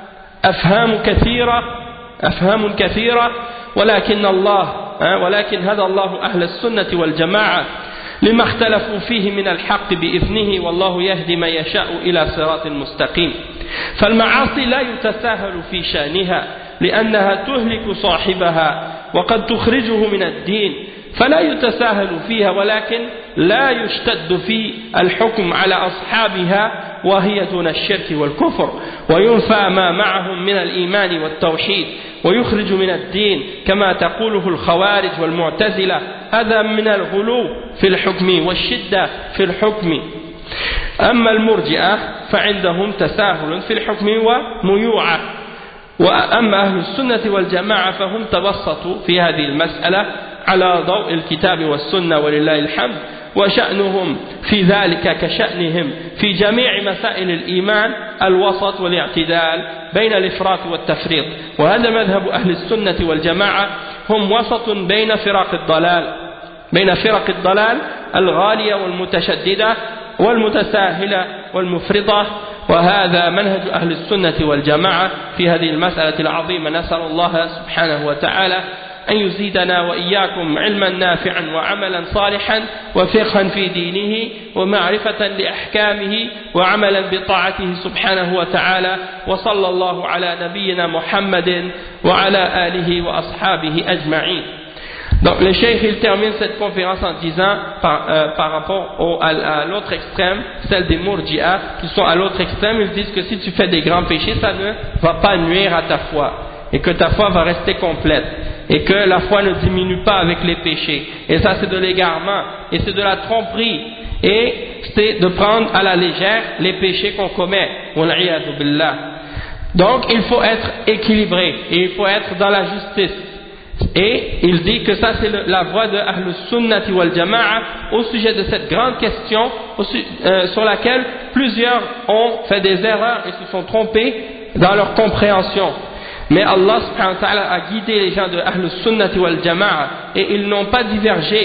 أفهام كثيرة ولكن هدى الله أهل السنة والجماعة لما اختلفوا فيه من الحق بإذنه والله يهدي من يشاء إلى صراط مستقيم. فالمعاصي لا يتساهل في شأنها لأنها تهلك صاحبها وقد تخرجه من الدين فلا يتساهل فيها ولكن لا يشتد في الحكم على أصحابها وهي دون الشرك والكفر وينفى ما معهم من الإيمان والتوحيد ويخرج من الدين كما تقوله الخوارج والمعتزلة هذا من الغلو في الحكم والشدة في الحكم. أما المرجئة فعندهم تساهل في الحكم وميوعة وأما أهل السنة والجماعة فهم توسطوا في هذه المسألة على ضوء الكتاب والسنة ولله الحمد وشأنهم في ذلك كشأنهم في جميع مسائل الإيمان الوسط والاعتدال بين الإفراط والتفريط وهذا مذهب أهل السنة والجماعة هم وسط بين فرق الضلال الغالية والمتشددة والمتساهلة والمفرطة. وهذا منهج أهل السنة والجماعة في هذه المسألة العظيمة. نسأل الله سبحانه وتعالى أن يزيدنا وإياكم علما نافعا وعملا صالحا وفقها في دينه ومعرفة لأحكامه وعملا بطاعته سبحانه وتعالى. وصلى الله على نبينا محمد وعلى آله وأصحابه أجمعين. Donc le cheikh il termine cette conférence en disant par rapport à l'autre extrême, celle des Murji'a qui sont à l'autre extrême, ils disent que si tu fais des grands péchés, ça ne va pas nuire à ta foi et que ta foi va rester complète et que la foi ne diminue pas avec les péchés. Et ça c'est de l'égarement et c'est de la tromperie et c'est de prendre à la légère les péchés qu'on commet. Wal'iyadu billah. Donc il faut être équilibré et il faut être dans la justice. Et il dit que ça c'est la voie de Ahlus Sunnati wal Jama'a au sujet de cette grande question sur laquelle plusieurs ont fait des erreurs et se sont trompés dans leur compréhension. Mais Allah subhanahu wa ta'ala a guidé les gens de Ahlus Sunnati wal Jama'a et ils n'ont pas divergé.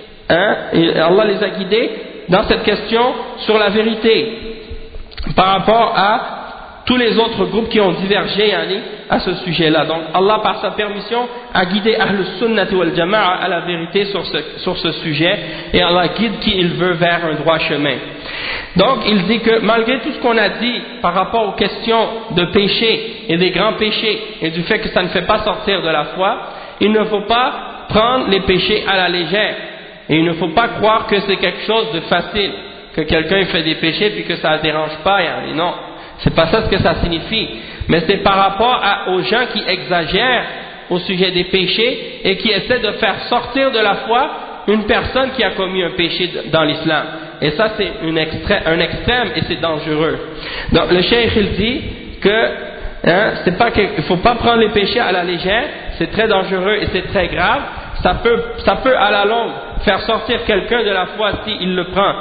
Allah les a guidés dans cette question sur la vérité par rapport à tous les autres groupes qui ont divergé à ce sujet-là. Donc Allah par sa permission a guidé Ahlus Sunnati wal Jama'a à la vérité sur ce sujet et Allah guide qui il veut vers un droit chemin. Donc il dit que malgré tout ce qu'on a dit par rapport aux questions de péché et des grands péchés et du fait que ça ne fait pas sortir de la foi, il ne faut pas prendre les péchés à la légère et il ne faut pas croire que c'est quelque chose de facile, que quelqu'un fait des péchés puis que ça ne dérange pas. Non, c'est pas ça ce que ça signifie, mais c'est par rapport aux gens qui exagèrent au sujet des péchés et qui essaient de faire sortir de la foi une personne qui a commis un péché dans l'islam. Et ça c'est un extrême et c'est dangereux. Donc le cheikh il dit que c'est pas qu'il faut pas prendre les péchés à la légère, c'est très dangereux et c'est très grave. Ça peut à la longue faire sortir quelqu'un de la foi s'il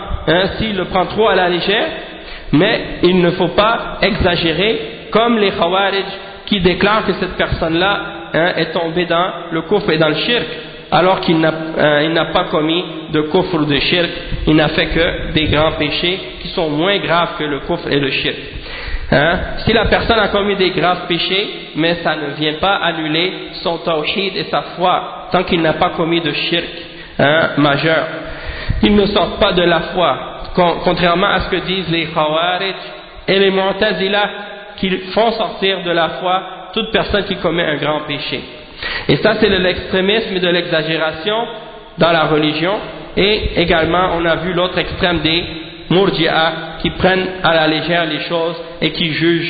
le prend trop à la légère. Mais il ne faut pas exagérer comme les Khawarij qui déclarent que cette personne-là est tombée dans le kufr et dans le shirk alors qu'il n'a pas commis de kufr ou de shirk, il n'a fait que des grands péchés qui sont moins graves que le kufr et le shirk. Si la personne a commis des graves péchés, mais ça ne vient pas annuler son tawhid et sa foi tant qu'il n'a pas commis de shirk majeur. Il ne sort pas de la foi. Contrairement à ce que disent les Khawarij et les Mu'tazila qui font sortir de la foi toute personne qui commet un grand péché. Et ça c'est de l'extrémisme et de l'exagération dans la religion. Et également on a vu l'autre extrême des Murji'a qui prennent à la légère les choses et qui jugent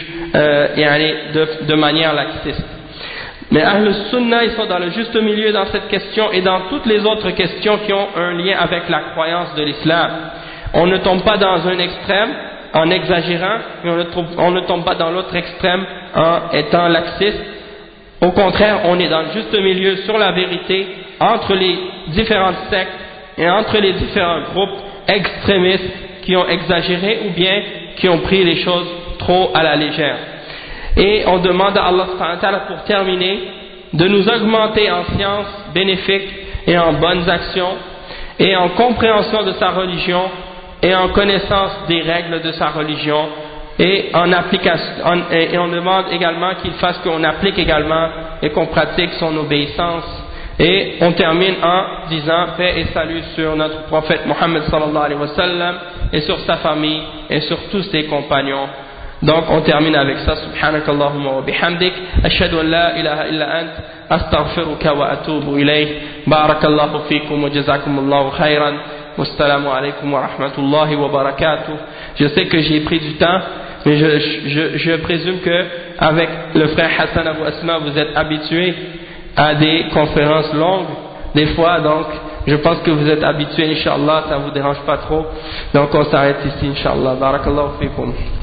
de manière laxiste. Mais Ahlus Sunnah ils sont dans le juste milieu dans cette question et dans toutes les autres questions qui ont un lien avec la croyance de l'islam. On ne tombe pas dans un extrême en exagérant, et on ne tombe pas dans l'autre extrême en étant laxiste. Au contraire, on est dans le juste milieu sur la vérité entre les différentes sectes et entre les différents groupes extrémistes qui ont exagéré ou bien qui ont pris les choses trop à la légère. Et on demande à Allah subhanahu wa ta'ala pour terminer de nous augmenter en sciences bénéfiques et en bonnes actions et en compréhension de sa religion et en connaissance des règles de sa religion et en application, et on demande également qu'il fasse qu'on applique également et qu'on pratique son obéissance. Et on termine en disant paix et salut sur notre prophète Mohammed sallallahu alayhi wa sallam et sur sa famille et sur tous ses compagnons. Donc on termine avec ça. Subhanakallahumma wa bihamdik ashhadu an la ilaha illa ant astaghfiruka wa atubu ilayk. Barakallahu fikum wa jazakumullahu khairan. Wassalamu alaikum wa rahmatullahi wa barakatuh. Je sais que j'ai pris du temps, mais je présume que avec le frère Hassan Abu Asma vous êtes habitué à des conférences longues des fois, donc je pense que vous êtes habitué, Inch'Allah, ça ne vous dérange pas trop, donc on s'arrête ici, Inch'Allah. Barakallahu fikum.